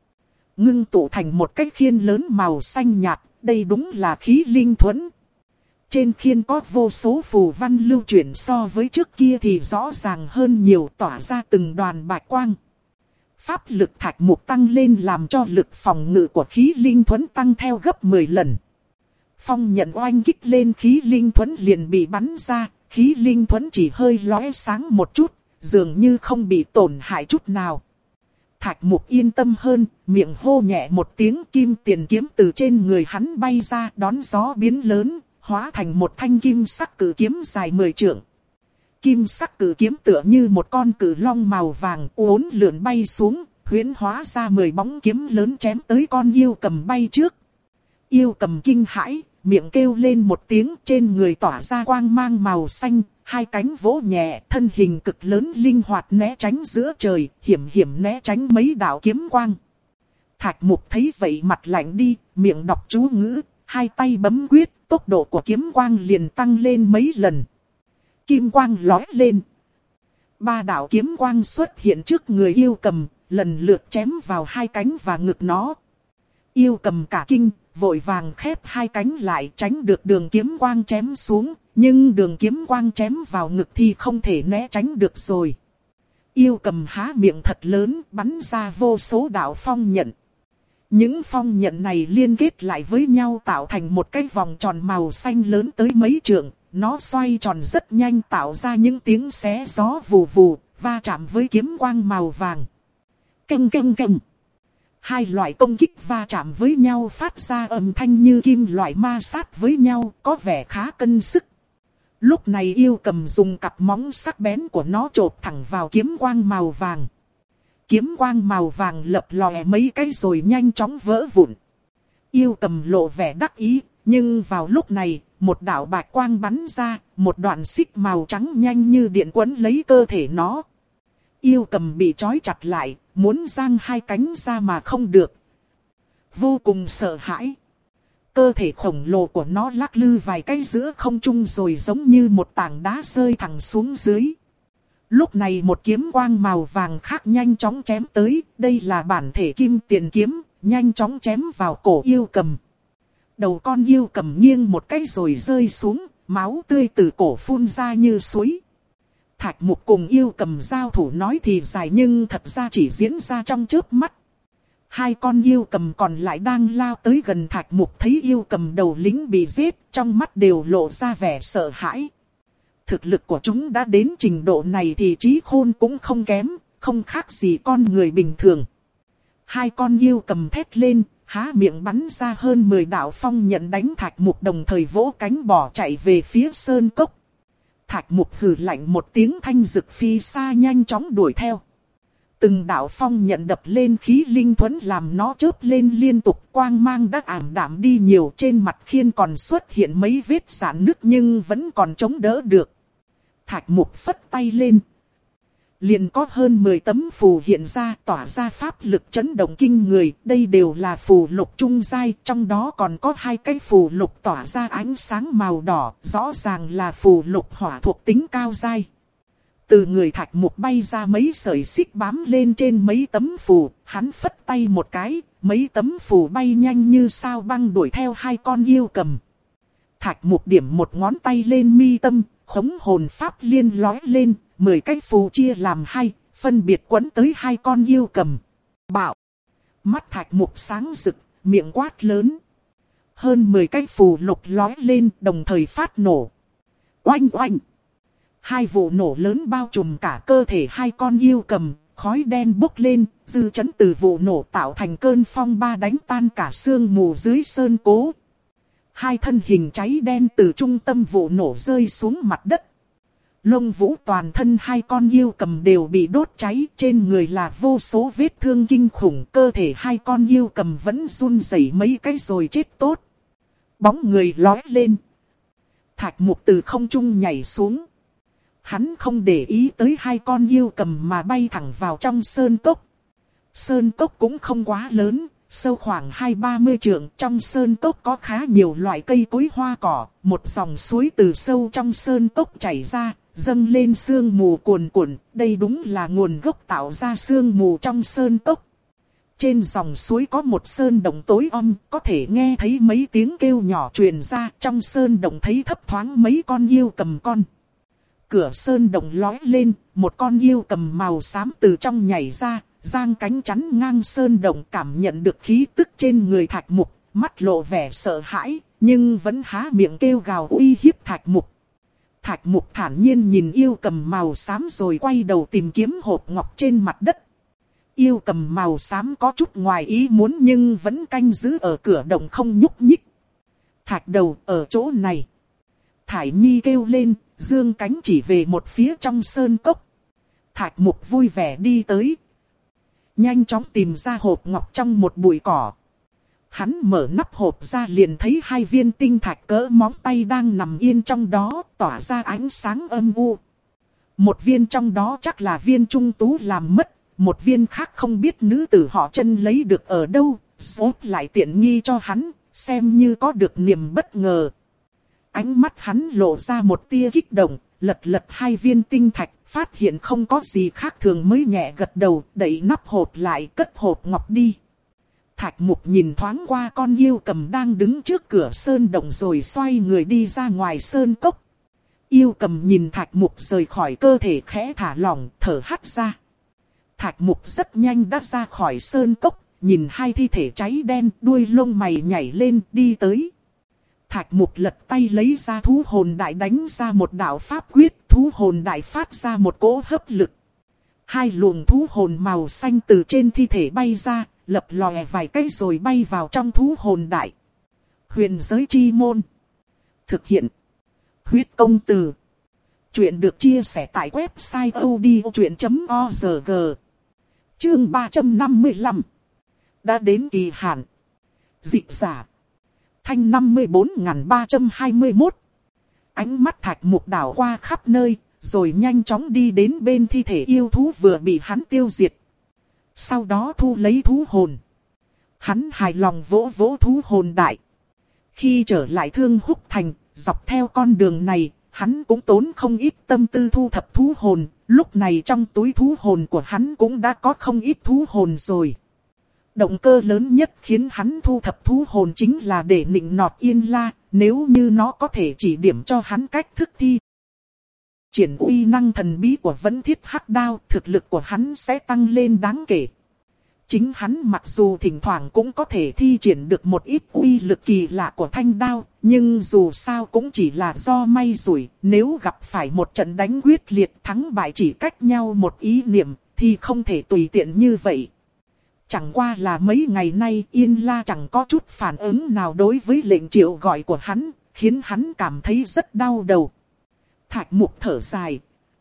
ngưng tụ thành một cái khiên lớn màu xanh nhạt. Đây đúng là khí linh thuẫn. Trên khiên có vô số phù văn lưu chuyển, so với trước kia thì rõ ràng hơn nhiều, tỏa ra từng đoàn bạch quang. Pháp lực Thạch Mục tăng lên làm cho lực phòng ngự của khí linh thuẫn tăng theo gấp mười lần. Phong nhận oanh kích lên khí linh thuẫn liền bị bắn ra, khí linh thuẫn chỉ hơi lóe sáng một chút, dường như không bị tổn hại chút nào. Thạch Mục yên tâm hơn, miệng hô nhẹ một tiếng, kim tiền kiếm từ trên người hắn bay ra, đón gió biến lớn, hóa thành một thanh kim sắc cử kiếm dài mười trượng. Kim sắc cử kiếm tựa như một con cử long màu vàng uốn lượn bay xuống, huyễn hóa ra mười bóng kiếm lớn chém tới con yêu cầm bay trước. Yêu cầm kinh hãi, miệng kêu lên một tiếng, trên người tỏa ra quang mang màu xanh. Hai cánh vỗ nhẹ, thân hình cực lớn linh hoạt né tránh giữa trời, hiểm hiểm né tránh mấy đạo kiếm quang. Thạch Mục thấy vậy mặt lạnh đi, miệng đọc chú ngữ, hai tay bấm quyết, tốc độ của kiếm quang liền tăng lên mấy lần. Kim quang lói lên. Ba đạo kiếm quang xuất hiện trước người yêu cầm, lần lượt chém vào hai cánh và ngực nó. Yêu cầm cả kinh, vội vàng khép hai cánh lại tránh được đường kiếm quang chém xuống. Nhưng đường kiếm quang chém vào ngực thì không thể né tránh được rồi. Yêu cầm há miệng thật lớn, bắn ra vô số đạo phong nhận. Những phong nhận này liên kết lại với nhau tạo thành một cái vòng tròn màu xanh lớn tới mấy trượng. Nó xoay tròn rất nhanh, tạo ra những tiếng xé gió vù vù, va chạm với kiếm quang màu vàng. Căng căng căng. Hai loại công kích va chạm với nhau phát ra âm thanh như kim loại ma sát với nhau, có vẻ khá cân sức. Lúc này yêu cầm dùng cặp móng sắc bén của nó chộp thẳng vào kiếm quang màu vàng. Kiếm quang màu vàng lập lòe mấy cái rồi nhanh chóng vỡ vụn. Yêu cầm lộ vẻ đắc ý, nhưng vào lúc này, một đạo bạch quang bắn ra, một đoạn xích màu trắng nhanh như điện quấn lấy cơ thể nó. Yêu cầm bị trói chặt lại, muốn giang hai cánh ra mà không được. Vô cùng sợ hãi. cơ thể khổng lồ của nó lắc lư vài cái giữa không trung rồi giống như một tảng đá rơi thẳng xuống dưới. Lúc này một kiếm quang màu vàng khác nhanh chóng chém tới, đây là bản thể kim tiền kiếm, nhanh chóng chém vào cổ yêu cầm. Đầu con yêu cầm nghiêng một cái rồi rơi xuống, máu tươi từ cổ phun ra như suối. Thạch Mục cùng yêu cầm giao thủ nói thì dài nhưng thật ra chỉ diễn ra trong chớp mắt. Hai con yêu cầm còn lại đang lao tới gần Thạch Mục, thấy yêu cầm đầu lĩnh bị giết, trong mắt đều lộ ra vẻ sợ hãi. Thực lực của chúng đã đến trình độ này thì trí khôn cũng không kém, không khác gì con người bình thường. Hai con yêu cầm thét lên, há miệng bắn ra hơn mười đạo phong nhận đánh Thạch Mục, đồng thời vỗ cánh bỏ chạy về phía sơn cốc. Thạch Mục hừ lạnh một tiếng, thanh dực phi xa nhanh chóng đuổi theo. Từng đạo phong nhận đập lên khí linh thuẫn làm nó chớp lên liên tục, quang mang đã ảm đạm đi nhiều, trên mặt khiên còn xuất hiện mấy vết rạn nứt nhưng vẫn còn chống đỡ được. Thạch Mục phất tay lên. Liền có hơn mười tấm phù hiện ra, tỏa ra pháp lực chấn động kinh người. Đây đều là phù lục trung giai, trong đó còn có hai cái phù lục tỏa ra ánh sáng màu đỏ, rõ ràng là phù lục hỏa thuộc tính cao giai. Từ người Thạch Mục bay ra mấy sợi xích bám lên trên mấy tấm phù, hắn phất tay một cái, mấy tấm phù bay nhanh như sao băng đuổi theo hai con yêu cầm. Thạch Mục điểm một ngón tay lên mi tâm, khống hồn pháp liên lói lên, mười cái phù chia làm hai, phân biệt quấn tới hai con yêu cầm. Bạo! Mắt Thạch Mục sáng rực, miệng quát lớn. Hơn mười cái phù lục lói lên, đồng thời phát nổ. Oanh oanh! Hai vụ nổ lớn bao trùm cả cơ thể hai con yêu cầm, khói đen bốc lên, dư chấn từ vụ nổ tạo thành cơn phong ba đánh tan cả sương mù dưới sơn cố. Hai thân hình cháy đen từ trung tâm vụ nổ rơi xuống mặt đất. Lông vũ toàn thân hai con yêu cầm đều bị đốt cháy, trên người là vô số vết thương kinh khủng, cơ thể hai con yêu cầm vẫn run rẩy mấy cái rồi chết tốt. Bóng người lói lên. Thạch Mục từ không trung nhảy xuống. Hắn không để ý tới hai con yêu cầm mà bay thẳng vào trong sơn cốc. Sơn cốc cũng không quá lớn, sâu khoảng hai ba mươi trượng. Trong sơn cốc có khá nhiều loại cây cối hoa cỏ, một dòng suối từ sâu trong sơn cốc chảy ra, dâng lên sương mù cuồn cuộn. Đây đúng là nguồn gốc tạo ra sương mù trong sơn cốc. Trên dòng suối có một sơn động tối om, có thể nghe thấy mấy tiếng kêu nhỏ truyền ra. Trong sơn động thấy thấp thoáng mấy con yêu cầm con. Cửa sơn động lói lên, một con yêu cầm màu xám từ trong nhảy ra, giang cánh chắn ngang sơn động, cảm nhận được khí tức trên người Thạch Mục, mắt lộ vẻ sợ hãi, nhưng vẫn há miệng kêu gào uy hiếp Thạch Mục. Thạch Mục thản nhiên nhìn yêu cầm màu xám rồi quay đầu tìm kiếm hộp ngọc trên mặt đất. Yêu cầm màu xám có chút ngoài ý muốn nhưng vẫn canh giữ ở cửa động không nhúc nhích. Thạch đầu ở chỗ này. Thải Nhi kêu lên, dương cánh chỉ về một phía trong sơn cốc. Thạch Mục vui vẻ đi tới. Nhanh chóng tìm ra hộp ngọc trong một bụi cỏ. Hắn mở nắp hộp ra liền thấy hai viên tinh thạch cỡ móng tay đang nằm yên trong đó, tỏa ra ánh sáng âm u. Một viên trong đó chắc là viên trung tú làm mất, một viên khác không biết nữ tử họ Chân lấy được ở đâu, rốt lại tiện nghi cho hắn, xem như có được niềm bất ngờ. Ánh mắt hắn lộ ra một tia kích động, lật lật hai viên tinh thạch, phát hiện không có gì khác thường mới nhẹ gật đầu, đẩy nắp hộp lại, cất hộp ngọc đi. Thạch Mục nhìn thoáng qua con yêu cầm đang đứng trước cửa sơn động rồi xoay người đi ra ngoài sơn cốc. Yêu cầm nhìn Thạch Mục rời khỏi cơ thể khẽ thả lỏng, thở hắt ra. Thạch Mục rất nhanh đã ra khỏi sơn cốc, nhìn hai thi thể cháy đen, đuôi lông mày nhảy lên đi tới. Thạch Mục lật tay lấy ra thú hồn đại đánh ra một đạo pháp quyết, thú hồn đại phát ra một cỗ hấp lực. Hai luồng thú hồn màu xanh từ trên thi thể bay ra, lập lòe vài cái rồi bay vào trong thú hồn đại. Huyền giới chi môn. Thực hiện. Huyết công từ. Chuyện được chia sẻ tại website odchuyện chấm org. Chương ba trăm năm mươi lăm. Đã đến kỳ hạn. Dịch giả. Thanh năm mươi bốn nghìn ba trăm hai mươi mốt. Ánh mắt Thạch Mục đảo qua khắp nơi, rồi nhanh chóng đi đến bên thi thể yêu thú vừa bị hắn tiêu diệt. Sau đó thu lấy thú hồn. Hắn hài lòng vỗ vỗ thú hồn đại. Khi trở lại Thương Húc Thành, dọc theo con đường này, hắn cũng tốn không ít tâm tư thu thập thú hồn. Lúc này trong túi thú hồn của hắn cũng đã có không ít thú hồn rồi. Động cơ lớn nhất khiến hắn thu thập thú hồn chính là để nịnh nọt Yên La, nếu như nó có thể chỉ điểm cho hắn cách thức thi triển uy năng thần bí của Vấn Thiết Hắc Đao, thực lực của hắn sẽ tăng lên đáng kể. Chính hắn mặc dù thỉnh thoảng cũng có thể thi triển được một ít uy lực kỳ lạ của thanh đao, nhưng dù sao cũng chỉ là do may rủi, nếu gặp phải một trận đánh quyết liệt thắng bại chỉ cách nhau một ý niệm, thì không thể tùy tiện như vậy. Chẳng qua là mấy ngày nay Yên La chẳng có chút phản ứng nào đối với lệnh triệu gọi của hắn, khiến hắn cảm thấy rất đau đầu. Thạch Mục thở dài,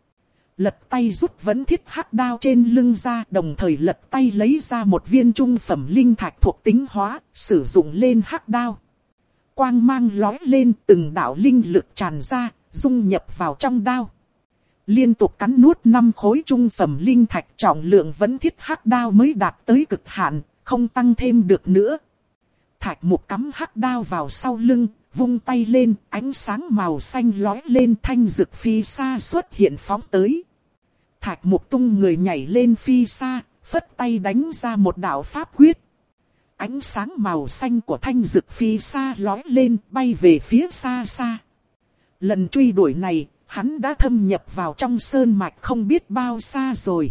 lật tay rút Vấn Thiết Hắc Đao trên lưng ra, đồng thời lật tay lấy ra một viên trung phẩm linh thạch thuộc tính hóa, sử dụng lên hắc đao. Quang mang lói lên, từng đạo linh lực tràn ra, dung nhập vào trong đao. Liên tục cắn nuốt năm khối trung phẩm linh thạch, trọng lượng Vấn Thiết Hắc Đao mới đạt tới cực hạn, không tăng thêm được nữa. Thạch Mục cắm hắc đao vào sau lưng, vung tay lên, ánh sáng màu xanh lói lên, thanh dực phi xa xuất hiện phóng tới. Thạch Mục tung người nhảy lên phi xa, phất tay đánh ra một đạo pháp quyết. Ánh sáng màu xanh của thanh dực phi xa lói lên, bay về phía xa xa. Lần truy đuổi này, hắn đã thâm nhập vào trong sơn mạch không biết bao xa rồi.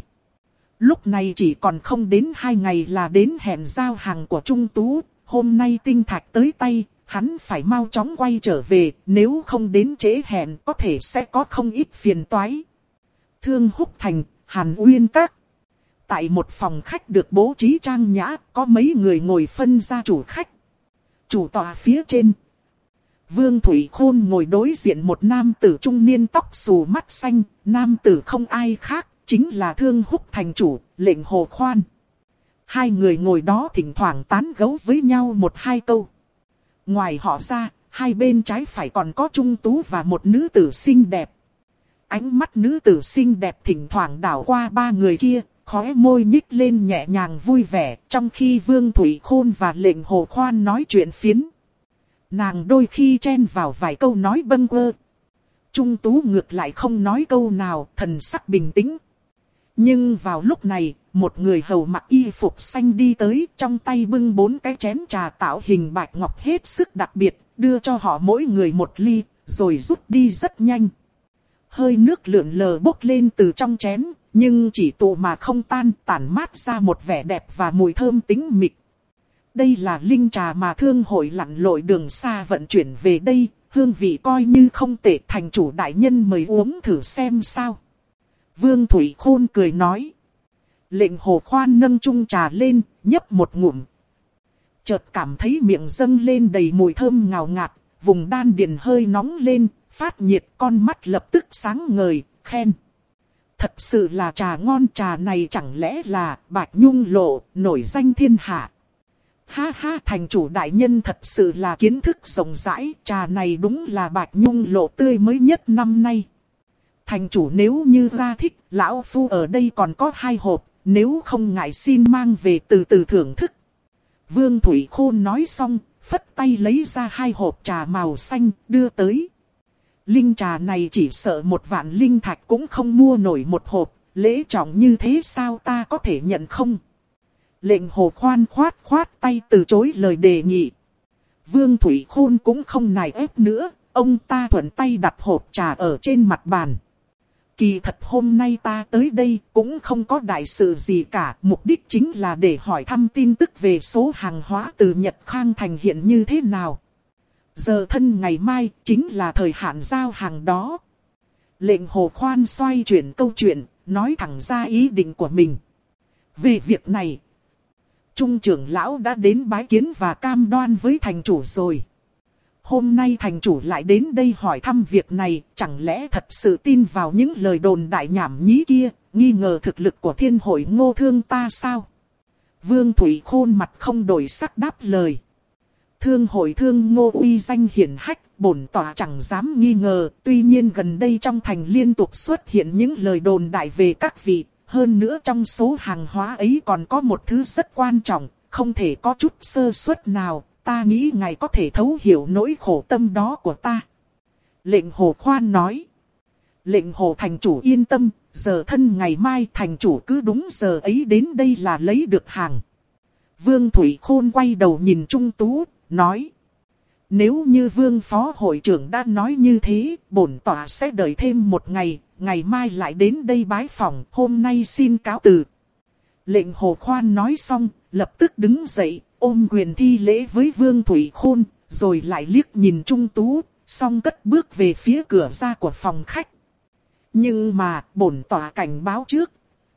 Lúc này chỉ còn không đến hai ngày là đến hẹn giao hàng của Trung Tú. Hôm nay tinh thạch tới tay, hắn phải mau chóng quay trở về, nếu không đến trễ hẹn có thể sẽ có không ít phiền toái. Thương Húc Thành, Hàn Uyên Các. Tại một phòng khách được bố trí trang nhã, có mấy người ngồi phân ra chủ khách. Chủ tọa phía trên, Vương Thủy Khôn ngồi đối diện một nam tử trung niên tóc xù mắt xanh. Nam tử không ai khác, chính là Thương Húc Thành chủ, Lệnh Hồ Khoan. Hai người ngồi đó thỉnh thoảng tán gẫu với nhau một hai câu. Ngoài họ ra, hai bên trái phải còn có Trung Tú và một nữ tử xinh đẹp. Ánh mắt nữ tử xinh đẹp thỉnh thoảng đảo qua ba người kia, khóe môi nhích lên nhẹ nhàng vui vẻ, trong khi Vương Thủy Khôn và Lệnh Hồ Khoan nói chuyện phiếm. Nàng đôi khi chen vào vài câu nói bâng quơ. Trung Tú ngược lại không nói câu nào, thần sắc bình tĩnh. Nhưng vào lúc này, một người hầu mặc y phục xanh đi tới, trong tay bưng bốn cái chén trà tạo hình bạch ngọc hết sức đặc biệt, đưa cho họ mỗi người một ly, rồi rút đi rất nhanh. Hơi nước lượn lờ bốc lên từ trong chén, nhưng chỉ tụ mà không tan, tản mát ra một vẻ đẹp và mùi thơm tĩnh mịch. Đây là linh trà mà thương hội lặn lội đường xa vận chuyển về đây, hương vị coi như không tệ, thành chủ đại nhân mời uống thử xem sao. Vương Thủy Khôn cười nói. Lệnh Hồ Khoan nâng chung trà lên, nhấp một ngụm. Chợt cảm thấy miệng dâng lên đầy mùi thơm ngào ngạt, vùng đan điền hơi nóng lên, phát nhiệt, con mắt lập tức sáng ngời, khen. Thật sự là trà ngon, trà này chẳng lẽ là Bạch Nhung Lộ, nổi danh thiên hạ. Ha ha, thành chủ đại nhân thật sự là kiến thức rộng rãi, trà này đúng là Bạch Nhung Lộ tươi mới nhất năm nay. Thành chủ nếu như ra thích, lão phu ở đây còn có hai hộp, nếu không ngại xin mang về từ từ thưởng thức. Vương Thủy Khôn nói xong, phất tay lấy ra hai hộp trà màu xanh, đưa tới. Linh trà này chỉ sợ một vạn linh thạch cũng không mua nổi một hộp, lễ trọng như thế sao ta có thể nhận không? Lệnh Hồ Khoan khoát khoát tay từ chối lời đề nghị. Vương Thủy Khôn cũng không nài ép nữa, ông ta thuận tay đặt hộp trà ở trên mặt bàn. Kỳ thật hôm nay ta tới đây cũng không có đại sự gì cả, mục đích chính là để hỏi thăm tin tức về số hàng hóa từ Nhật Khang Thành hiện như thế nào. Giờ thân ngày mai chính là thời hạn giao hàng đó. Lệnh Hồ Khoan xoay chuyển câu chuyện, nói thẳng ra ý định của mình. Về việc này, Trung trưởng lão đã đến bái kiến và cam đoan với thành chủ rồi. Hôm nay thành chủ lại đến đây hỏi thăm việc này, chẳng lẽ thật sự tin vào những lời đồn đại nhảm nhí kia, nghi ngờ thực lực của thiên hội Ngô Thương ta sao? Vương Thủy Khôn mặt không đổi sắc đáp lời. Thương hội Thương Ngô uy danh hiển hách, bổn tọa chẳng dám nghi ngờ, tuy nhiên gần đây trong thành liên tục xuất hiện những lời đồn đại về các vị, hơn nữa trong số hàng hóa ấy còn có một thứ rất quan trọng, không thể có chút sơ suất nào. ta nghĩ ngài có thể thấu hiểu nỗi khổ tâm đó của ta. Lệnh hồ khoan nói. Lệnh hồ thành chủ yên tâm, giờ thân ngày mai thành chủ cứ đúng giờ ấy đến đây là lấy được hàng. Vương Thủy Khôn quay đầu nhìn Trung Tú, nói. Nếu như vương phó hội trưởng đã nói như thế, bổn tọa sẽ đợi thêm một ngày, ngày mai lại đến đây bái phỏng, hôm nay xin cáo từ. Lệnh hồ khoan nói xong, lập tức đứng dậy, ôm quyền thi lễ với Vương Thủy Khôn, rồi lại liếc nhìn Trung Tú, xong cất bước về phía cửa ra của phòng khách. Nhưng mà, bổn tọa cảnh báo trước.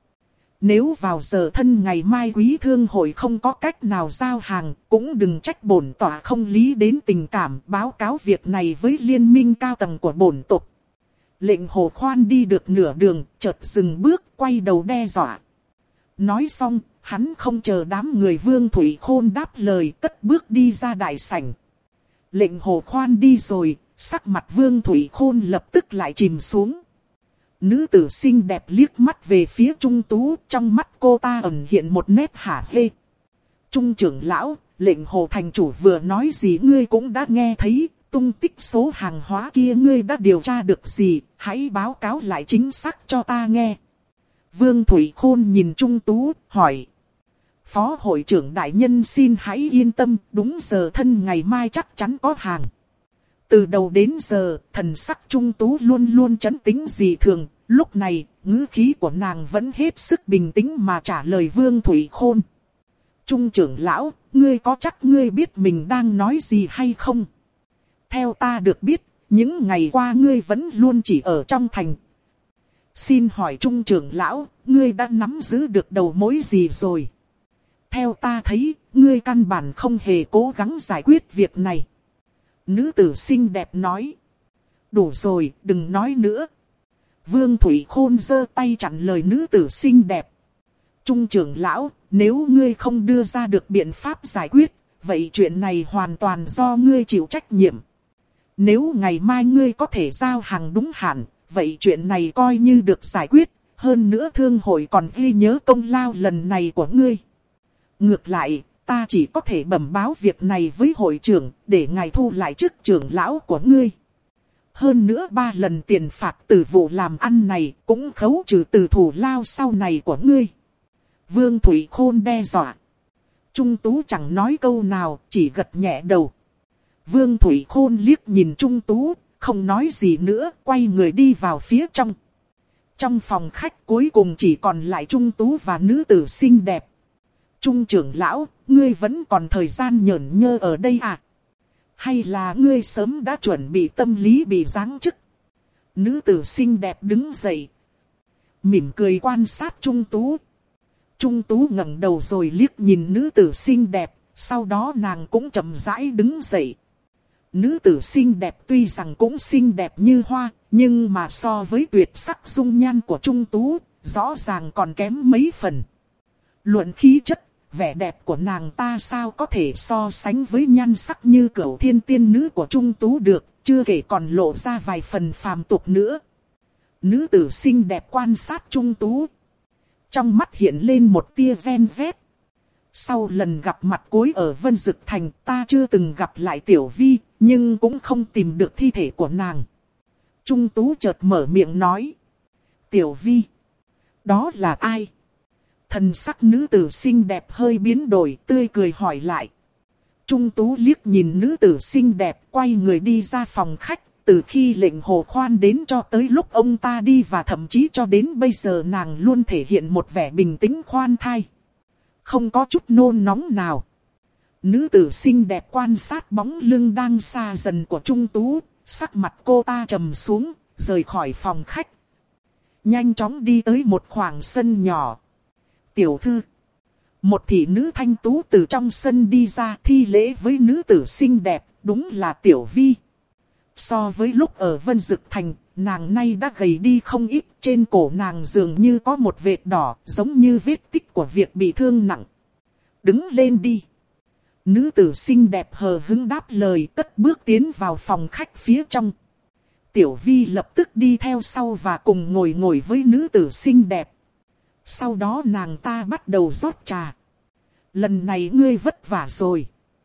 Nếu vào giờ thân ngày mai quý thương hội không có cách nào giao hàng, cũng đừng trách bổn tọa không lý đến tình cảm, báo cáo việc này với liên minh cao tầng của bổn tộc. Lệnh hồ khoan đi được nửa đường, chợt dừng bước, quay đầu đe dọa. Nói xong, hắn không chờ đám người Vương Thủy Khôn đáp lời, cất bước đi ra đại sảnh. Lệnh hồ khoan đi rồi, sắc mặt Vương Thủy Khôn lập tức lại chìm xuống. Nữ tử xinh đẹp liếc mắt về phía Trung Tú, trong mắt cô ta ẩn hiện một nét hả hê. Trung trưởng lão, lệnh hồ thành chủ vừa nói gì ngươi cũng đã nghe thấy, tung tích số hàng hóa kia ngươi đã điều tra được gì, hãy báo cáo lại chính xác cho ta nghe. Vương Thủy Khôn nhìn Trung Tú, hỏi. Phó hội trưởng đại nhân xin hãy yên tâm, đúng giờ thân ngày mai chắc chắn có hàng. Từ đầu đến giờ, thần sắc Trung Tú luôn luôn trấn tĩnh dị thường, lúc này, ngữ khí của nàng vẫn hết sức bình tĩnh mà trả lời Vương Thủy Khôn. Trung trưởng lão, ngươi có chắc ngươi biết mình đang nói gì hay không? Theo ta được biết, những ngày qua ngươi vẫn luôn chỉ ở trong thành. Xin hỏi Trung trưởng lão, ngươi đã nắm giữ được đầu mối gì rồi? Theo ta thấy, ngươi căn bản không hề cố gắng giải quyết việc này. Nữ tử xinh đẹp nói. Đủ rồi, đừng nói nữa. Vương Thủy Khôn giơ tay chặn lời nữ tử xinh đẹp. Trung trưởng lão, nếu ngươi không đưa ra được biện pháp giải quyết, vậy chuyện này hoàn toàn do ngươi chịu trách nhiệm. Nếu ngày mai ngươi có thể giao hàng đúng hạn, vậy chuyện này coi như được giải quyết. Hơn nữa thương hội còn ghi nhớ công lao lần này của ngươi. Ngược lại, ta chỉ có thể bẩm báo việc này với hội trưởng, để ngài thu lại chức trưởng lão của ngươi. Hơn nữa ba lần tiền phạt từ vụ làm ăn này cũng khấu trừ từ thủ lao sau này của ngươi. Vương Thủy Khôn đe dọa. Trung Tú chẳng nói câu nào, chỉ gật nhẹ đầu. Vương Thủy Khôn liếc nhìn Trung Tú, không nói gì nữa, quay người đi vào phía trong. Trong phòng khách cuối cùng chỉ còn lại Trung Tú và nữ tử xinh đẹp. Trung trưởng lão, ngươi vẫn còn thời gian nhởn nhơ ở đây à? Hay là ngươi sớm đã chuẩn bị tâm lý bị giáng chức? Nữ tử xinh đẹp đứng dậy, mỉm cười quan sát Trung Tú. Trung Tú ngẩng đầu rồi liếc nhìn nữ tử xinh đẹp, sau đó nàng cũng chậm rãi đứng dậy. Nữ tử xinh đẹp tuy rằng cũng xinh đẹp như hoa, nhưng mà so với tuyệt sắc dung nhan của Trung Tú, rõ ràng còn kém mấy phần. Luận khí chất, vẻ đẹp của nàng ta sao có thể so sánh với nhan sắc như cửu thiên tiên nữ của Trung Tú được, chưa kể còn lộ ra vài phần phàm tục nữa. Nữ tử xinh đẹp quan sát Trung Tú. Trong mắt hiện lên một tia ven vét. Sau lần gặp mặt cuối ở Vân Dực Thành, ta chưa từng gặp lại Tiểu Vi, nhưng cũng không tìm được thi thể của nàng. Trung Tú chợt mở miệng nói. Tiểu Vi? Đó là ai? Thần sắc nữ tử xinh đẹp hơi biến đổi, tươi cười hỏi lại. Trung Tú liếc nhìn nữ tử xinh đẹp, quay người đi ra phòng khách. Từ khi lệnh hồ khoan đến cho tới lúc ông ta đi và thậm chí cho đến bây giờ nàng luôn thể hiện một vẻ bình tĩnh khoan thai. Không có chút nôn nóng nào. Nữ tử xinh đẹp quan sát bóng lưng đang xa dần của Trung Tú, sắc mặt cô ta trầm xuống, rời khỏi phòng khách. Nhanh chóng đi tới một khoảng sân nhỏ. Tiểu thư. Một thị nữ thanh tú từ trong sân đi ra thi lễ với nữ tử xinh đẹp, đúng là Tiểu Vi. So với lúc ở Vân Dực Thành, nàng nay đã gầy đi không ít, trên cổ nàng dường như có một vệt đỏ, giống như vết tích của việc bị thương nặng. Đứng lên đi. Nữ tử xinh đẹp hờ hững đáp lời, cất bước tiến vào phòng khách phía trong. Tiểu Vi lập tức đi theo sau và cùng ngồi ngồi với nữ tử xinh đẹp. Sau đó nàng ta bắt đầu rót trà. Lần này ngươi vất vả rồi.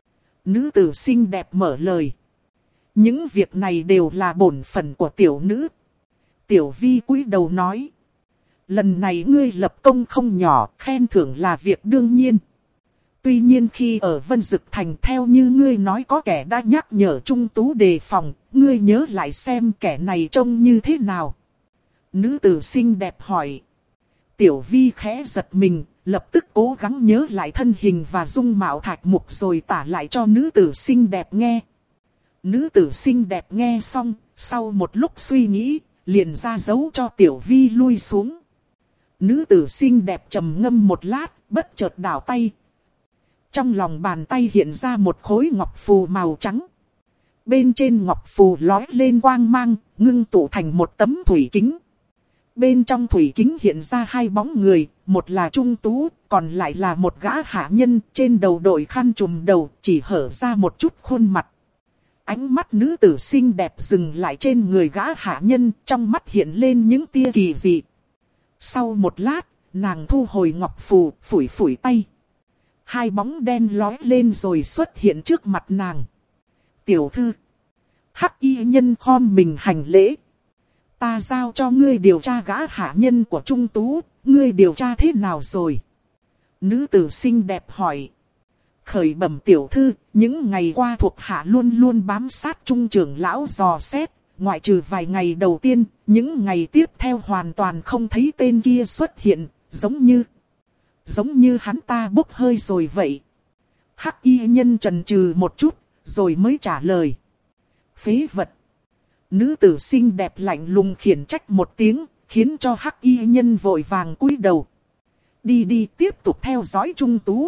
Nữ tử xinh đẹp mở lời. Những việc này đều là bổn phận của tiểu nữ. Tiểu vi cúi đầu nói. Lần này ngươi lập công không nhỏ, khen thưởng là việc đương nhiên. Tuy nhiên khi ở Vân Dực Thành theo như ngươi nói có kẻ đã nhắc nhở Trung Tú đề phòng, ngươi nhớ lại xem kẻ này trông như thế nào. Nữ tử xinh đẹp hỏi. Tiểu vi khẽ giật mình, lập tức cố gắng nhớ lại thân hình và dung mạo Thạch Mục rồi tả lại cho nữ tử xinh đẹp nghe. Nữ tử xinh đẹp nghe xong, sau một lúc suy nghĩ, liền ra dấu cho Tiểu vi lui xuống. Nữ tử xinh đẹp trầm ngâm một lát, bất chợt đảo tay. Trong lòng bàn tay hiện ra một khối ngọc phù màu trắng. Bên trên ngọc phù lói lên quang mang, ngưng tụ thành một tấm thủy kính. Bên trong thủy kính hiện ra hai bóng người, một là Trung Tú, còn lại là một gã hạ nhân, trên đầu đội khăn trùm đầu, chỉ hở ra một chút khuôn mặt. Ánh mắt nữ tử xinh đẹp dừng lại trên người gã hạ nhân, trong mắt hiện lên những tia kỳ dị. Sau một lát, nàng thu hồi ngọc phù, phủi phủi tay. Hai bóng đen lói lên rồi xuất hiện trước mặt nàng. Tiểu thư. Hắc y nhân khom mình hành lễ. Ta giao cho ngươi điều tra gã hạ nhân của Trung Tú, ngươi điều tra thế nào rồi? Nữ tử xinh đẹp hỏi. Khởi bẩm tiểu thư, những ngày qua thuộc hạ luôn luôn bám sát Trung trưởng lão dò xét, ngoại trừ vài ngày đầu tiên, những ngày tiếp theo hoàn toàn không thấy tên kia xuất hiện, giống như... Giống như hắn ta bốc hơi rồi vậy. Hắc y nhân chần chừ một chút, rồi mới trả lời. Phế vật. Nữ tử xinh đẹp lạnh lùng khiển trách một tiếng, khiến cho hắc y nhân vội vàng cúi đầu. Đi đi tiếp tục theo dõi Trung Tú.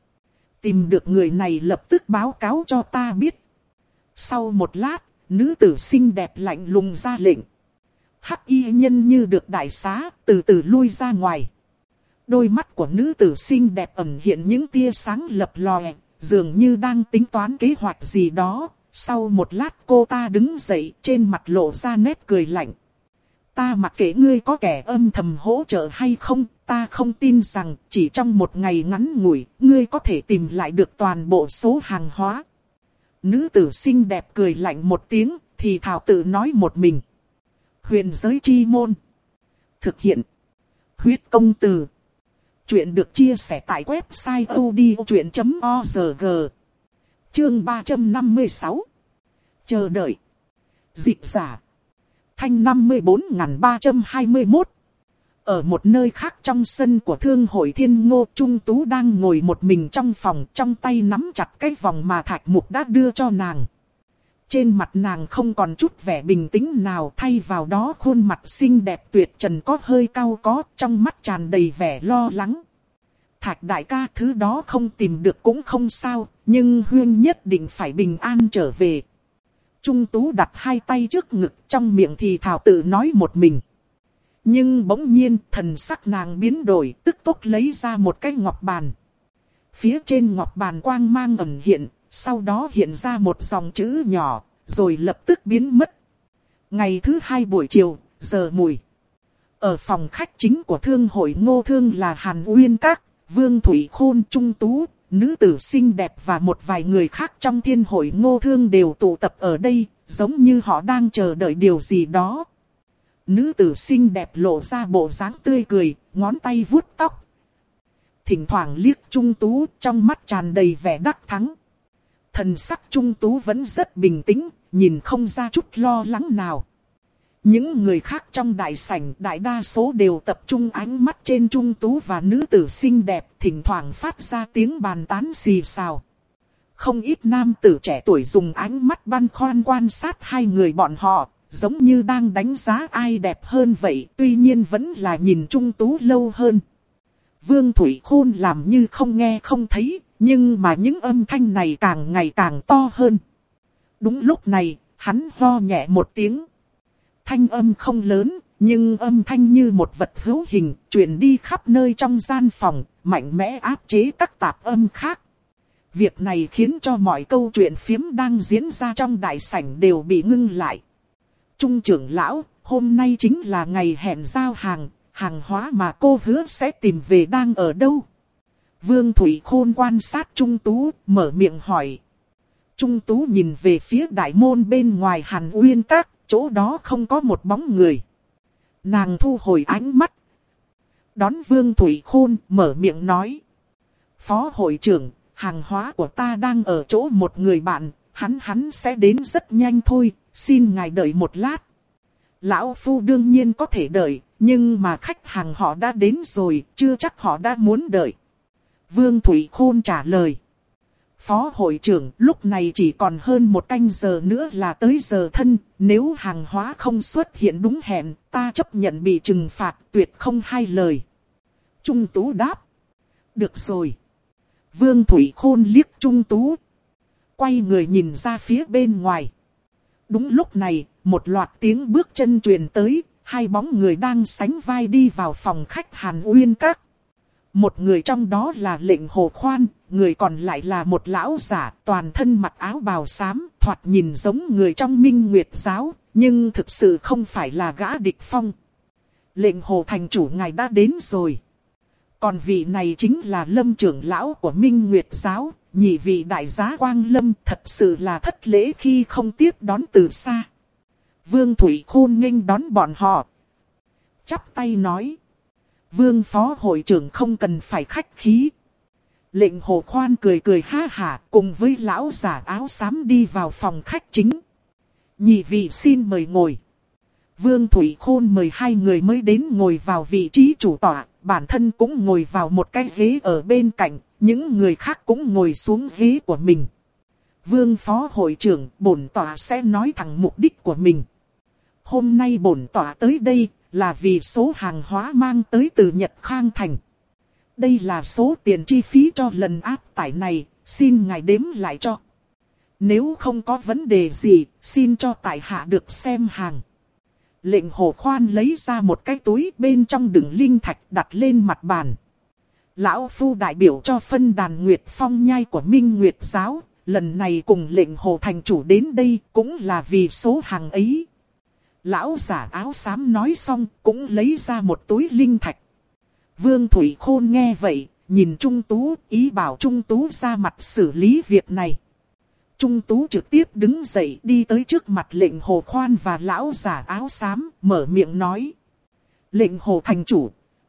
Tìm được người này lập tức báo cáo cho ta biết. Sau một lát, nữ tử xinh đẹp lạnh lùng ra lệnh. Hắc y nhân như được đại xá, từ từ lui ra ngoài. Đôi mắt của nữ tử xinh đẹp ẩn hiện những tia sáng lập lòe, dường như đang tính toán kế hoạch gì đó. Sau một lát cô ta đứng dậy, trên mặt lộ ra nét cười lạnh. Ta mặc kệ ngươi có kẻ âm thầm hỗ trợ hay không, ta không tin rằng chỉ trong một ngày ngắn ngủi, ngươi có thể tìm lại được toàn bộ số hàng hóa. Nữ tử xinh đẹp cười lạnh một tiếng, thì thảo tự nói một mình. Huyền giới chi môn. Thực hiện. Huyết công từ. Chuyện được chia sẻ tại website odchuyện chấm org. Chương ba trăm năm mươi sáu. Chờ đợi. Dịch giả. Thanh năm mươi bốn nghìn ba trăm hai mươi mốt. Ở một nơi khác trong sân của Thương hội Thiên Ngô, Trung Tú đang ngồi một mình trong phòng, trong tay nắm chặt cái vòng mà Thạch Mục đã đưa cho nàng. Trên mặt nàng không còn chút vẻ bình tĩnh nào, thay vào đó khuôn mặt xinh đẹp tuyệt trần có hơi cau có, trong mắt tràn đầy vẻ lo lắng. Thạch đại ca, thứ đó không tìm được cũng không sao, nhưng Huyên nhất định phải bình an trở về. Trung Tú đặt hai tay trước ngực, trong miệng thì thảo tự nói một mình. Nhưng bỗng nhiên thần sắc nàng biến đổi, tức tốc lấy ra một cái ngọc bàn. Phía trên ngọc bàn quang mang ẩn hiện, sau đó hiện ra một dòng chữ nhỏ, rồi lập tức biến mất. Ngày thứ hai buổi chiều, giờ mùi. Ở phòng khách chính của Thương hội Ngô Thương là Hàn Uyên Các, Vương Thủy Khôn, Trung Tú, nữ tử xinh đẹp và một vài người khác trong Thiên hội Ngô Thương đều tụ tập ở đây, giống như họ đang chờ đợi điều gì đó. Nữ tử xinh đẹp lộ ra bộ dáng tươi cười, ngón tay vuốt tóc. Thỉnh thoảng liếc Trung Tú, trong mắt tràn đầy vẻ đắc thắng. Thần sắc Trung Tú vẫn rất bình tĩnh, nhìn không ra chút lo lắng nào. Những người khác trong đại sảnh đại đa số đều tập trung ánh mắt trên Trung Tú và nữ tử xinh đẹp, thỉnh thoảng phát ra tiếng bàn tán xì xào. Không ít nam tử trẻ tuổi dùng ánh mắt băn khoăn quan sát hai người bọn họ, giống như đang đánh giá ai đẹp hơn vậy, tuy nhiên vẫn là nhìn Trung Tú lâu hơn. Vương Thủy Khôn làm như không nghe không thấy, nhưng mà những âm thanh này càng ngày càng to hơn. Đúng lúc này, hắn ho nhẹ một tiếng. Thanh âm không lớn, nhưng âm thanh như một vật hữu hình, truyền đi khắp nơi trong gian phòng, mạnh mẽ áp chế các tạp âm khác. Việc này khiến cho mọi câu chuyện phiếm đang diễn ra trong đại sảnh đều bị ngưng lại. Trung trưởng lão, hôm nay chính là ngày hẹn giao hàng, hàng hóa mà cô hứa sẽ tìm về đang ở đâu? Vương Thủy Khôn quan sát Trung Tú, mở miệng hỏi. Trung Tú nhìn về phía đại môn bên ngoài Hàn Uyên Các, chỗ đó không có một bóng người. Nàng thu hồi ánh mắt. Đón Vương Thủy Khôn mở miệng nói. Phó hội trưởng, hàng hóa của ta đang ở chỗ một người bạn, hắn hắn sẽ đến rất nhanh thôi, xin ngài đợi một lát. Lão Phu đương nhiên có thể đợi, nhưng mà khách hàng họ đã đến rồi, chưa chắc họ đã muốn đợi. Vương Thủy Khôn trả lời. Phó hội trưởng, lúc này chỉ còn hơn một canh giờ nữa là tới giờ thân, nếu hàng hóa không xuất hiện đúng hẹn, ta chấp nhận bị trừng phạt, tuyệt không hai lời. Trung Tú đáp. Được rồi. Vương Thủy Khôn liếc Trung Tú. Quay người nhìn ra phía bên ngoài. Đúng lúc này, một loạt tiếng bước chân truyền tới, hai bóng người đang sánh vai đi vào phòng khách Hàn Uyên Các. Một người trong đó là Lệnh Hồ Khoan, người còn lại là một lão giả, toàn thân mặc áo bào xám, thoạt nhìn giống người trong Minh Nguyệt giáo, nhưng thực sự không phải là gã địch phong. Lệnh Hồ thành chủ ngài đã đến rồi. Còn vị này chính là Lâm trưởng lão của Minh Nguyệt giáo, nhị vị đại giá Quang Lâm, thật sự là thất lễ khi không tiếp đón từ xa. Vương Thủy Khôn nghênh đón bọn họ. Chắp tay nói. Vương phó hội trưởng không cần phải khách khí. Lệnh Hồ Khoan cười cười ha hả cùng với lão giả áo xám đi vào phòng khách chính. Nhị vị xin mời ngồi. Vương Thủy Khôn mời hai người mới đến ngồi vào vị trí chủ tọa, bản thân cũng ngồi vào một cái ghế ở bên cạnh, những người khác cũng ngồi xuống ghế của mình. Vương phó hội trưởng, bổn tọa sẽ nói thẳng mục đích của mình. Hôm nay bổn tọa tới đây là vì số hàng hóa mang tới từ Nhật Khang Thành. Đây là số tiền chi phí cho lần áp tải này, xin ngài đếm lại cho. Nếu không có vấn đề gì, xin cho tại hạ được xem hàng. Lệnh Hồ Khoan lấy ra một cái túi bên trong đựng linh thạch đặt lên mặt bàn. Lão Phu đại biểu cho phân đàn Nguyệt Phong nhai của Minh Nguyệt giáo, lần này cùng Lệnh Hồ thành chủ đến đây cũng là vì số hàng ấy. Lão giả áo xám nói xong cũng lấy ra một túi linh thạch. Vương Thủy Khôn nghe vậy, nhìn Trung Tú, ý bảo Trung Tú ra mặt xử lý việc này. Trung Tú trực tiếp đứng dậy đi tới trước mặt Lệnh Hồ Khoan và lão giả áo xám, mở miệng nói. Lệnh Hồ thành chủ.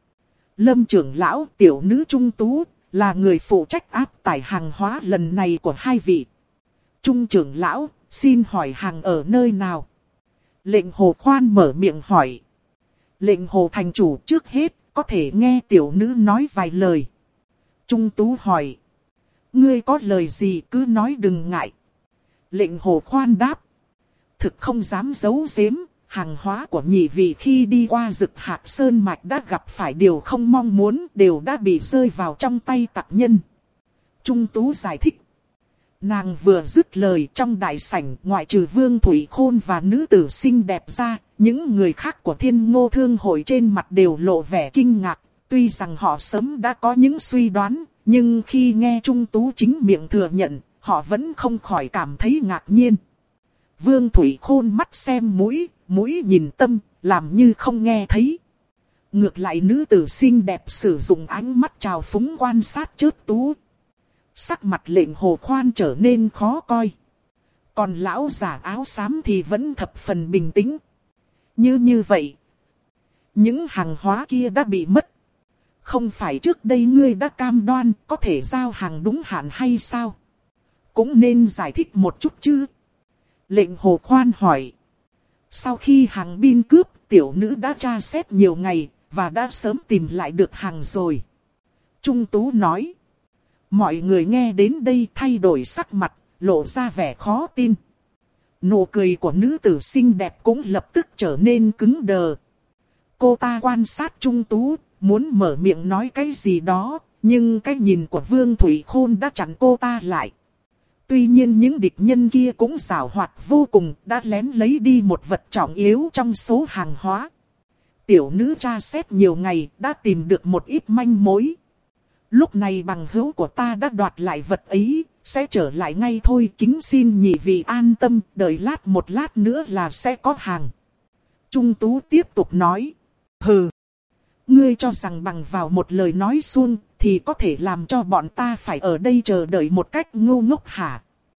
Lâm trưởng lão tiểu nữ Trung Tú, là người phụ trách áp tải hàng hóa lần này của hai vị. Trung trưởng lão, xin hỏi hàng ở nơi nào? Lệnh Hồ Khoan mở miệng hỏi. Lệnh Hồ thành chủ trước hết, có thể nghe tiểu nữ nói vài lời. Trung Tú hỏi. Ngươi có lời gì cứ nói đừng ngại. Lệnh Hồ Khoan đáp. Thực không dám giấu giếm, hàng hóa của nhị vị khi đi qua Dực Hạc Sơn Mạch đã gặp phải điều không mong muốn, đều đã bị rơi vào trong tay tặc nhân. Trung Tú giải thích. Nàng vừa dứt lời, trong đại sảnh ngoại trừ Vương Thủy Khôn và nữ tử xinh đẹp ra, những người khác của Thiên Ngô Thương hội trên mặt đều lộ vẻ kinh ngạc. Tuy rằng họ sớm đã có những suy đoán, nhưng khi nghe Trung Tú chính miệng thừa nhận, họ vẫn không khỏi cảm thấy ngạc nhiên. Vương Thủy Khôn mắt xem mũi, mũi nhìn tâm, làm như không nghe thấy. Ngược lại nữ tử xinh đẹp sử dụng ánh mắt trào phúng quan sát Chớt Tú. Sắc mặt Lệnh Hồ Khoan trở nên khó coi. Còn lão giả áo xám thì vẫn thập phần bình tĩnh. Như như vậy, những hàng hóa kia đã bị mất. Không phải trước đây ngươi đã cam đoan có thể giao hàng đúng hạn hay sao? Cũng nên giải thích một chút chứ. Lệnh Hồ Khoan hỏi. Sau khi hàng bin cướp, tiểu nữ đã tra xét nhiều ngày, và đã sớm tìm lại được hàng rồi. Trung Tú nói. Mọi người nghe đến đây thay đổi sắc mặt, lộ ra vẻ khó tin. Nụ cười của nữ tử xinh đẹp cũng lập tức trở nên cứng đờ. Cô ta quan sát Trung Tú, muốn mở miệng nói cái gì đó, nhưng cái nhìn của Vương Thủy Khôn đã chặn cô ta lại. Tuy nhiên những địch nhân kia cũng giảo hoạt vô cùng, đã lén lấy đi một vật trọng yếu trong số hàng hóa. Tiểu nữ tra xét nhiều ngày, đã tìm được một ít manh mối. Lúc này bằng hữu của ta đã đoạt lại vật ấy, sẽ trở lại ngay thôi. Kính xin nhị vị an tâm, đợi lát một lát nữa là sẽ có hàng. Trung Tú tiếp tục nói. Hừ, ngươi cho rằng bằng vào một lời nói suông thì có thể làm cho bọn ta phải ở đây chờ đợi một cách ngu ngốc hả?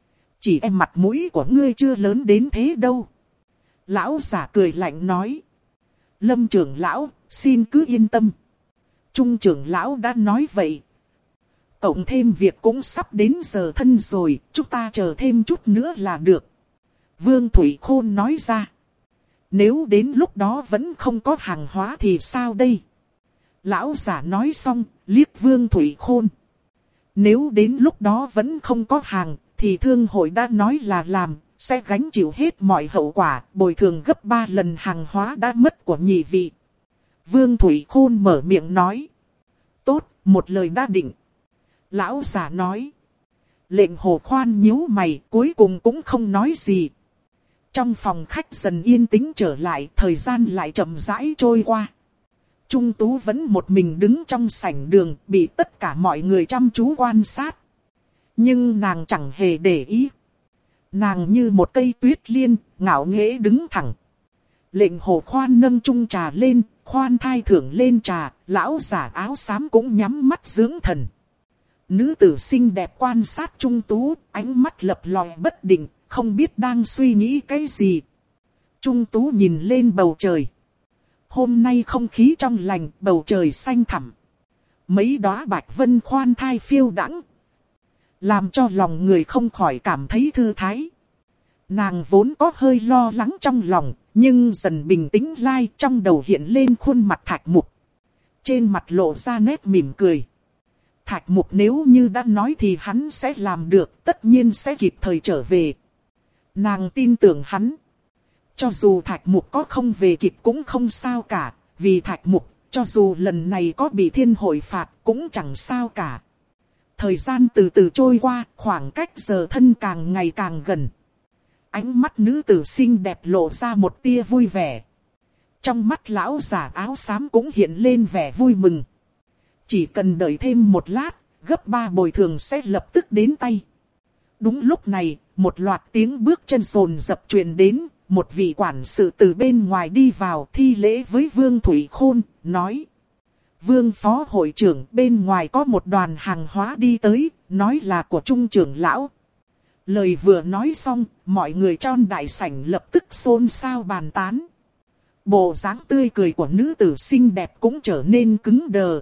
chỉ em mặt mũi của ngươi chưa lớn đến thế đâu. Lão giả cười lạnh nói. Lâm trưởng lão, xin cứ yên tâm. Trung trưởng lão đã nói vậy. Cộng thêm việc cũng sắp đến giờ thân rồi, chúng ta chờ thêm chút nữa là được. Vương Thủy Khôn nói ra. Nếu đến lúc đó vẫn không có hàng hóa thì sao đây? Lão giả nói xong, liếc Vương Thủy Khôn. Nếu đến lúc đó vẫn không có hàng, thì thương hội đã nói là làm, sẽ gánh chịu hết mọi hậu quả, bồi thường gấp ba lần hàng hóa đã mất của nhị vị. Vương Thủy Khôn mở miệng nói. Tốt, một lời đã định. Lão giả nói. Lệnh Hồ Khoan nhíu mày, cuối cùng cũng không nói gì. Trong phòng khách dần yên tĩnh trở lại, thời gian lại chậm rãi trôi qua. Trung Tú vẫn một mình đứng trong sảnh đường, bị tất cả mọi người chăm chú quan sát. Nhưng nàng chẳng hề để ý. Nàng như một cây tuyết liên, ngạo nghễ đứng thẳng. Lệnh Hồ Khoan nâng chung trà lên, khoan thai thưởng lên trà, lão giả áo xám cũng nhắm mắt dưỡng thần. Nữ tử xinh đẹp quan sát Trung Tú, ánh mắt lập lòe bất định, không biết đang suy nghĩ cái gì. Trung Tú nhìn lên bầu trời. Hôm nay không khí trong lành, bầu trời xanh thẳm. Mấy đóa bạch vân khoan thai phiêu đãng, làm cho lòng người không khỏi cảm thấy thư thái. Nàng vốn có hơi lo lắng trong lòng, nhưng dần bình tĩnh lại, trong đầu hiện lên khuôn mặt Thạch Mục. Trên mặt lộ ra nét mỉm cười. Thạch Mục nếu như đã nói thì hắn sẽ làm được, tất nhiên sẽ kịp thời trở về. Nàng tin tưởng hắn. Cho dù Thạch Mục có không về kịp cũng không sao cả, vì Thạch Mục, cho dù lần này có bị thiên hội phạt cũng chẳng sao cả. Thời gian từ từ trôi qua, khoảng cách giờ thân càng ngày càng gần. Ánh mắt nữ tử xinh đẹp lộ ra một tia vui vẻ. Trong mắt lão giả áo xám cũng hiện lên vẻ vui mừng. Chỉ cần đợi thêm một lát, gấp ba bồi thường sẽ lập tức đến tay. Đúng lúc này, một loạt tiếng bước chân rồn rập truyền đến, một vị quản sự từ bên ngoài đi vào thi lễ với Vương Thủy Khôn, nói. Vương phó hội trưởng, bên ngoài có một đoàn hàng hóa đi tới, nói là của Trung trưởng lão. Lời vừa nói xong, mọi người trong đại sảnh lập tức xôn xao bàn tán. Bộ dáng tươi cười của nữ tử xinh đẹp cũng trở nên cứng đờ.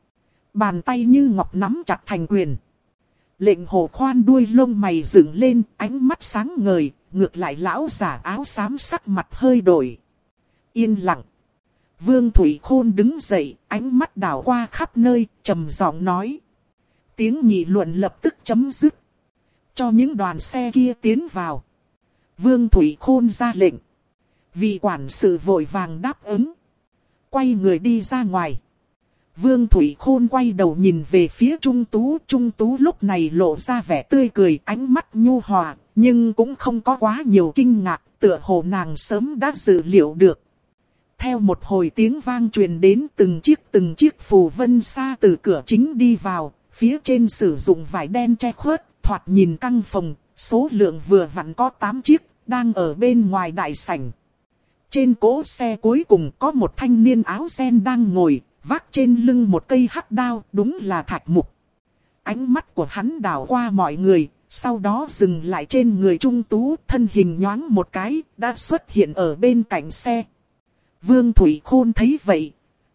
Bàn tay như ngọc nắm chặt thành quyền. Lệnh Hồ Khoan đuôi lông mày dựng lên, ánh mắt sáng ngời, ngược lại lão giả áo xám sắc mặt hơi đổi. Yên lặng. Vương Thủy Khôn đứng dậy, ánh mắt đảo qua khắp nơi, trầm giọng nói. Tiếng nghị luận lập tức chấm dứt. Cho những đoàn xe kia tiến vào. Vương Thủy Khôn ra lệnh. Vị quản sự vội vàng đáp ứng. Quay người đi ra ngoài. Vương Thủy Khôn quay đầu nhìn về phía Trung Tú. Trung Tú lúc này lộ ra vẻ tươi cười, ánh mắt nhu hòa, nhưng cũng không có quá nhiều kinh ngạc, tựa hồ nàng sớm đã dự liệu được. Theo một hồi tiếng vang truyền đến, từng chiếc từng chiếc phù vân xa từ cửa chính đi vào, phía trên sử dụng vải đen che khuất, thoạt nhìn căng phòng, số lượng vừa vặn có tám chiếc, đang ở bên ngoài đại sảnh. Trên cỗ xe cuối cùng có một thanh niên áo ren đang ngồi, vác trên lưng một cây hắc đao, đúng là Thạch Mục. Ánh mắt của hắn đảo qua mọi người, sau đó dừng lại trên người Trung Tú, thân hình nhoáng một cái, đã xuất hiện ở bên cạnh xe. Vương Thủy Khôn thấy vậy,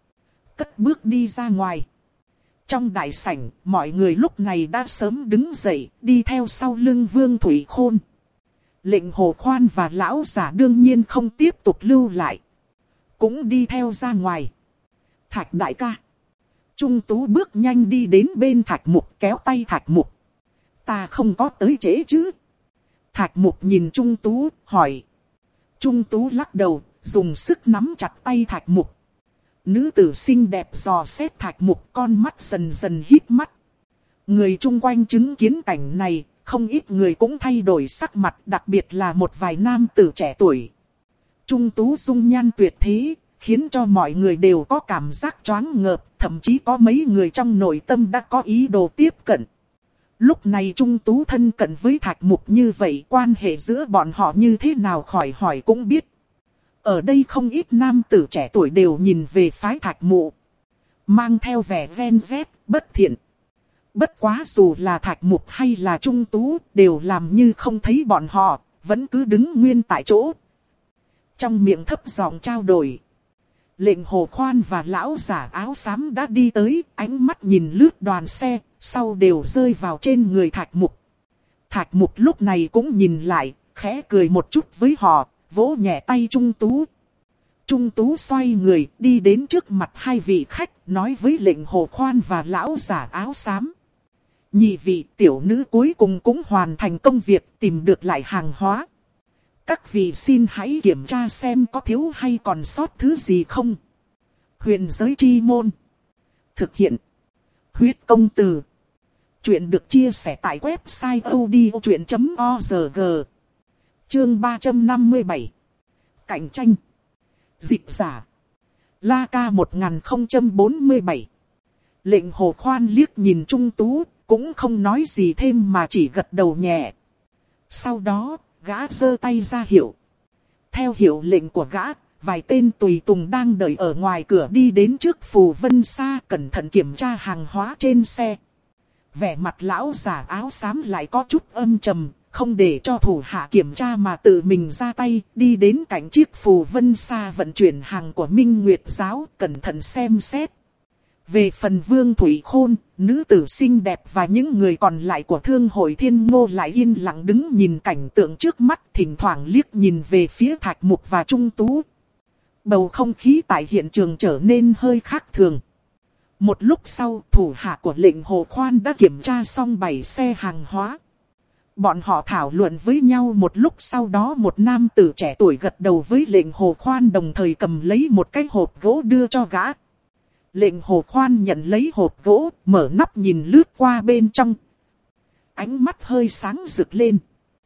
cất bước đi ra ngoài. Trong đại sảnh, mọi người lúc này đã sớm đứng dậy, đi theo sau lưng Vương Thủy Khôn. Lệnh Hồ Khoan và lão giả đương nhiên không tiếp tục lưu lại, cũng đi theo ra ngoài. Thạch đại ca. Trung Tú bước nhanh đi đến bên Thạch Mục, kéo tay Thạch Mục. Ta không có tới trễ chứ? Thạch Mục nhìn Trung Tú, hỏi. Trung Tú lắc đầu, dùng sức nắm chặt tay Thạch Mục. Nữ tử xinh đẹp dò xét Thạch Mục, con mắt dần dần híp mắt. Người chung quanh chứng kiến cảnh này, không ít người cũng thay đổi sắc mặt, đặc biệt là một vài nam tử trẻ tuổi. Trung Tú dung nhan tuyệt thế, khiến cho mọi người đều có cảm giác choáng ngợp, thậm chí có mấy người trong nội tâm đã có ý đồ tiếp cận. Lúc này Trung Tú thân cận với Thạch Mục như vậy, quan hệ giữa bọn họ như thế nào khỏi hỏi cũng biết. Ở đây không ít nam tử trẻ tuổi đều nhìn về phái Thạch Mục, mang theo vẻ ven rét, bất thiện. Bất quá dù là Thạch Mục hay là Trung Tú đều làm như không thấy bọn họ, vẫn cứ đứng nguyên tại chỗ. Trong miệng thấp giọng trao đổi. Lệnh Hồ Khoan và lão giả áo xám đã đi tới, ánh mắt nhìn lướt đoàn xe, sau đều rơi vào trên người Thạch Mục. Thạch Mục lúc này cũng nhìn lại, khẽ cười một chút với họ, vỗ nhẹ tay Trung Tú. Trung Tú xoay người đi đến trước mặt hai vị khách, nói với Lệnh Hồ Khoan và lão giả áo xám. Nhị vị tiểu nữ cuối cùng cũng hoàn thành công việc tìm được lại hàng hóa. Các vị xin hãy kiểm tra xem có thiếu hay còn sót thứ gì không. Huyền giới chi môn. Thực hiện. Huyết công từ. Chuyện được chia sẻ tại website odchuyện chấm org. Chương ba trăm năm mươi bảy. Cạnh tranh. Dịch giả. La ca một nghìn không trăm bốn mươi bảy. Lệnh Hồ Khoan liếc nhìn Trung Tú, cũng không nói gì thêm mà chỉ gật đầu nhẹ. Sau đó, gã giơ tay ra hiệu. Theo hiệu lệnh của gã, vài tên tùy tùng đang đợi ở ngoài cửa đi đến trước Phù Vân Sa cẩn thận kiểm tra hàng hóa trên xe. Vẻ mặt lão giả áo xám lại có chút âm trầm, không để cho thủ hạ kiểm tra mà tự mình ra tay, đi đến cạnh chiếc Phù Vân Sa vận chuyển hàng của Minh Nguyệt Giáo, cẩn thận xem xét. Về phần Vương Thủy Khôn, nữ tử xinh đẹp và những người còn lại của Thương hội Thiên Ngô lại yên lặng đứng nhìn cảnh tượng trước mắt, thỉnh thoảng liếc nhìn về phía Thạch Mục và Trung Tú. Bầu không khí tại hiện trường trở nên hơi khác thường. Một lúc sau, thủ hạ của Lệnh Hồ Khoan đã kiểm tra xong bảy xe hàng hóa. Bọn họ thảo luận với nhau một lúc, sau đó một nam tử trẻ tuổi gật đầu với Lệnh Hồ Khoan, đồng thời cầm lấy một cái hộp gỗ đưa cho gã. Lệnh Hồ Khoan nhận lấy hộp gỗ, mở nắp nhìn lướt qua bên trong. Ánh mắt hơi sáng rực lên.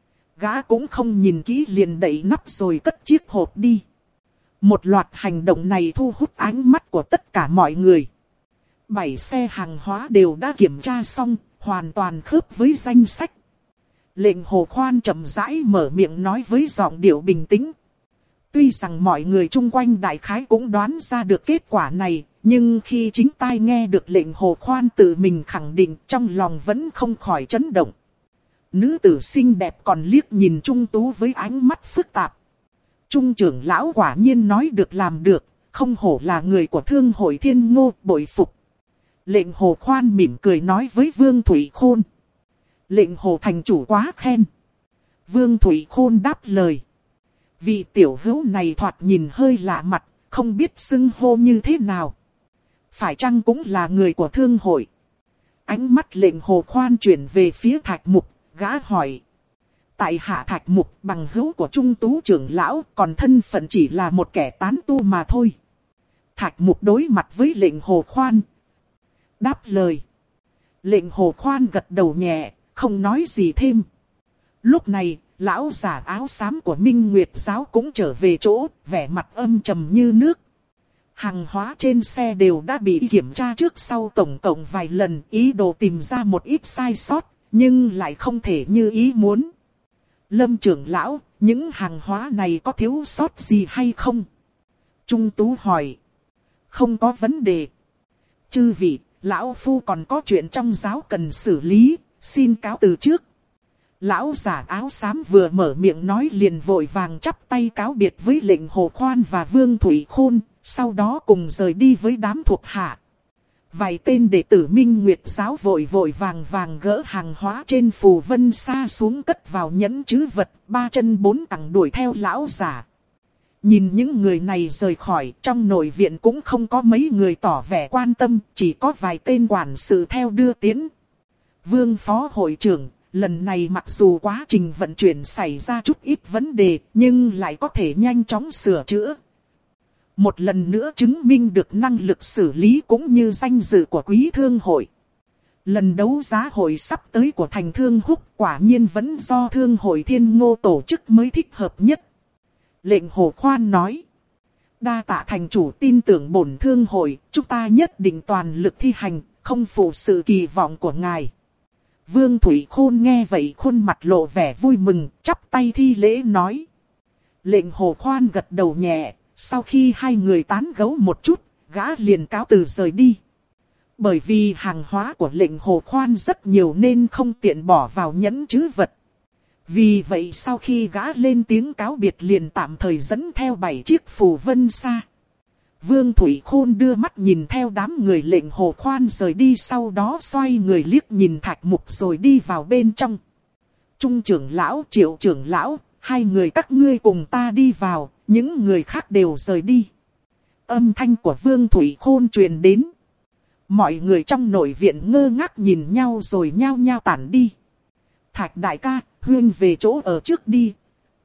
Gã cũng không nhìn kỹ liền đậy nắp rồi cất chiếc hộp đi. Một loạt hành động này thu hút ánh mắt của tất cả mọi người. Bảy xe hàng hóa đều đã kiểm tra xong, hoàn toàn khớp với danh sách. Lệnh Hồ Khoan chậm rãi mở miệng nói với giọng điệu bình tĩnh. Tuy rằng mọi người chung quanh đại khái cũng đoán ra được kết quả này, nhưng khi chính tai nghe được Lệnh Hồ Khoan tự mình khẳng định, trong lòng vẫn không khỏi chấn động. Nữ tử xinh đẹp còn liếc nhìn Trung Tú với ánh mắt phức tạp. Trung trưởng lão quả nhiên nói được làm được, không hổ là người của Thương hội Thiên Ngô, bội phục. Lệnh Hồ Khoan mỉm cười nói với Vương Thủy Khôn. Lệnh Hồ thành chủ quá khen. Vương Thủy Khôn đáp lời. Vị tiểu hữu này thoạt nhìn hơi lạ mặt, không biết xưng hô như thế nào. Phải chăng cũng là người của Thương hội? Ánh mắt Lệnh Hồ Khoan chuyển về phía Thạch Mục, gã hỏi. Tại hạ Thạch Mục bằng hữu của Trung Tú trưởng lão, còn thân phận chỉ là một kẻ tán tu mà thôi. Thạch Mục đối mặt với Lệnh Hồ Khoan. Đáp lời. Lệnh Hồ Khoan gật đầu nhẹ, không nói gì thêm. Lúc này, lão giả áo xám của Minh Nguyệt Giáo cũng trở về chỗ, vẻ mặt âm trầm như nước. Hàng hóa trên xe đều đã bị kiểm tra trước sau tổng cộng vài lần, ý đồ tìm ra một ít sai sót, nhưng lại không thể như ý muốn. Lâm trưởng lão, những hàng hóa này có thiếu sót gì hay không? Trung Tú hỏi. Không có vấn đề. Chư vị, lão phu còn có chuyện trong giáo cần xử lý, xin cáo từ trước. Lão giả áo xám vừa mở miệng nói liền vội vàng chắp tay cáo biệt với Lệnh Hồ Khoan và Vương Thủy Khôn, sau đó cùng rời đi với đám thuộc hạ. Vài tên đệ tử Minh Nguyệt Giáo vội vội vàng vàng gỡ hàng hóa trên Phù Vân Sa xuống cất vào nhẫn trữ vật, ba chân bốn cẳng đuổi theo lão giả. Nhìn những người này rời khỏi, trong nội viện cũng không có mấy người tỏ vẻ quan tâm, chỉ có vài tên quản sự theo đưa tiến. Vương phó hội trưởng, lần này mặc dù quá trình vận chuyển xảy ra chút ít vấn đề, nhưng lại có thể nhanh chóng sửa chữa. Một lần nữa chứng minh được năng lực xử lý cũng như danh dự của quý thương hội. Lần đấu giá hội sắp tới của thành Thương Húc quả nhiên vẫn do Thương hội Thiên Ngô tổ chức mới thích hợp nhất. Lệnh Hồ Khoan nói. Đa tạ thành chủ tin tưởng bổn thương hội, chúng ta nhất định toàn lực thi hành, không phụ sự kỳ vọng của ngài. Vương Thủy Khôn nghe vậy khuôn mặt lộ vẻ vui mừng, chắp tay thi lễ nói. Lệnh Hồ Khoan gật đầu nhẹ, sau khi hai người tán gẫu một chút, gã liền cáo từ rời đi. Bởi vì hàng hóa của lệnh hồ khoan rất nhiều nên không tiện bỏ vào nhẫn trữ vật. Vì vậy sau khi gã lên tiếng cáo biệt liền tạm thời dẫn theo bảy chiếc phù vân xa. Vương Thủy Khôn đưa mắt nhìn theo đám người lệnh hồ khoan rời đi, sau đó xoay người liếc nhìn Thạch Mục rồi đi vào bên trong. Trung trưởng lão, Triệu trưởng lão, hai người các ngươi cùng ta đi vào, những người khác đều rời đi. Âm thanh của Vương Thủy Khôn truyền đến. Mọi người trong nội viện ngơ ngác nhìn nhau rồi nhao nhao tản đi. Thạch đại ca, huynh về chỗ ở trước đi.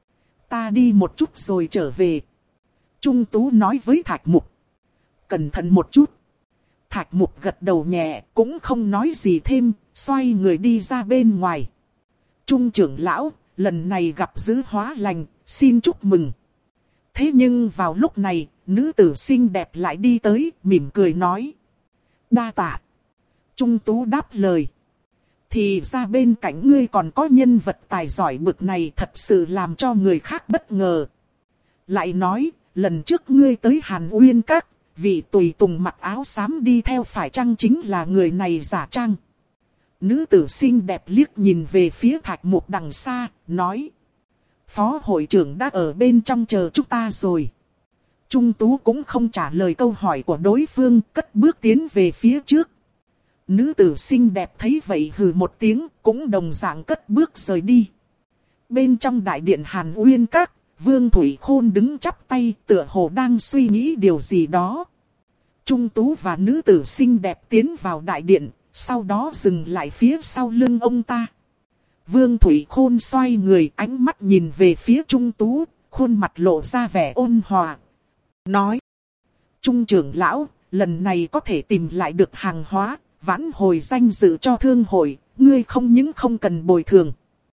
Ta đi một chút rồi trở về. Trung Tú nói với Thạch Mục. Cẩn thận một chút. Thạch Mục gật đầu nhẹ, cũng không nói gì thêm, xoay người đi ra bên ngoài. Trung trưởng lão, lần này gặp dữ hóa lành, xin chúc mừng. Thế nhưng vào lúc này, nữ tử xinh đẹp lại đi tới, mỉm cười nói. Đa tạ. Trung Tú đáp lời. Thì ra bên cạnh ngươi còn có nhân vật tài giỏi bực này, thật sự làm cho người khác bất ngờ. Lại nói, lần trước ngươi tới Hàn Uyên Các, vị tùy tùng mặc áo xám đi theo phải chăng chính là người này giả trang? Nữ tử xinh đẹp liếc nhìn về phía Thạch Mục đằng xa, nói. Phó hội trưởng đã ở bên trong chờ chúng ta rồi. Trung Tú cũng không trả lời câu hỏi của đối phương, cất bước tiến về phía trước. Nữ tử xinh đẹp thấy vậy hừ một tiếng, cũng đồng dạng cất bước rời đi. Bên trong đại điện Hàn Uyên Các, Vương Thủy Khôn đứng chắp tay, tựa hồ đang suy nghĩ điều gì đó. Trung Tú và nữ tử xinh đẹp tiến vào đại điện, sau đó dừng lại phía sau lưng ông ta. Vương Thủy Khôn xoay người, ánh mắt nhìn về phía Trung Tú, khuôn mặt lộ ra vẻ ôn hòa. Nói, Trung trưởng lão, lần này có thể tìm lại được hàng hóa, vãn hồi danh dự cho thương hội, ngươi không những không cần bồi thường,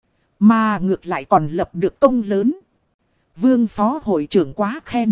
mà ngược lại còn lập được công lớn. Vương phó hội trưởng quá khen.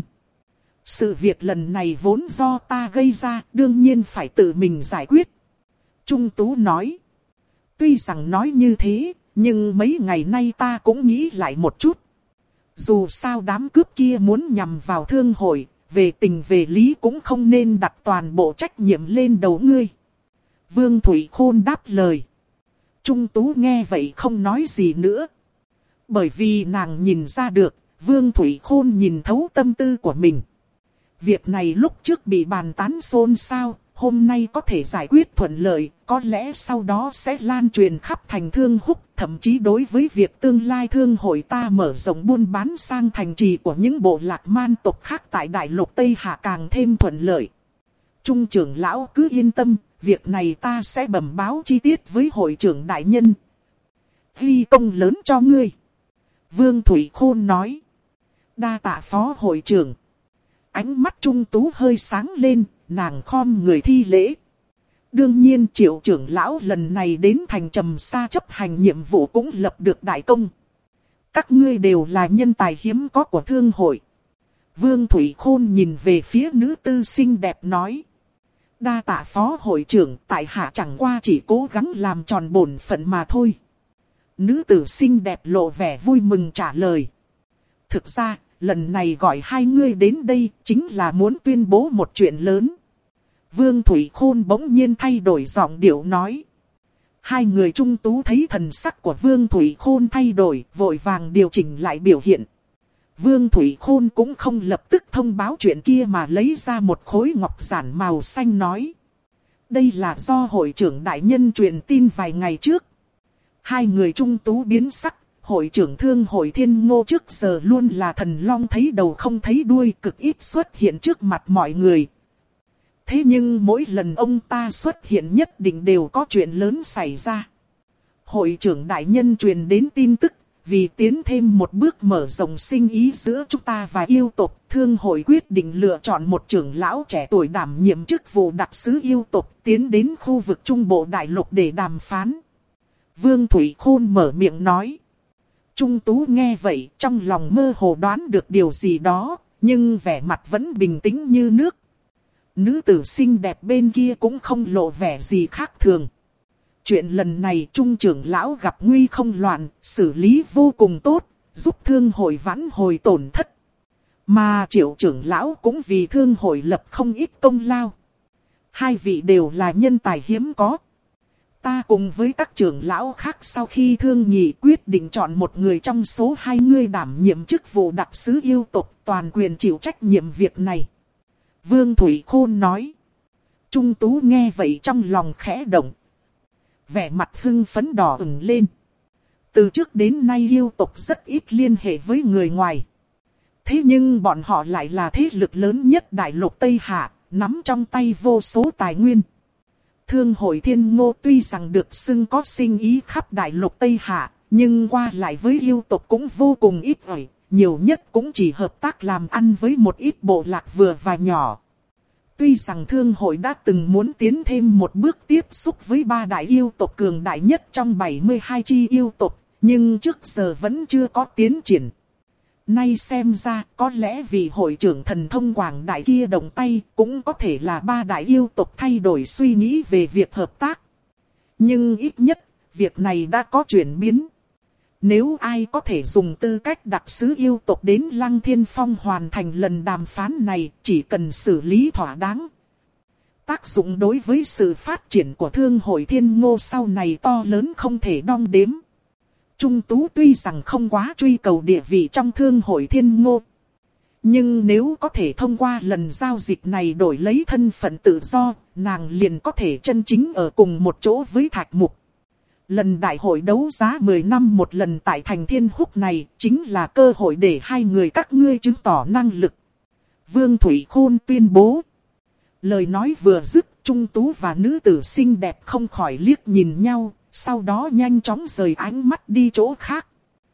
Sự việc lần này vốn do ta gây ra, đương nhiên phải tự mình giải quyết. Trung Tú nói. Tuy rằng nói như thế, nhưng mấy ngày nay ta cũng nghĩ lại một chút. Dù sao đám cướp kia muốn nhằm vào thương hội, về tình về lý cũng không nên đặt toàn bộ trách nhiệm lên đầu ngươi. Vương Thủy Khôn đáp lời. Trung Tú nghe vậy không nói gì nữa. Bởi vì nàng nhìn ra được, Vương Thủy Khôn nhìn thấu tâm tư của mình. Việc này lúc trước bị bàn tán xôn xao, hôm nay có thể giải quyết thuận lợi, có lẽ sau đó sẽ lan truyền khắp thành Thương Húc, thậm chí đối với việc tương lai thương hội ta mở rộng buôn bán sang thành trì của những bộ lạc man tộc khác tại Đại Lục Tây Hạ càng thêm thuận lợi. Trung trưởng lão cứ yên tâm, việc này ta sẽ bẩm báo chi tiết với hội trưởng đại nhân. Ghi công lớn cho ngươi. Vương Thủy Khôn nói. Đa tạ phó hội trưởng. Ánh mắt Trung Tú hơi sáng lên, nàng khom người thi lễ. Đương nhiên Triệu trưởng lão lần này đến thành Trầm Sa chấp hành nhiệm vụ cũng lập được đại công. Các ngươi đều là nhân tài hiếm có của thương hội. Vương Thủy Khôn nhìn về phía nữ tư xinh đẹp nói. Đa tạ phó hội trưởng, tại hạ chẳng qua chỉ cố gắng làm tròn bổn phận mà thôi. Nữ tử xinh đẹp lộ vẻ vui mừng trả lời. Thực ra, lần này gọi hai ngươi đến đây chính là muốn tuyên bố một chuyện lớn. Vương Thủy Khôn bỗng nhiên thay đổi giọng điệu nói. Hai người Trung Tú thấy thần sắc của Vương Thủy Khôn thay đổi, vội vàng điều chỉnh lại biểu hiện. Vương Thủy Khôn cũng không lập tức thông báo chuyện kia mà lấy ra một khối ngọc giản màu xanh nói. Đây là do hội trưởng đại nhân truyền tin vài ngày trước. Hai người Trung Tú biến sắc, hội trưởng thương hội Thiên Ngô trước giờ luôn là thần long thấy đầu không thấy đuôi, cực ít xuất hiện trước mặt mọi người. Thế nhưng mỗi lần ông ta xuất hiện nhất định đều có chuyện lớn xảy ra. Hội trưởng đại nhân truyền đến tin tức, vì tiến thêm một bước mở rộng sinh ý giữa chúng ta và yêu tộc, thương hội quyết định lựa chọn một trưởng lão trẻ tuổi đảm nhiệm chức vụ đặc sứ yêu tộc tiến đến khu vực Trung Bộ Đại Lục để đàm phán. Vương Thủy Khôn mở miệng nói. Trung Tú nghe vậy trong lòng mơ hồ đoán được điều gì đó, nhưng vẻ mặt vẫn bình tĩnh như nước. Nữ tử xinh đẹp bên kia cũng không lộ vẻ gì khác thường. Chuyện lần này Trung trưởng lão gặp nguy không loạn, xử lý vô cùng tốt, giúp thương hội vãn hồi tổn thất. Mà Triệu trưởng lão cũng vì thương hội lập không ít công lao. Hai vị đều là nhân tài hiếm có. Ta cùng với các trưởng lão khác sau khi thương nghị quyết định chọn một người trong số hai người đảm nhiệm chức vụ đặc sứ yêu tộc, toàn quyền chịu trách nhiệm việc này. Vương Thủy Khôn nói. Trung Tú nghe vậy trong lòng khẽ động. Vẻ mặt hưng phấn đỏ ửng lên. Từ trước đến nay yêu tộc rất ít liên hệ với người ngoài. Thế nhưng bọn họ lại là thế lực lớn nhất đại lục Tây Hạ, nắm trong tay vô số tài nguyên. Thương hội Thiên Ngô tuy rằng được xưng có sinh ý khắp đại lục Tây Hạ, nhưng qua lại với yêu tộc cũng vô cùng ít ỏi, nhiều nhất cũng chỉ hợp tác làm ăn với một ít bộ lạc vừa và nhỏ. Tuy rằng thương hội đã từng muốn tiến thêm một bước tiếp xúc với ba đại yêu tộc cường đại nhất trong bảy mươi hai chi yêu tộc, nhưng trước giờ vẫn chưa có tiến triển. Nay xem ra có lẽ vì hội trưởng thần thông quảng đại kia động tay cũng có thể là ba đại yêu tộc thay đổi suy nghĩ về việc hợp tác. Nhưng ít nhất, việc này đã có chuyển biến. Nếu ai có thể dùng tư cách đặc sứ yêu tộc đến Lăng Thiên Phong hoàn thành lần đàm phán này, chỉ cần xử lý thỏa đáng. Tác dụng đối với sự phát triển của thương hội Thiên Ngô sau này to lớn không thể đong đếm. Trung Tú tuy rằng không quá truy cầu địa vị trong thương hội Thiên Ngô. Nhưng nếu có thể thông qua lần giao dịch này đổi lấy thân phận tự do, nàng liền có thể chân chính ở cùng một chỗ với Thạch Mục. Lần đại hội đấu giá mười năm một lần tại thành Thiên Húc này chính là cơ hội để hai người các ngươi chứng tỏ năng lực. Vương Thủy Khôn tuyên bố. Lời nói vừa dứt, Trung Tú và nữ tử xinh đẹp không khỏi liếc nhìn nhau, sau đó nhanh chóng rời ánh mắt đi chỗ khác.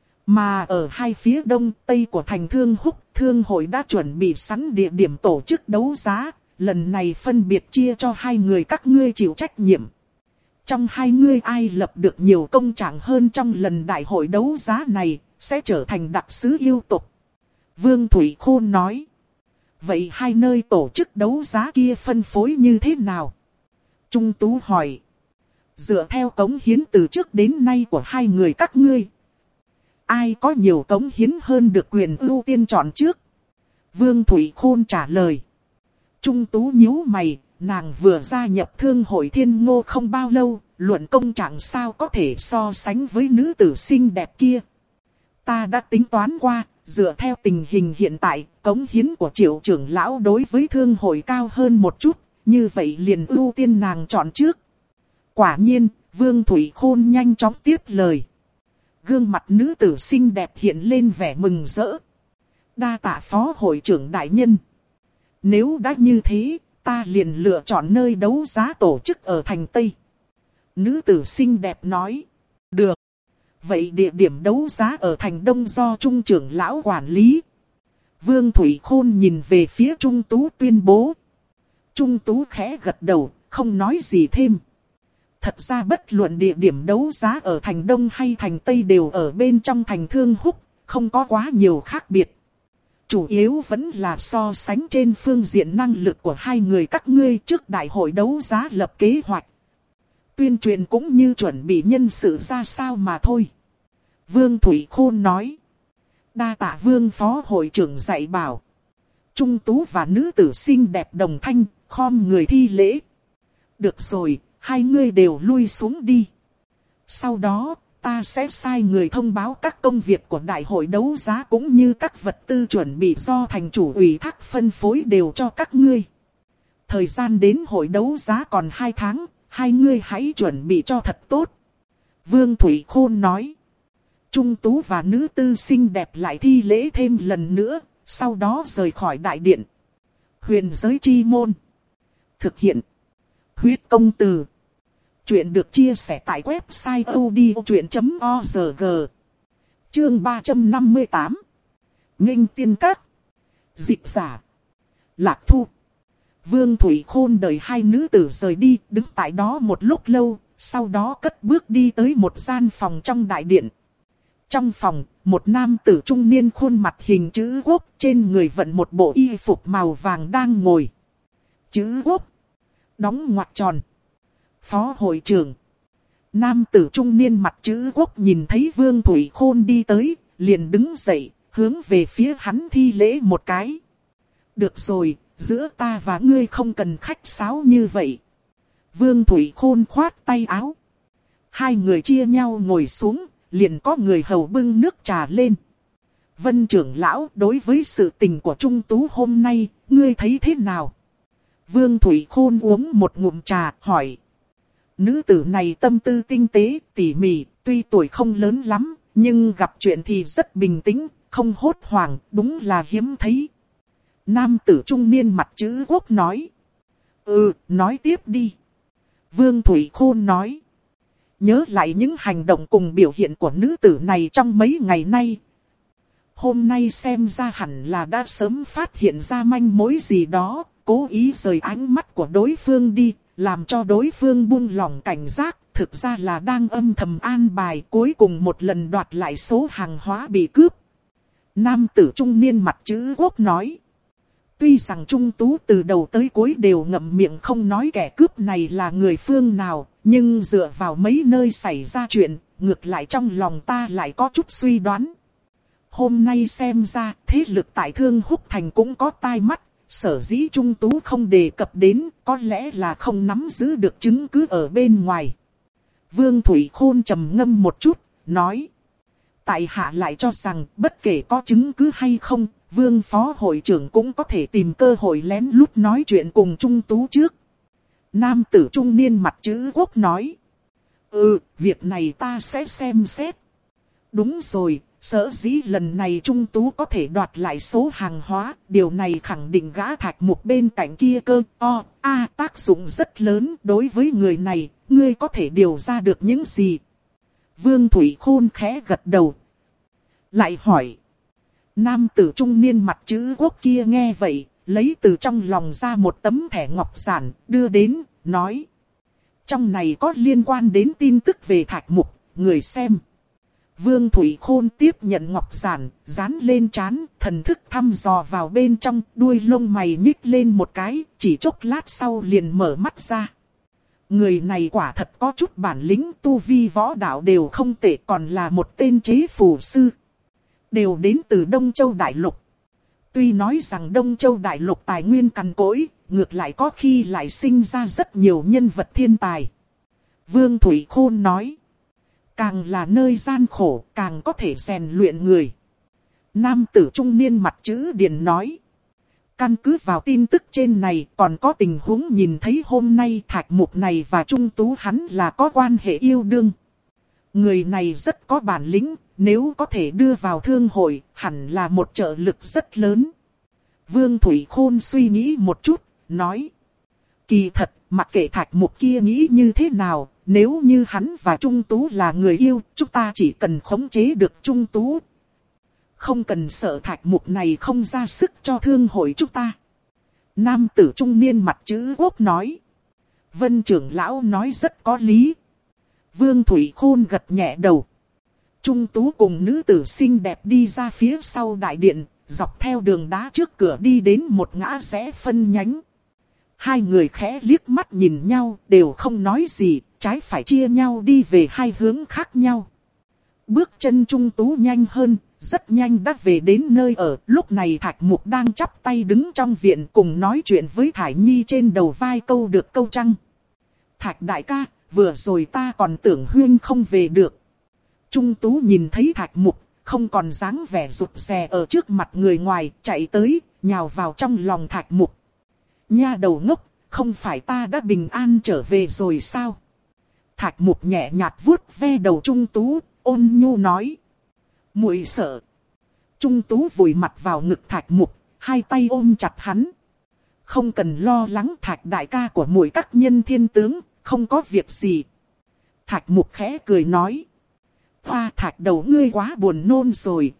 Mà ở hai phía đông tây của thành Thương Húc, thương hội đã chuẩn bị sẵn địa điểm tổ chức đấu giá, lần này phân biệt chia cho hai người các ngươi chịu trách nhiệm. Trong hai ngươi ai lập được nhiều công trạng hơn trong lần đại hội đấu giá này, sẽ trở thành đặc sứ yêu tộc. Vương Thủy Khôn nói. Vậy hai nơi tổ chức đấu giá kia phân phối như thế nào? Trung Tú hỏi. Dựa theo cống hiến từ trước đến nay của hai người các ngươi, ai có nhiều cống hiến hơn được quyền ưu tiên chọn trước? Vương Thủy Khôn trả lời. Trung Tú nhíu mày, nàng vừa gia nhập thương hội Thiên Ngô không bao lâu, luận công trạng sao có thể so sánh với nữ tử xinh đẹp kia. Ta đã tính toán qua, dựa theo tình hình hiện tại, cống hiến của Triệu trưởng lão đối với thương hội cao hơn một chút, như vậy liền ưu tiên nàng chọn trước. Quả nhiên, Vương Thủy Khôn nhanh chóng tiếp lời. Gương mặt nữ tử xinh đẹp hiện lên vẻ mừng rỡ. Đa tạ phó hội trưởng đại nhân. Nếu đã như thế, ta liền lựa chọn nơi đấu giá tổ chức ở thành Tây. Nữ tử xinh đẹp nói. Được. Vậy địa điểm đấu giá ở thành Đông do Trung trưởng lão quản lý. Vương Thủy Khôn nhìn về phía Trung Tú tuyên bố. Trung Tú khẽ gật đầu, không nói gì thêm. Thật ra bất luận địa điểm đấu giá ở thành Đông hay thành Tây đều ở bên trong thành Thương Húc, không có quá nhiều khác biệt. Chủ yếu vẫn là so sánh trên phương diện năng lực của hai người các ngươi trước đại hội đấu giá lập kế hoạch. Tuyên truyền cũng như chuẩn bị nhân sự ra sao mà thôi. Vương Thủy Khôn nói. Đa tạ Vương phó hội trưởng dạy bảo. Trung Tú và nữ tử xinh đẹp đồng thanh, khom người thi lễ. Được rồi, hai ngươi đều lui xuống đi. Sau đó, ta sẽ sai người thông báo các công việc của đại hội đấu giá cũng như các vật tư chuẩn bị do thành chủ ủy thác phân phối đều cho các ngươi. Thời gian đến hội đấu giá còn hai tháng, hai ngươi hãy chuẩn bị cho thật tốt. Vương Thủy Khôn nói. Trung Tú và nữ tư xinh đẹp lại thi lễ thêm lần nữa, sau đó rời khỏi đại điện. Huyền giới chi môn. Thực hiện. Huyết công từ. Chuyện được chia sẻ tại website odchuyện chấm org. Chương ba trăm năm mươi tám. Nghênh tiên các. Dịch giả. Lạc Thu. Vương Thủy Khôn đợi hai nữ tử rời đi, đứng tại đó một lúc lâu, sau đó cất bước đi tới một gian phòng trong đại điện. Trong phòng, một nam tử trung niên khuôn mặt hình chữ quốc, trên người vận một bộ y phục màu vàng đang ngồi. Chữ quốc. Đóng ngoặc tròn. Phó hội trưởng. Nam tử trung niên mặt chữ quốc nhìn thấy Vương Thủy Khôn đi tới, liền đứng dậy, hướng về phía hắn thi lễ một cái. Được rồi, giữa ta và ngươi không cần khách sáo như vậy. Vương Thủy Khôn khoát tay áo. Hai người chia nhau ngồi xuống, liền có người hầu bưng nước trà lên. Vân trưởng lão, đối với sự tình của Trung Tú hôm nay, ngươi thấy thế nào? Vương Thủy Khôn uống một ngụm trà, hỏi. Nữ tử này tâm tư tinh tế, tỉ mỉ, tuy tuổi không lớn lắm, nhưng gặp chuyện thì rất bình tĩnh, không hốt hoảng, đúng là hiếm thấy. Nam tử trung niên mặt chữ quốc nói. Ừ, nói tiếp đi. Vương Thủy Khôn nói. Nhớ lại những hành động cùng biểu hiện của nữ tử này trong mấy ngày nay. Hôm nay xem ra hẳn là đã sớm phát hiện ra manh mối gì đó, cố ý rời ánh mắt của đối phương đi, làm cho đối phương buông lỏng cảnh giác, thực ra là đang âm thầm an bài cuối cùng một lần đoạt lại số hàng hóa bị cướp. Nam tử trung niên mặt chữ quốc nói. Tuy rằng Trung Tú từ đầu tới cuối đều ngậm miệng không nói kẻ cướp này là người phương nào, nhưng dựa vào mấy nơi xảy ra chuyện, ngược lại trong lòng ta lại có chút suy đoán. Hôm nay xem ra thế lực tại Thương Húc Thành cũng có tai mắt, sở dĩ Trung Tú không đề cập đến, có lẽ là không nắm giữ được chứng cứ ở bên ngoài. Vương Thủy Khôn trầm ngâm một chút, nói. Tại hạ lại cho rằng bất kể có chứng cứ hay không, Vương Phó Hội trưởng cũng có thể tìm cơ hội lén lút nói chuyện cùng Trung Tú trước. Nam tử trung niên mặt chữ quốc nói. Ừ, việc này ta sẽ xem xét. Đúng rồi, sở dĩ lần này Trung Tú có thể đoạt lại số hàng hóa, điều này khẳng định gã Thạch Mục bên cạnh kia cơ. O, a tác dụng rất lớn đối với người này, ngươi có thể điều ra được những gì? Vương Thủy Khôn khẽ gật đầu. Lại hỏi. Nam tử trung niên mặt chữ quốc kia nghe vậy, lấy từ trong lòng ra một tấm thẻ ngọc giản, đưa đến, nói. Trong này có liên quan đến tin tức về Thạch Mục, người xem. Vương Thủy Khôn tiếp nhận ngọc giản, dán lên trán, thần thức thăm dò vào bên trong, đuôi lông mày nhích lên một cái, chỉ chốc lát sau liền mở mắt ra. Người này quả thật có chút bản lĩnh, tu vi võ đạo đều không tệ, còn là một tên chế phù sư. Đều đến từ Đông Châu Đại Lục. Tuy nói rằng Đông Châu Đại Lục tài nguyên cằn cỗi, ngược lại có khi lại sinh ra rất nhiều nhân vật thiên tài. Vương Thủy Khôn nói. Càng là nơi gian khổ, càng có thể rèn luyện người. Nam tử trung niên mặt chữ điền nói. Căn cứ vào tin tức trên này, còn có tình huống nhìn thấy hôm nay Thạch Mục này và Trung Tú hắn là có quan hệ yêu đương. Người này rất có bản lĩnh, nếu có thể đưa vào thương hội, hẳn là một trợ lực rất lớn. Vương Thủy Khôn suy nghĩ một chút, nói. Kỳ thật, mặc kệ Thạch Mục kia nghĩ như thế nào, nếu như hắn và Trung Tú là người yêu, chúng ta chỉ cần khống chế được Trung Tú. Không cần sợ Thạch Mục này không ra sức cho thương hội chúng ta. Nam tử trung niên mặt chữ quốc nói. Vân trưởng lão nói rất có lý. Vương Thủy Khôn gật nhẹ đầu. Trung Tú cùng nữ tử xinh đẹp đi ra phía sau đại điện, dọc theo đường đá trước cửa đi đến một ngã rẽ phân nhánh. Hai người khẽ liếc mắt nhìn nhau, đều không nói gì, trái phải chia nhau đi về hai hướng khác nhau. Bước chân Trung Tú nhanh hơn, rất nhanh đã về đến nơi ở. Lúc này Thạch Mục đang chắp tay đứng trong viện cùng nói chuyện với Thải Nhi trên đầu vai câu được câu trăng. Thạch đại ca, vừa rồi ta còn tưởng huyên không về được. Trung Tú nhìn thấy Thạch Mục, không còn dáng vẻ rụt rè ở trước mặt người ngoài, chạy tới, nhào vào trong lòng Thạch Mục. Nha đầu ngốc, không phải ta đã bình an trở về rồi sao? Thạch Mục nhẹ nhạt vuốt ve đầu Trung Tú, ôn nhu nói. Muội sợ. Trung Tú vùi mặt vào ngực Thạch Mục, hai tay ôm chặt hắn. Không cần lo lắng, Thạch đại ca của muội các nhân thiên tướng, không có việc gì. Thạch Mục khẽ cười nói. Hoa Thạch đầu ngươi quá buồn nôn rồi.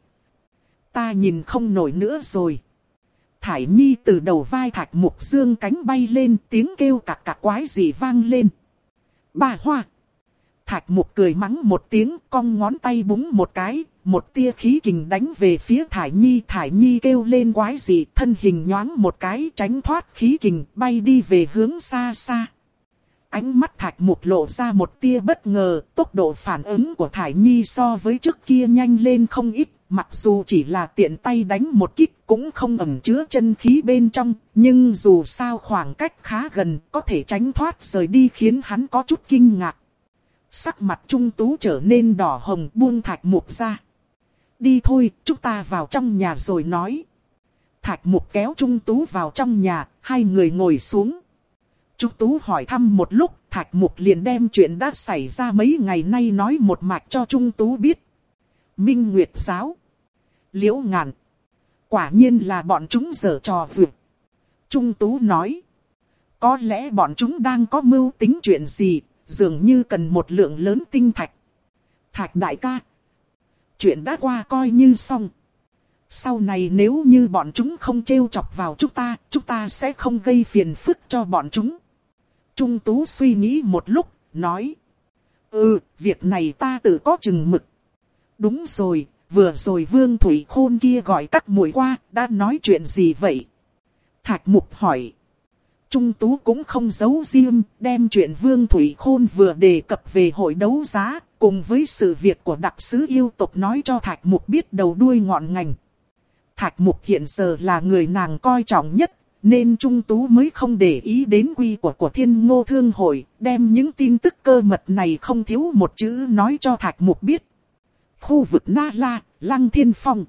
Ta nhìn không nổi nữa rồi. Thải Nhi từ đầu vai Thạch Mục dương cánh bay lên, tiếng kêu cạc cạc quái gì vang lên. Bà Hoa. Thạch Mục cười mắng một tiếng, cong ngón tay búng một cái, một tia khí kình đánh về phía Thải Nhi. Thải Nhi kêu lên quái gì, thân hình nhoáng một cái tránh thoát khí kình, bay đi về hướng xa xa. Ánh mắt Thạch Mục lộ ra một tia bất ngờ, tốc độ phản ứng của Thải Nhi so với trước kia nhanh lên không ít, mặc dù chỉ là tiện tay đánh một kích cũng không ẩn chứa chân khí bên trong, nhưng dù sao khoảng cách khá gần có thể tránh thoát rời đi khiến hắn có chút kinh ngạc. Sắc mặt Trung Tú trở nên đỏ hồng buông Thạch Mục ra. Đi thôi, chúng ta vào trong nhà rồi nói. Thạch Mục kéo Trung Tú vào trong nhà, hai người ngồi xuống. Trung Tú hỏi thăm một lúc, Thạch Mục liền đem chuyện đã xảy ra mấy ngày nay nói một mạch cho Trung Tú biết. Minh Nguyệt Giáo, Liễu Ngạn, quả nhiên là bọn chúng giở trò vượt. Trung Tú nói, có lẽ bọn chúng đang có mưu tính chuyện gì, dường như cần một lượng lớn tinh thạch. Thạch đại ca, chuyện đã qua coi như xong. Sau này nếu như bọn chúng không trêu chọc vào chúng ta, chúng ta sẽ không gây phiền phức cho bọn chúng. Trung Tú suy nghĩ một lúc, nói, ừ, việc này ta tự có chừng mực. Đúng rồi, vừa rồi Vương Thủy Khôn kia gọi các muội qua, đã nói chuyện gì vậy? Thạch Mục hỏi. Trung Tú cũng không giấu riêng, đem chuyện Vương Thủy Khôn vừa đề cập về hội đấu giá, cùng với sự việc của đặc sứ yêu tộc nói cho Thạch Mục biết đầu đuôi ngọn ngành. Thạch Mục hiện giờ là người nàng coi trọng nhất, nên Trung Tú mới không để ý đến quy của của Thiên Ngô Thương Hội, đem những tin tức cơ mật này không thiếu một chữ nói cho Thạch Mục biết. Khu vực Na La, Lăng Thiên Phong.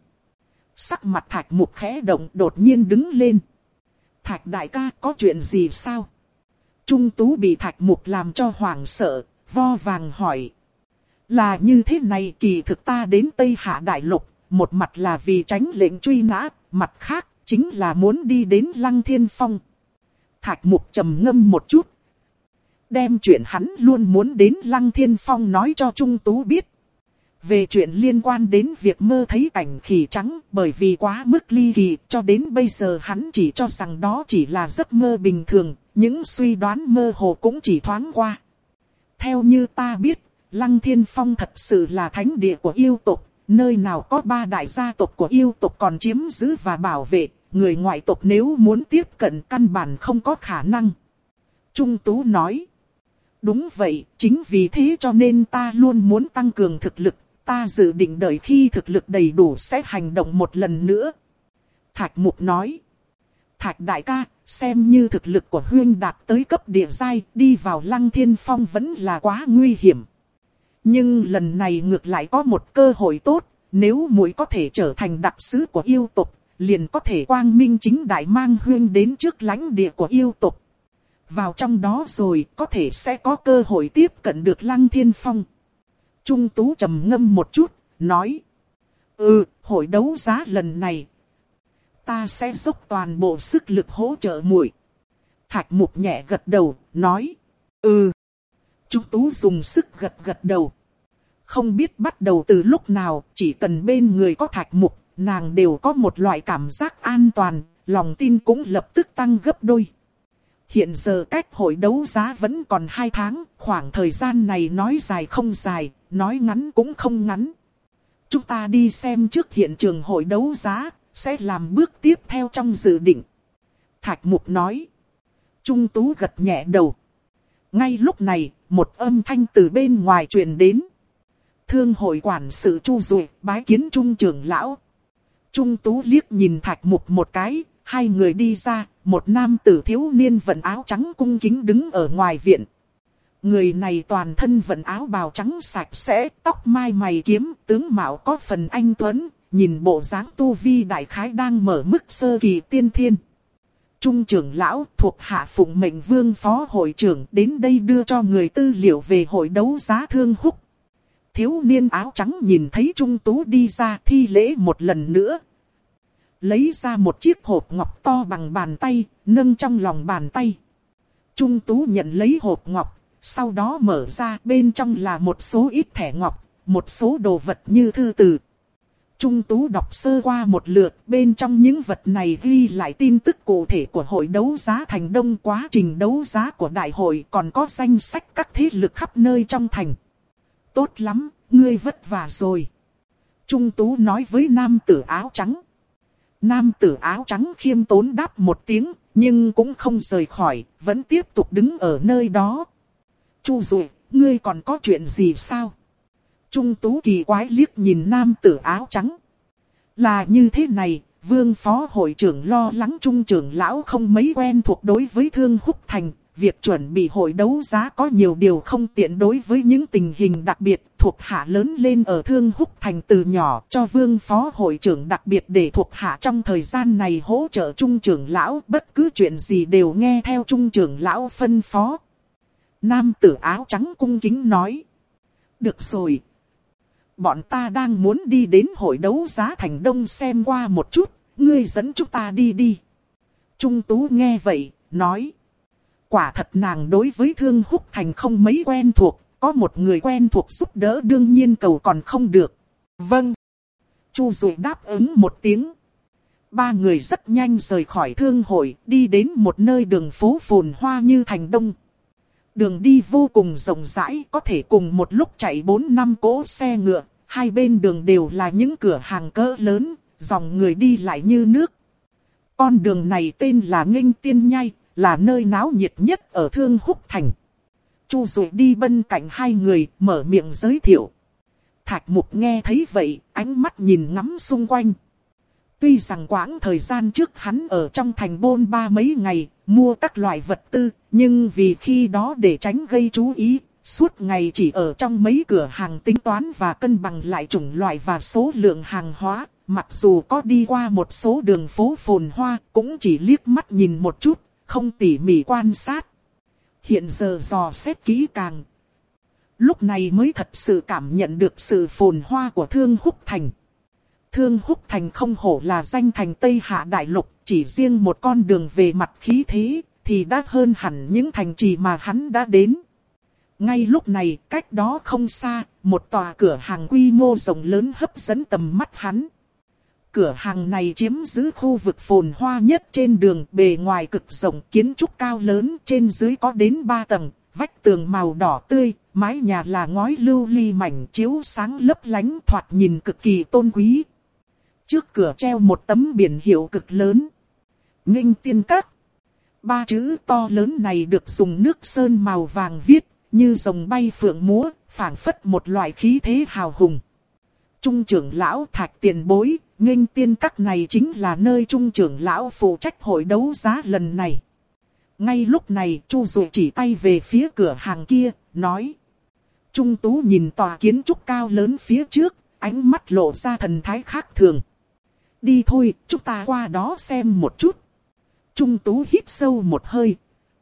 Sắc mặt Thạch Mục khẽ động đột nhiên đứng lên. Thạch đại ca có chuyện gì sao? Trung Tú bị Thạch Mục làm cho hoảng sợ, vo vàng hỏi. Là như thế này, kỳ thực ta đến Tây Hạ Đại Lục, một mặt là vì tránh lệnh truy nã, mặt khác chính là muốn đi đến Lăng Thiên Phong. Thạch Mục trầm ngâm một chút, đem chuyện hắn luôn muốn đến Lăng Thiên Phong nói cho Trung Tú biết. Về chuyện liên quan đến việc mơ thấy cảnh khỉ trắng, bởi vì quá mức ly kỳ, cho đến bây giờ hắn chỉ cho rằng đó chỉ là giấc mơ bình thường, những suy đoán mơ hồ cũng chỉ thoáng qua. Theo như ta biết, Lăng Thiên Phong thật sự là thánh địa của yêu tộc, nơi nào có ba đại gia tộc của yêu tộc còn chiếm giữ và bảo vệ, người ngoại tộc nếu muốn tiếp cận căn bản không có khả năng. Trung Tú nói, đúng vậy, chính vì thế cho nên ta luôn muốn tăng cường thực lực. Ta dự định đợi khi thực lực đầy đủ sẽ hành động một lần nữa. Thạch Mục nói. Thạch đại ca, xem như thực lực của Huyên đạt tới cấp địa giai, đi vào Lăng Thiên Phong vẫn là quá nguy hiểm. Nhưng lần này ngược lại có một cơ hội tốt, nếu muội có thể trở thành đặc sứ của yêu tộc, liền có thể quang minh chính đại mang Huyên đến trước lãnh địa của yêu tộc. Vào trong đó rồi có thể sẽ có cơ hội tiếp cận được Lăng Thiên Phong. Trung Tú trầm ngâm một chút, nói. Ừ, hội đấu giá lần này, ta sẽ dốc toàn bộ sức lực hỗ trợ muội. Thạch Mục nhẹ gật đầu, nói. Ừ. Trung Tú dùng sức gật gật đầu. Không biết bắt đầu từ lúc nào, chỉ cần bên người có Thạch Mục, nàng đều có một loại cảm giác an toàn, lòng tin cũng lập tức tăng gấp đôi. Hiện giờ cách hội đấu giá vẫn còn hai tháng, khoảng thời gian này nói dài không dài, nói ngắn cũng không ngắn. Chúng ta đi xem trước hiện trường hội đấu giá, sẽ làm bước tiếp theo trong dự định. Thạch Mục nói. Trung Tú gật nhẹ đầu. Ngay lúc này, một âm thanh từ bên ngoài truyền đến. Thương hội quản sự Chu Duệ bái kiến Trung trưởng lão. Trung Tú liếc nhìn Thạch Mục một cái, hai người đi ra, một nam tử thiếu niên vận áo trắng cung kính đứng ở ngoài viện. Người này toàn thân vận áo bào trắng sạch sẽ, tóc mai mày kiếm, tướng mạo có phần anh tuấn, nhìn bộ dáng tu vi đại khái đang mở mức sơ kỳ tiên thiên. Trung trưởng lão thuộc hạ phụng mệnh Vương phó hội trưởng đến đây đưa cho người tư liệu về hội đấu giá Thương Húc. Thiếu niên áo trắng nhìn thấy Trung Tú đi ra thi lễ một lần nữa. Lấy ra một chiếc hộp ngọc to bằng bàn tay, nâng trong lòng bàn tay. Trung Tú nhận lấy hộp ngọc, sau đó mở ra, bên trong là một số ít thẻ ngọc, một số đồ vật như thư từ. Trung Tú đọc sơ qua một lượt, bên trong những vật này ghi lại tin tức cụ thể của hội đấu giá Thành Đông, quá trình đấu giá của đại hội, còn có danh sách các thế lực khắp nơi trong thành. Tốt lắm, ngươi vất vả rồi. Trung Tú nói với nam tử áo trắng. Nam tử áo trắng khiêm tốn đáp một tiếng, nhưng cũng không rời khỏi, vẫn tiếp tục đứng ở nơi đó. Chu Duệ, ngươi còn có chuyện gì sao? Trung Tú kỳ quái liếc nhìn nam tử áo trắng. Là như thế này, Vương phó hội trưởng lo lắng Trung trưởng lão không mấy quen thuộc đối với Thương Húc Thành. Việc chuẩn bị hội đấu giá có nhiều điều không tiện đối với những tình hình đặc biệt. Thuộc hạ lớn lên ở Thương Húc Thành từ nhỏ, cho Vương phó hội trưởng đặc biệt để thuộc hạ trong thời gian này hỗ trợ Trung trưởng lão. Bất cứ chuyện gì đều nghe theo Trung trưởng lão phân phó. Nam tử áo trắng cung kính nói. Được rồi. Bọn ta đang muốn đi đến hội đấu giá Thành Đông xem qua một chút. Ngươi dẫn chúng ta đi đi. Trung Tú nghe vậy, nói. Quả thật nàng đối với Thương Húc Thành không mấy quen thuộc. Có một người quen thuộc giúp đỡ đương nhiên cầu còn không được. Vâng. Chu Duệ đáp ứng một tiếng. Ba người rất nhanh rời khỏi thương hội, đi đến một nơi đường phố phồn hoa như Thành Đông. Đường đi vô cùng rộng rãi, có thể cùng một lúc chạy bốn năm cỗ xe ngựa. Hai bên đường đều là những cửa hàng cỡ lớn, dòng người đi lại như nước. Con đường này tên là Nghênh Tiên Nhai, là nơi náo nhiệt nhất ở Thương Húc Thành. Chu Duệ đi bên cạnh hai người, mở miệng giới thiệu. Thạch Mục nghe thấy vậy, ánh mắt nhìn ngắm xung quanh. Tuy rằng quãng thời gian trước hắn ở trong thành bôn ba mấy ngày, mua các loại vật tư, nhưng vì khi đó để tránh gây chú ý, suốt ngày chỉ ở trong mấy cửa hàng tính toán và cân bằng lại chủng loại và số lượng hàng hóa. Mặc dù có đi qua một số đường phố phồn hoa, cũng chỉ liếc mắt nhìn một chút, không tỉ mỉ quan sát. Hiện giờ dò xét kỹ càng. Lúc này mới thật sự cảm nhận được sự phồn hoa của Thương Húc Thành. Thương Húc Thành không hổ là danh thành Tây Hạ Đại Lục, chỉ riêng một con đường về mặt khí thế, thì đã hơn hẳn những thành trì mà hắn đã đến. Ngay lúc này, cách đó không xa, một tòa cửa hàng quy mô rộng lớn hấp dẫn tầm mắt hắn. Cửa hàng này chiếm giữ khu vực phồn hoa nhất trên đường, bề ngoài cực rộng, kiến trúc cao lớn, trên dưới có đến ba tầng, vách tường màu đỏ tươi, mái nhà là ngói lưu ly mảnh chiếu sáng lấp lánh, thoạt nhìn cực kỳ tôn quý. Trước cửa treo một tấm biển hiệu cực lớn. Nghênh Tiên Các. Ba chữ to lớn này được dùng nước sơn màu vàng viết, như rồng bay phượng múa, phảng phất một loại khí thế hào hùng. Trung trưởng lão Thạch tiền bối, Nghênh Tiên Các này chính là nơi Trung trưởng lão phụ trách hội đấu giá lần này. Ngay lúc này, Chu Dụ chỉ tay về phía cửa hàng kia, nói. Trung Tú nhìn tòa kiến trúc cao lớn phía trước, ánh mắt lộ ra thần thái khác thường. Đi thôi, chúng ta qua đó xem một chút. Trung Tú hít sâu một hơi.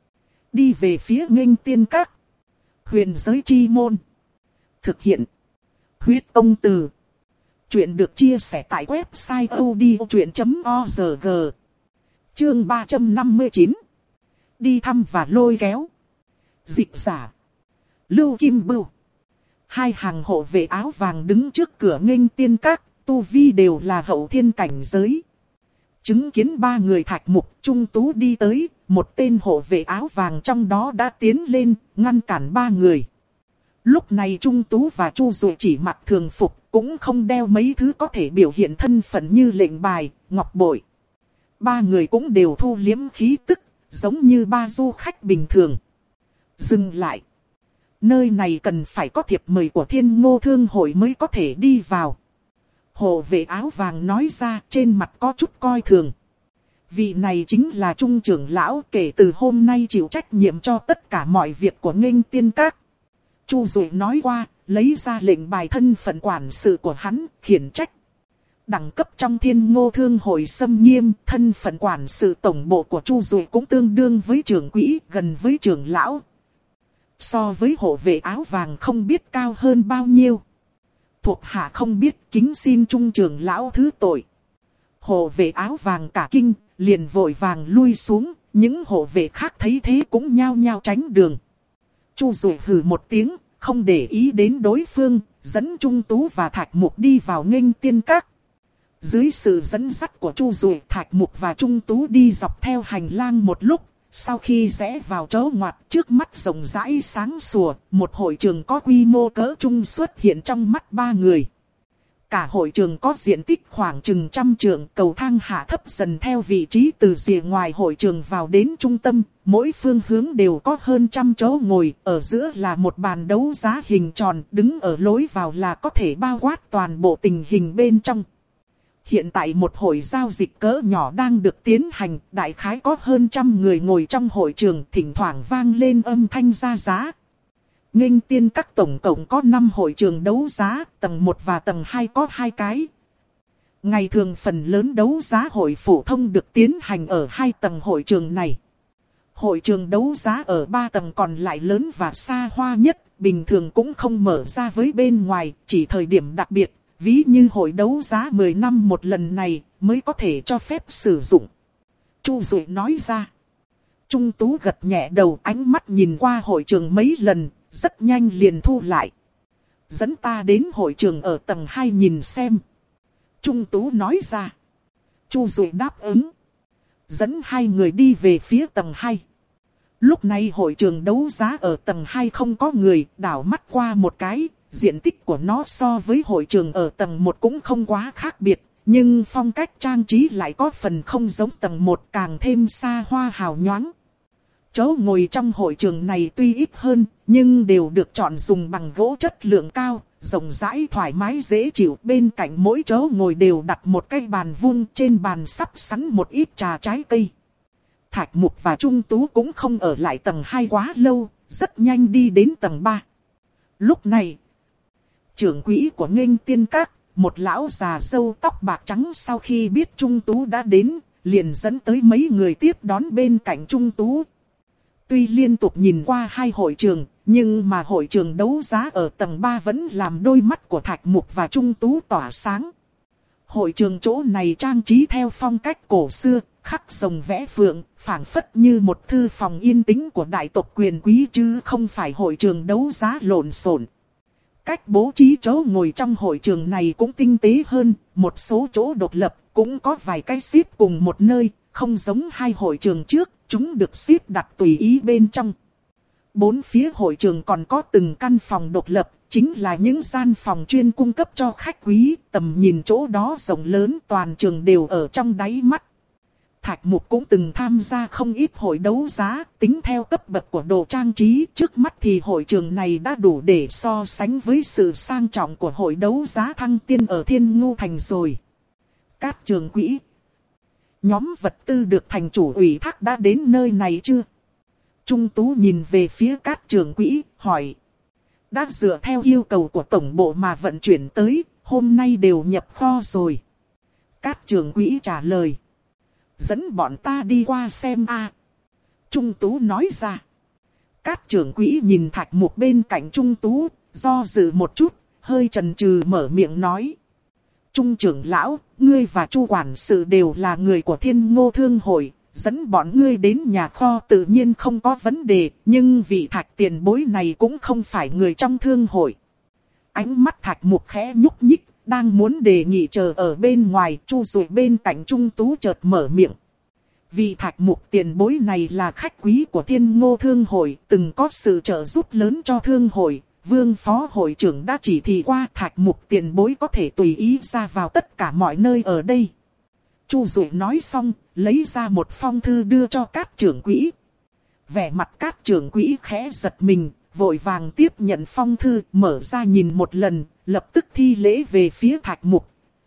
Đi về phía Nghênh Tiên Các. Huyền giới chi môn. Thực hiện. Huyết Công Từ. Chuyện được chia sẻ tại website odchuyện chấm org. Chương ba trăm năm mươi chín. Đi thăm và lôi kéo. Dịch giả. Lưu Kim Bưu. Hai hàng hộ vệ áo vàng đứng trước cửa Nghênh Tiên Các, tu vi đều là hậu thiên cảnh giới. Chứng kiến ba người Thạch Mục, Trung Tú đi tới, một tên hộ vệ áo vàng trong đó đã tiến lên, ngăn cản ba người. Lúc này Trung Tú và Chu Dụ chỉ mặc thường phục, cũng không đeo mấy thứ có thể biểu hiện thân phận như lệnh bài, ngọc bội. Ba người cũng đều thu liếm khí tức, giống như ba du khách bình thường. Dừng lại. Nơi này cần phải có thiệp mời của Thiên Ngô Thương Hội mới có thể đi vào. Hộ vệ áo vàng nói ra, trên mặt có chút coi thường. Vị này chính là Trung trưởng lão, kể từ hôm nay chịu trách nhiệm cho tất cả mọi việc của Nghênh Tiên Các. Chu Dụ nói qua, lấy ra lệnh bài thân phận quản sự của hắn, khiển trách. Đẳng cấp trong Thiên Ngô Thương Hội xâm nghiêm, thân phận quản sự tổng bộ của Chu Dụ cũng tương đương với trưởng quỹ, gần với trưởng lão. So với hộ vệ áo vàng không biết cao hơn bao nhiêu. Thuộc hạ không biết, kính xin Trung trưởng lão thứ tội. Hộ vệ áo vàng cả kinh, liền vội vàng lui xuống, những hộ vệ khác thấy thế cũng nhao nhao tránh đường. Chu Dụ hừ một tiếng, không để ý đến đối phương, dẫn Trung Tú và Thạch Mục đi vào Nghênh Tiên Các. Dưới sự dẫn dắt của Chu Dụ, Thạch Mục và Trung Tú đi dọc theo hành lang một lúc. Sau khi rẽ vào chỗ ngoặt, trước mắt rộng rãi sáng sủa, một hội trường có quy mô cỡ trung xuất hiện trong mắt ba người. Cả hội trường có diện tích khoảng chừng trăm trượng, cầu thang hạ thấp dần theo vị trí từ rìa ngoài hội trường vào đến trung tâm. Mỗi phương hướng đều có hơn trăm chỗ ngồi, ở giữa là một bàn đấu giá hình tròn, đứng ở lối vào là có thể bao quát toàn bộ tình hình bên trong. hiện tại một hội giao dịch cỡ nhỏ đang được tiến hành, đại khái có hơn trăm người ngồi trong hội trường, thỉnh thoảng vang lên âm thanh ra giá. Nghênh tiên các tổng cộng có năm hội trường đấu giá, tầng một và tầng hai có hai cái. Ngày thường phần lớn đấu giá hội phổ thông được tiến hành ở hai tầng hội trường này. Hội trường đấu giá ở ba tầng còn lại lớn và xa hoa nhất, bình thường cũng không mở ra với bên ngoài, chỉ thời điểm đặc biệt, ví như hội đấu giá mười năm một lần này mới có thể cho phép sử dụng. Chu Duệ nói ra. Trung Tú gật nhẹ đầu, ánh mắt nhìn qua hội trường mấy lần, rất nhanh liền thu lại. Dẫn ta đến hội trường ở tầng hai nhìn xem. Trung Tú nói ra. Chu Duệ đáp ứng. Dẫn hai người đi về phía tầng hai. Lúc này hội trường đấu giá ở tầng hai không có người, đảo mắt qua một cái, diện tích của nó so với hội trường ở tầng một cũng không quá khác biệt, nhưng phong cách trang trí lại có phần không giống tầng một, càng thêm xa hoa hào nhoáng. Chỗ ngồi trong hội trường này tuy ít hơn, nhưng đều được chọn dùng bằng gỗ chất lượng cao, rộng rãi thoải mái dễ chịu. Bên cạnh mỗi chỗ ngồi đều đặt một cái bàn vuông, trên bàn sắp sẵn một ít trà trái cây. Thạch Mục và Trung Tú cũng không ở lại tầng hai quá lâu, rất nhanh đi đến tầng ba. Lúc này, trưởng quỹ của Nghênh Tiên Các, một lão già râu tóc bạc trắng sau khi biết Trung Tú đã đến, liền dẫn tới mấy người tiếp đón bên cạnh Trung Tú. Tuy liên tục nhìn qua hai hội trường, nhưng mà hội trường đấu giá ở tầng ba vẫn làm đôi mắt của Thạch Mục và Trung Tú tỏa sáng. Hội trường chỗ này trang trí theo phong cách cổ xưa, khắc rồng vẽ phượng, phảng phất như một thư phòng yên tĩnh của đại tộc quyền quý chứ không phải hội trường đấu giá lộn xộn. Cách bố trí chỗ ngồi trong hội trường này cũng tinh tế hơn, một số chỗ độc lập, cũng có vài cái xếp cùng một nơi, không giống hai hội trường trước, chúng được xếp đặt tùy ý bên trong. Bốn phía hội trường còn có từng căn phòng độc lập, chính là những gian phòng chuyên cung cấp cho khách quý, tầm nhìn chỗ đó rộng lớn, toàn trường đều ở trong đáy mắt. Thạch Mục cũng từng tham gia không ít hội đấu giá, tính theo cấp bậc của đồ trang trí, trước mắt thì hội trường này đã đủ để so sánh với sự sang trọng của hội đấu giá Thăng Tiên ở Thiên Ngô Thành rồi. Cát trưởng quỹ, nhóm vật tư được thành chủ ủy thác đã đến nơi này chưa? Trung Tú nhìn về phía Cát trưởng quỹ, hỏi. Đã dựa theo yêu cầu của tổng bộ mà vận chuyển tới, hôm nay đều nhập kho rồi. Cát trưởng quỹ trả lời. Dẫn bọn ta đi qua xem a. À. Trung Tú nói ra. Cát trưởng quỹ nhìn Thạch Mục bên cạnh Trung Tú, do dự một chút, hơi chần chừ mở miệng nói. Trung trưởng lão, ngươi và Chu quản sự đều là người của Thiên Ngô Thương Hội, dẫn bọn ngươi đến nhà kho tự nhiên không có vấn đề, nhưng vị Thạch tiền bối này cũng không phải người trong thương hội. Ánh mắt Thạch Mục khẽ nhúc nhích, đang muốn đề nghị chờ ở bên ngoài, Chu Duệ bên cạnh Trung Tú chợt mở miệng. Vị Thạch Mục tiền bối này là khách quý của Thiên Ngô Thương Hội, từng có sự trợ giúp lớn cho thương hội. Vương phó hội trưởng đã chỉ thị qua Thạch Mục tiền bối có thể tùy ý ra vào tất cả mọi nơi ở đây. Chu Duệ nói xong, lấy ra một phong thư đưa cho Cát trưởng quỹ. Vẻ mặt Cát trưởng quỹ khẽ giật mình, vội vàng tiếp nhận phong thư, mở ra nhìn một lần, lập tức thi lễ về phía Thạch Mục.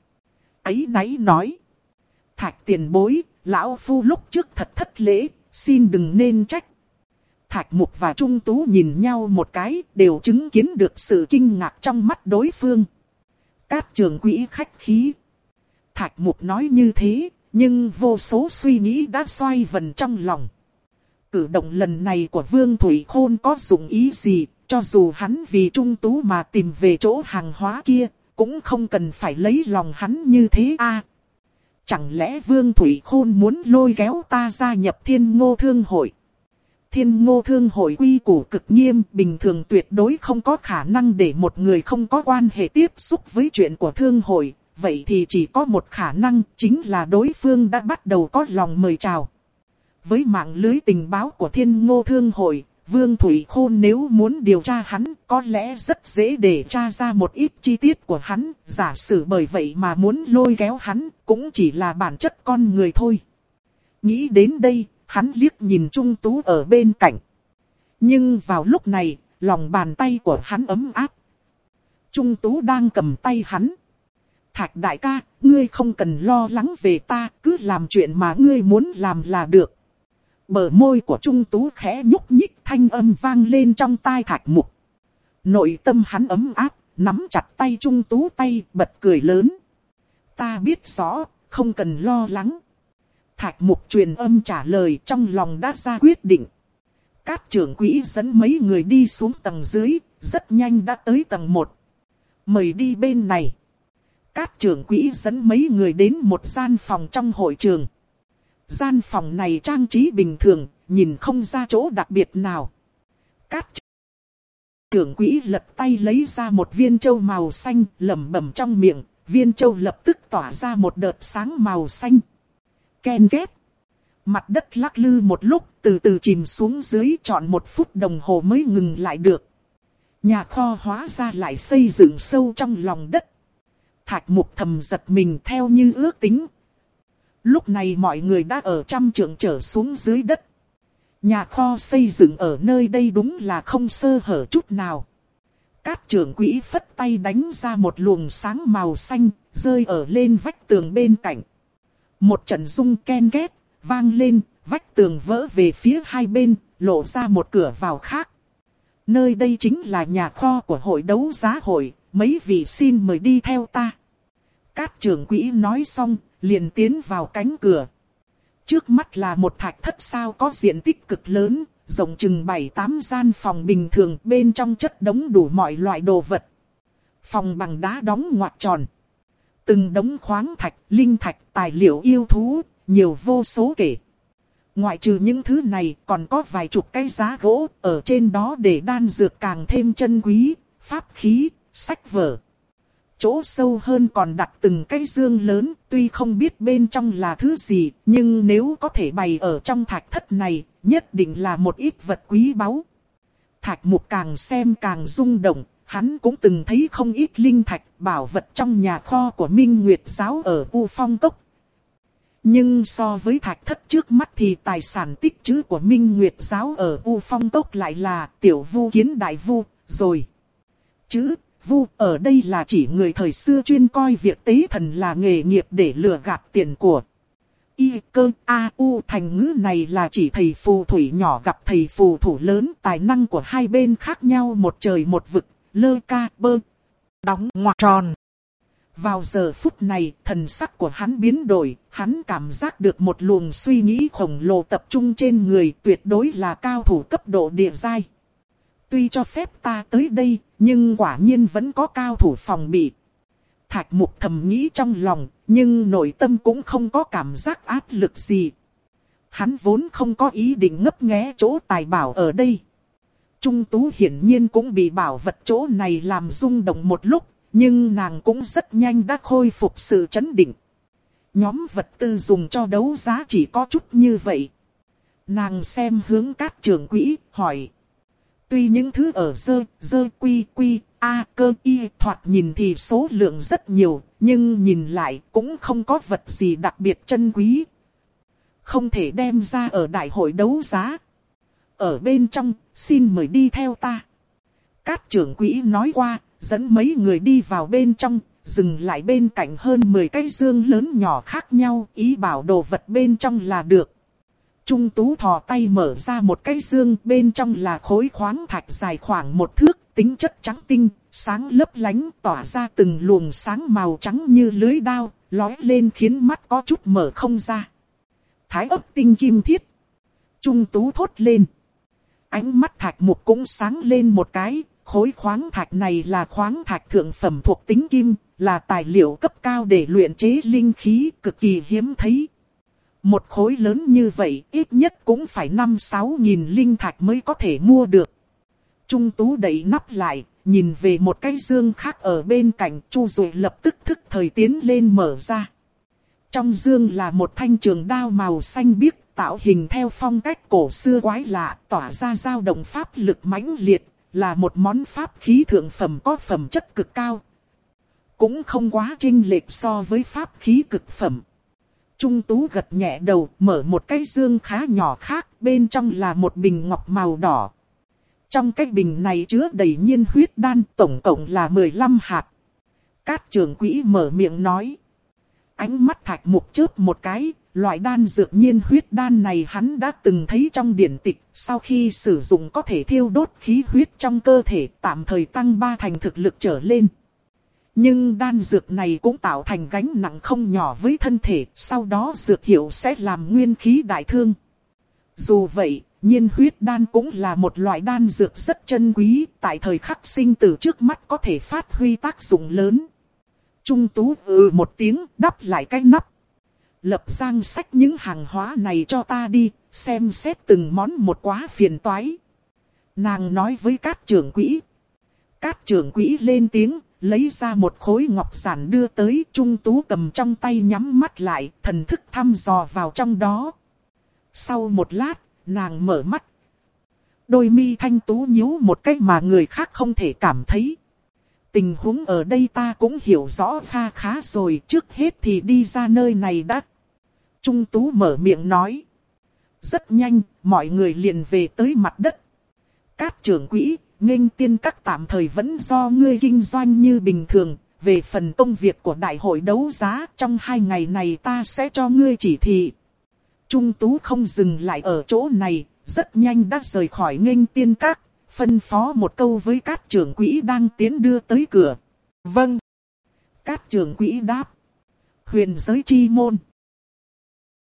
Ấy náy nói. Thạch tiền bối, lão phu lúc trước thật thất lễ, xin đừng nên trách. Thạch Mục và Trung Tú nhìn nhau một cái, đều chứng kiến được sự kinh ngạc trong mắt đối phương. Cát trưởng quỹ khách khí. Thạch Mục nói như thế, nhưng vô số suy nghĩ đã xoay vần trong lòng. Cử động lần này của Vương Thủy Khôn có dụng ý gì, cho dù hắn vì Trung Tú mà tìm về chỗ hàng hóa kia, cũng không cần phải lấy lòng hắn như thế a. À, chẳng lẽ Vương Thủy Khôn muốn lôi kéo ta gia nhập Thiên Ngô Thương Hội? Thiên Ngô Thương Hội quy củ cực nghiêm, bình thường tuyệt đối không có khả năng để một người không có quan hệ tiếp xúc với chuyện của thương hội. Vậy thì chỉ có một khả năng, chính là đối phương đã bắt đầu có lòng mời chào. Với mạng lưới tình báo của Thiên Ngô Thương Hội, Vương Thủy Khôn nếu muốn điều tra hắn, có lẽ rất dễ để tra ra một ít chi tiết của hắn. Giả sử bởi vậy mà muốn lôi kéo hắn, cũng chỉ là bản chất con người thôi. Nghĩ đến đây, hắn liếc nhìn Trung Tú ở bên cạnh. Nhưng vào lúc này, lòng bàn tay của hắn ấm áp. Trung Tú đang cầm tay hắn. Thạch đại ca, ngươi không cần lo lắng về ta, cứ làm chuyện mà ngươi muốn làm là được. Bờ môi của Trung Tú khẽ nhúc nhích, thanh âm vang lên trong tai Thạch Mục. Nội tâm hắn ấm áp, nắm chặt tay Trung Tú tay, bật cười lớn. Ta biết rõ, không cần lo lắng. Thạch Mục truyền âm trả lời, trong lòng đã ra quyết định. Cát trưởng quỹ dẫn mấy người đi xuống tầng dưới, rất nhanh đã tới tầng một. Mời đi bên này. Cát trưởng quỹ dẫn mấy người đến một gian phòng trong hội trường. Gian phòng này trang trí bình thường, nhìn không ra chỗ đặc biệt nào. Cát trưởng quỹ lật tay lấy ra một viên châu màu xanh, lẩm bẩm trong miệng, viên châu lập tức tỏa ra một đợt sáng màu xanh. Ken két. Mặt đất lắc lư một lúc, từ từ chìm xuống dưới, trọn một phút đồng hồ mới ngừng lại được. Nhà kho hóa ra lại xây dựng sâu trong lòng đất. Thạch Mục thầm giật mình theo như ước tính. Lúc này mọi người đã ở trăm trượng trở xuống dưới đất. Nhà kho xây dựng ở nơi đây đúng là không sơ hở chút nào. Cát trưởng quỹ phất tay đánh ra một luồng sáng màu xanh, rơi ở lên vách tường bên cạnh. Một trận rung ken két, vang lên, vách tường vỡ về phía hai bên, lộ ra một cửa vào khác. Nơi đây chính là nhà kho của hội đấu giá hội, mấy vị xin mời đi theo ta. Cát trưởng quỹ nói xong, liền tiến vào cánh cửa. Trước mắt là một thạch thất sao có diện tích cực lớn, rộng chừng bảy tám gian phòng bình thường, bên trong chất đống đủ mọi loại đồ vật. Phòng bằng đá đóng ngoặt tròn. Từng đống khoáng thạch, linh thạch, tài liệu yêu thú, nhiều vô số kể. Ngoại trừ những thứ này còn có vài chục cái giá gỗ, ở trên đó để đan dược càng thêm chân quý, pháp khí, sách vở. Chỗ sâu hơn còn đặt từng cái dương lớn, tuy không biết bên trong là thứ gì, nhưng nếu có thể bày ở trong thạch thất này, nhất định là một ít vật quý báu. Thạch Mục càng xem càng rung động, hắn cũng từng thấy không ít linh thạch, bảo vật trong nhà kho của Minh Nguyệt Giáo ở U Phong Cốc. Nhưng so với thạch thất trước mắt thì tài sản tích trữ của Minh Nguyệt Giáo ở U Phong Cốc lại là tiểu vu kiến đại vu, rồi. Chữ vu ở đây là chỉ người thời xưa chuyên coi việc tế thần là nghề nghiệp để lừa gạt tiền của. Y cơ A U thành ngữ này là chỉ thầy phù thủy nhỏ gặp thầy phù thủ lớn, tài năng của hai bên khác nhau một trời một vực, lơ ca bơ, đóng ngoặc tròn. Vào giờ phút này, thần sắc của hắn biến đổi, hắn cảm giác được một luồng suy nghĩ khổng lồ tập trung trên người, tuyệt đối là cao thủ cấp độ địa giai. Tuy cho phép ta tới đây, nhưng quả nhiên vẫn có cao thủ phòng bị. Thạch Mục thầm nghĩ trong lòng, nhưng nội tâm cũng không có cảm giác áp lực gì. Hắn vốn không có ý định ngấp nghé chỗ tài bảo ở đây. Trung Tú hiển nhiên cũng bị bảo vật chỗ này làm rung động một lúc, nhưng nàng cũng rất nhanh đã khôi phục sự trấn định. Nhóm vật tư dùng cho đấu giá chỉ có chút như vậy. Nàng xem hướng Cát trưởng quỹ, hỏi. Tuy những thứ ở dơ, dơ quy quy, a cơ y thoạt nhìn thì số lượng rất nhiều, nhưng nhìn lại cũng không có vật gì đặc biệt chân quý. Không thể đem ra ở đại hội đấu giá. Ở bên trong, xin mời đi theo ta. Cát trưởng quỹ nói qua, dẫn mấy người đi vào bên trong, dừng lại bên cạnh hơn mười cái dương lớn nhỏ khác nhau, ý bảo đồ vật bên trong là được. Trung Tú thò tay mở ra một cái dương, bên trong là khối khoáng thạch dài khoảng một thước, tính chất trắng tinh, sáng lấp lánh, tỏa ra từng luồng sáng màu trắng như lưới đao, lóe lên khiến mắt có chút mở không ra. Thái ấp tinh kim thiết. Trung Tú thốt lên. Ánh mắt Thạch Mục cũng sáng lên một cái, khối khoáng thạch này là khoáng thạch thượng phẩm thuộc tính kim, là tài liệu cấp cao để luyện chế linh khí, cực kỳ hiếm thấy. Một khối lớn như vậy ít nhất cũng phải năm sáu nghìn linh thạch mới có thể mua được. Trung Tú đậy nắp lại, nhìn về một cái dương khác ở bên cạnh, Chu Dụ lập tức thức thời tiến lên mở ra. Trong dương là một thanh trường đao màu xanh biếc, tạo hình theo phong cách cổ xưa quái lạ, tỏa ra dao động pháp lực mãnh liệt, là một món pháp khí thượng phẩm có phẩm chất cực cao. Cũng không quá chênh lệch so với pháp khí cực phẩm. Trung Tú gật nhẹ đầu, mở một cái dương khá nhỏ khác, bên trong là một bình ngọc màu đỏ. Trong cái bình này chứa đầy nhiên huyết đan, tổng cộng là mười lăm hạt. Cát trưởng quỹ mở miệng nói. Ánh mắt Thạch Mục chớp một cái, loại đan dược nhiên huyết đan này hắn đã từng thấy trong điển tịch, sau khi sử dụng có thể thiêu đốt khí huyết trong cơ thể, tạm thời tăng ba thành thực lực trở lên. Nhưng đan dược này cũng tạo thành gánh nặng không nhỏ với thân thể, sau đó dược hiệu sẽ làm nguyên khí đại thương. Dù vậy, nhiên huyết đan cũng là một loại đan dược rất chân quý, tại thời khắc sinh tử trước mắt có thể phát huy tác dụng lớn. Trung Tú ừ một tiếng, đắp lại cái nắp. Lập Giang xách những hàng hóa này cho ta đi, xem xét từng món một quá phiền toái. Nàng nói với Cát trưởng quỹ. Cát trưởng quỹ lên tiếng, lấy ra một khối ngọc giản đưa tới. Trung Tú cầm trong tay nhắm mắt lại, thần thức thăm dò vào trong đó. Sau một lát, nàng mở mắt. Đôi mi thanh tú nhíu một cách mà người khác không thể cảm thấy. Tình huống ở đây ta cũng hiểu rõ kha khá rồi, trước hết thì đi ra nơi này đã. Trung Tú mở miệng nói. Rất nhanh, mọi người liền về tới mặt đất. Cát trưởng quỹ, nghênh tiên các tạm thời vẫn do ngươi kinh doanh như bình thường. Về phần công việc của đại hội đấu giá, trong hai ngày này ta sẽ cho ngươi chỉ thị. Trung Tú không dừng lại ở chỗ này, rất nhanh đã rời khỏi nghênh tiên các. Phân phó một câu với Cát trưởng quỹ đang tiến đưa tới cửa. Vâng. Cát trưởng quỹ đáp. Huyền giới chi môn.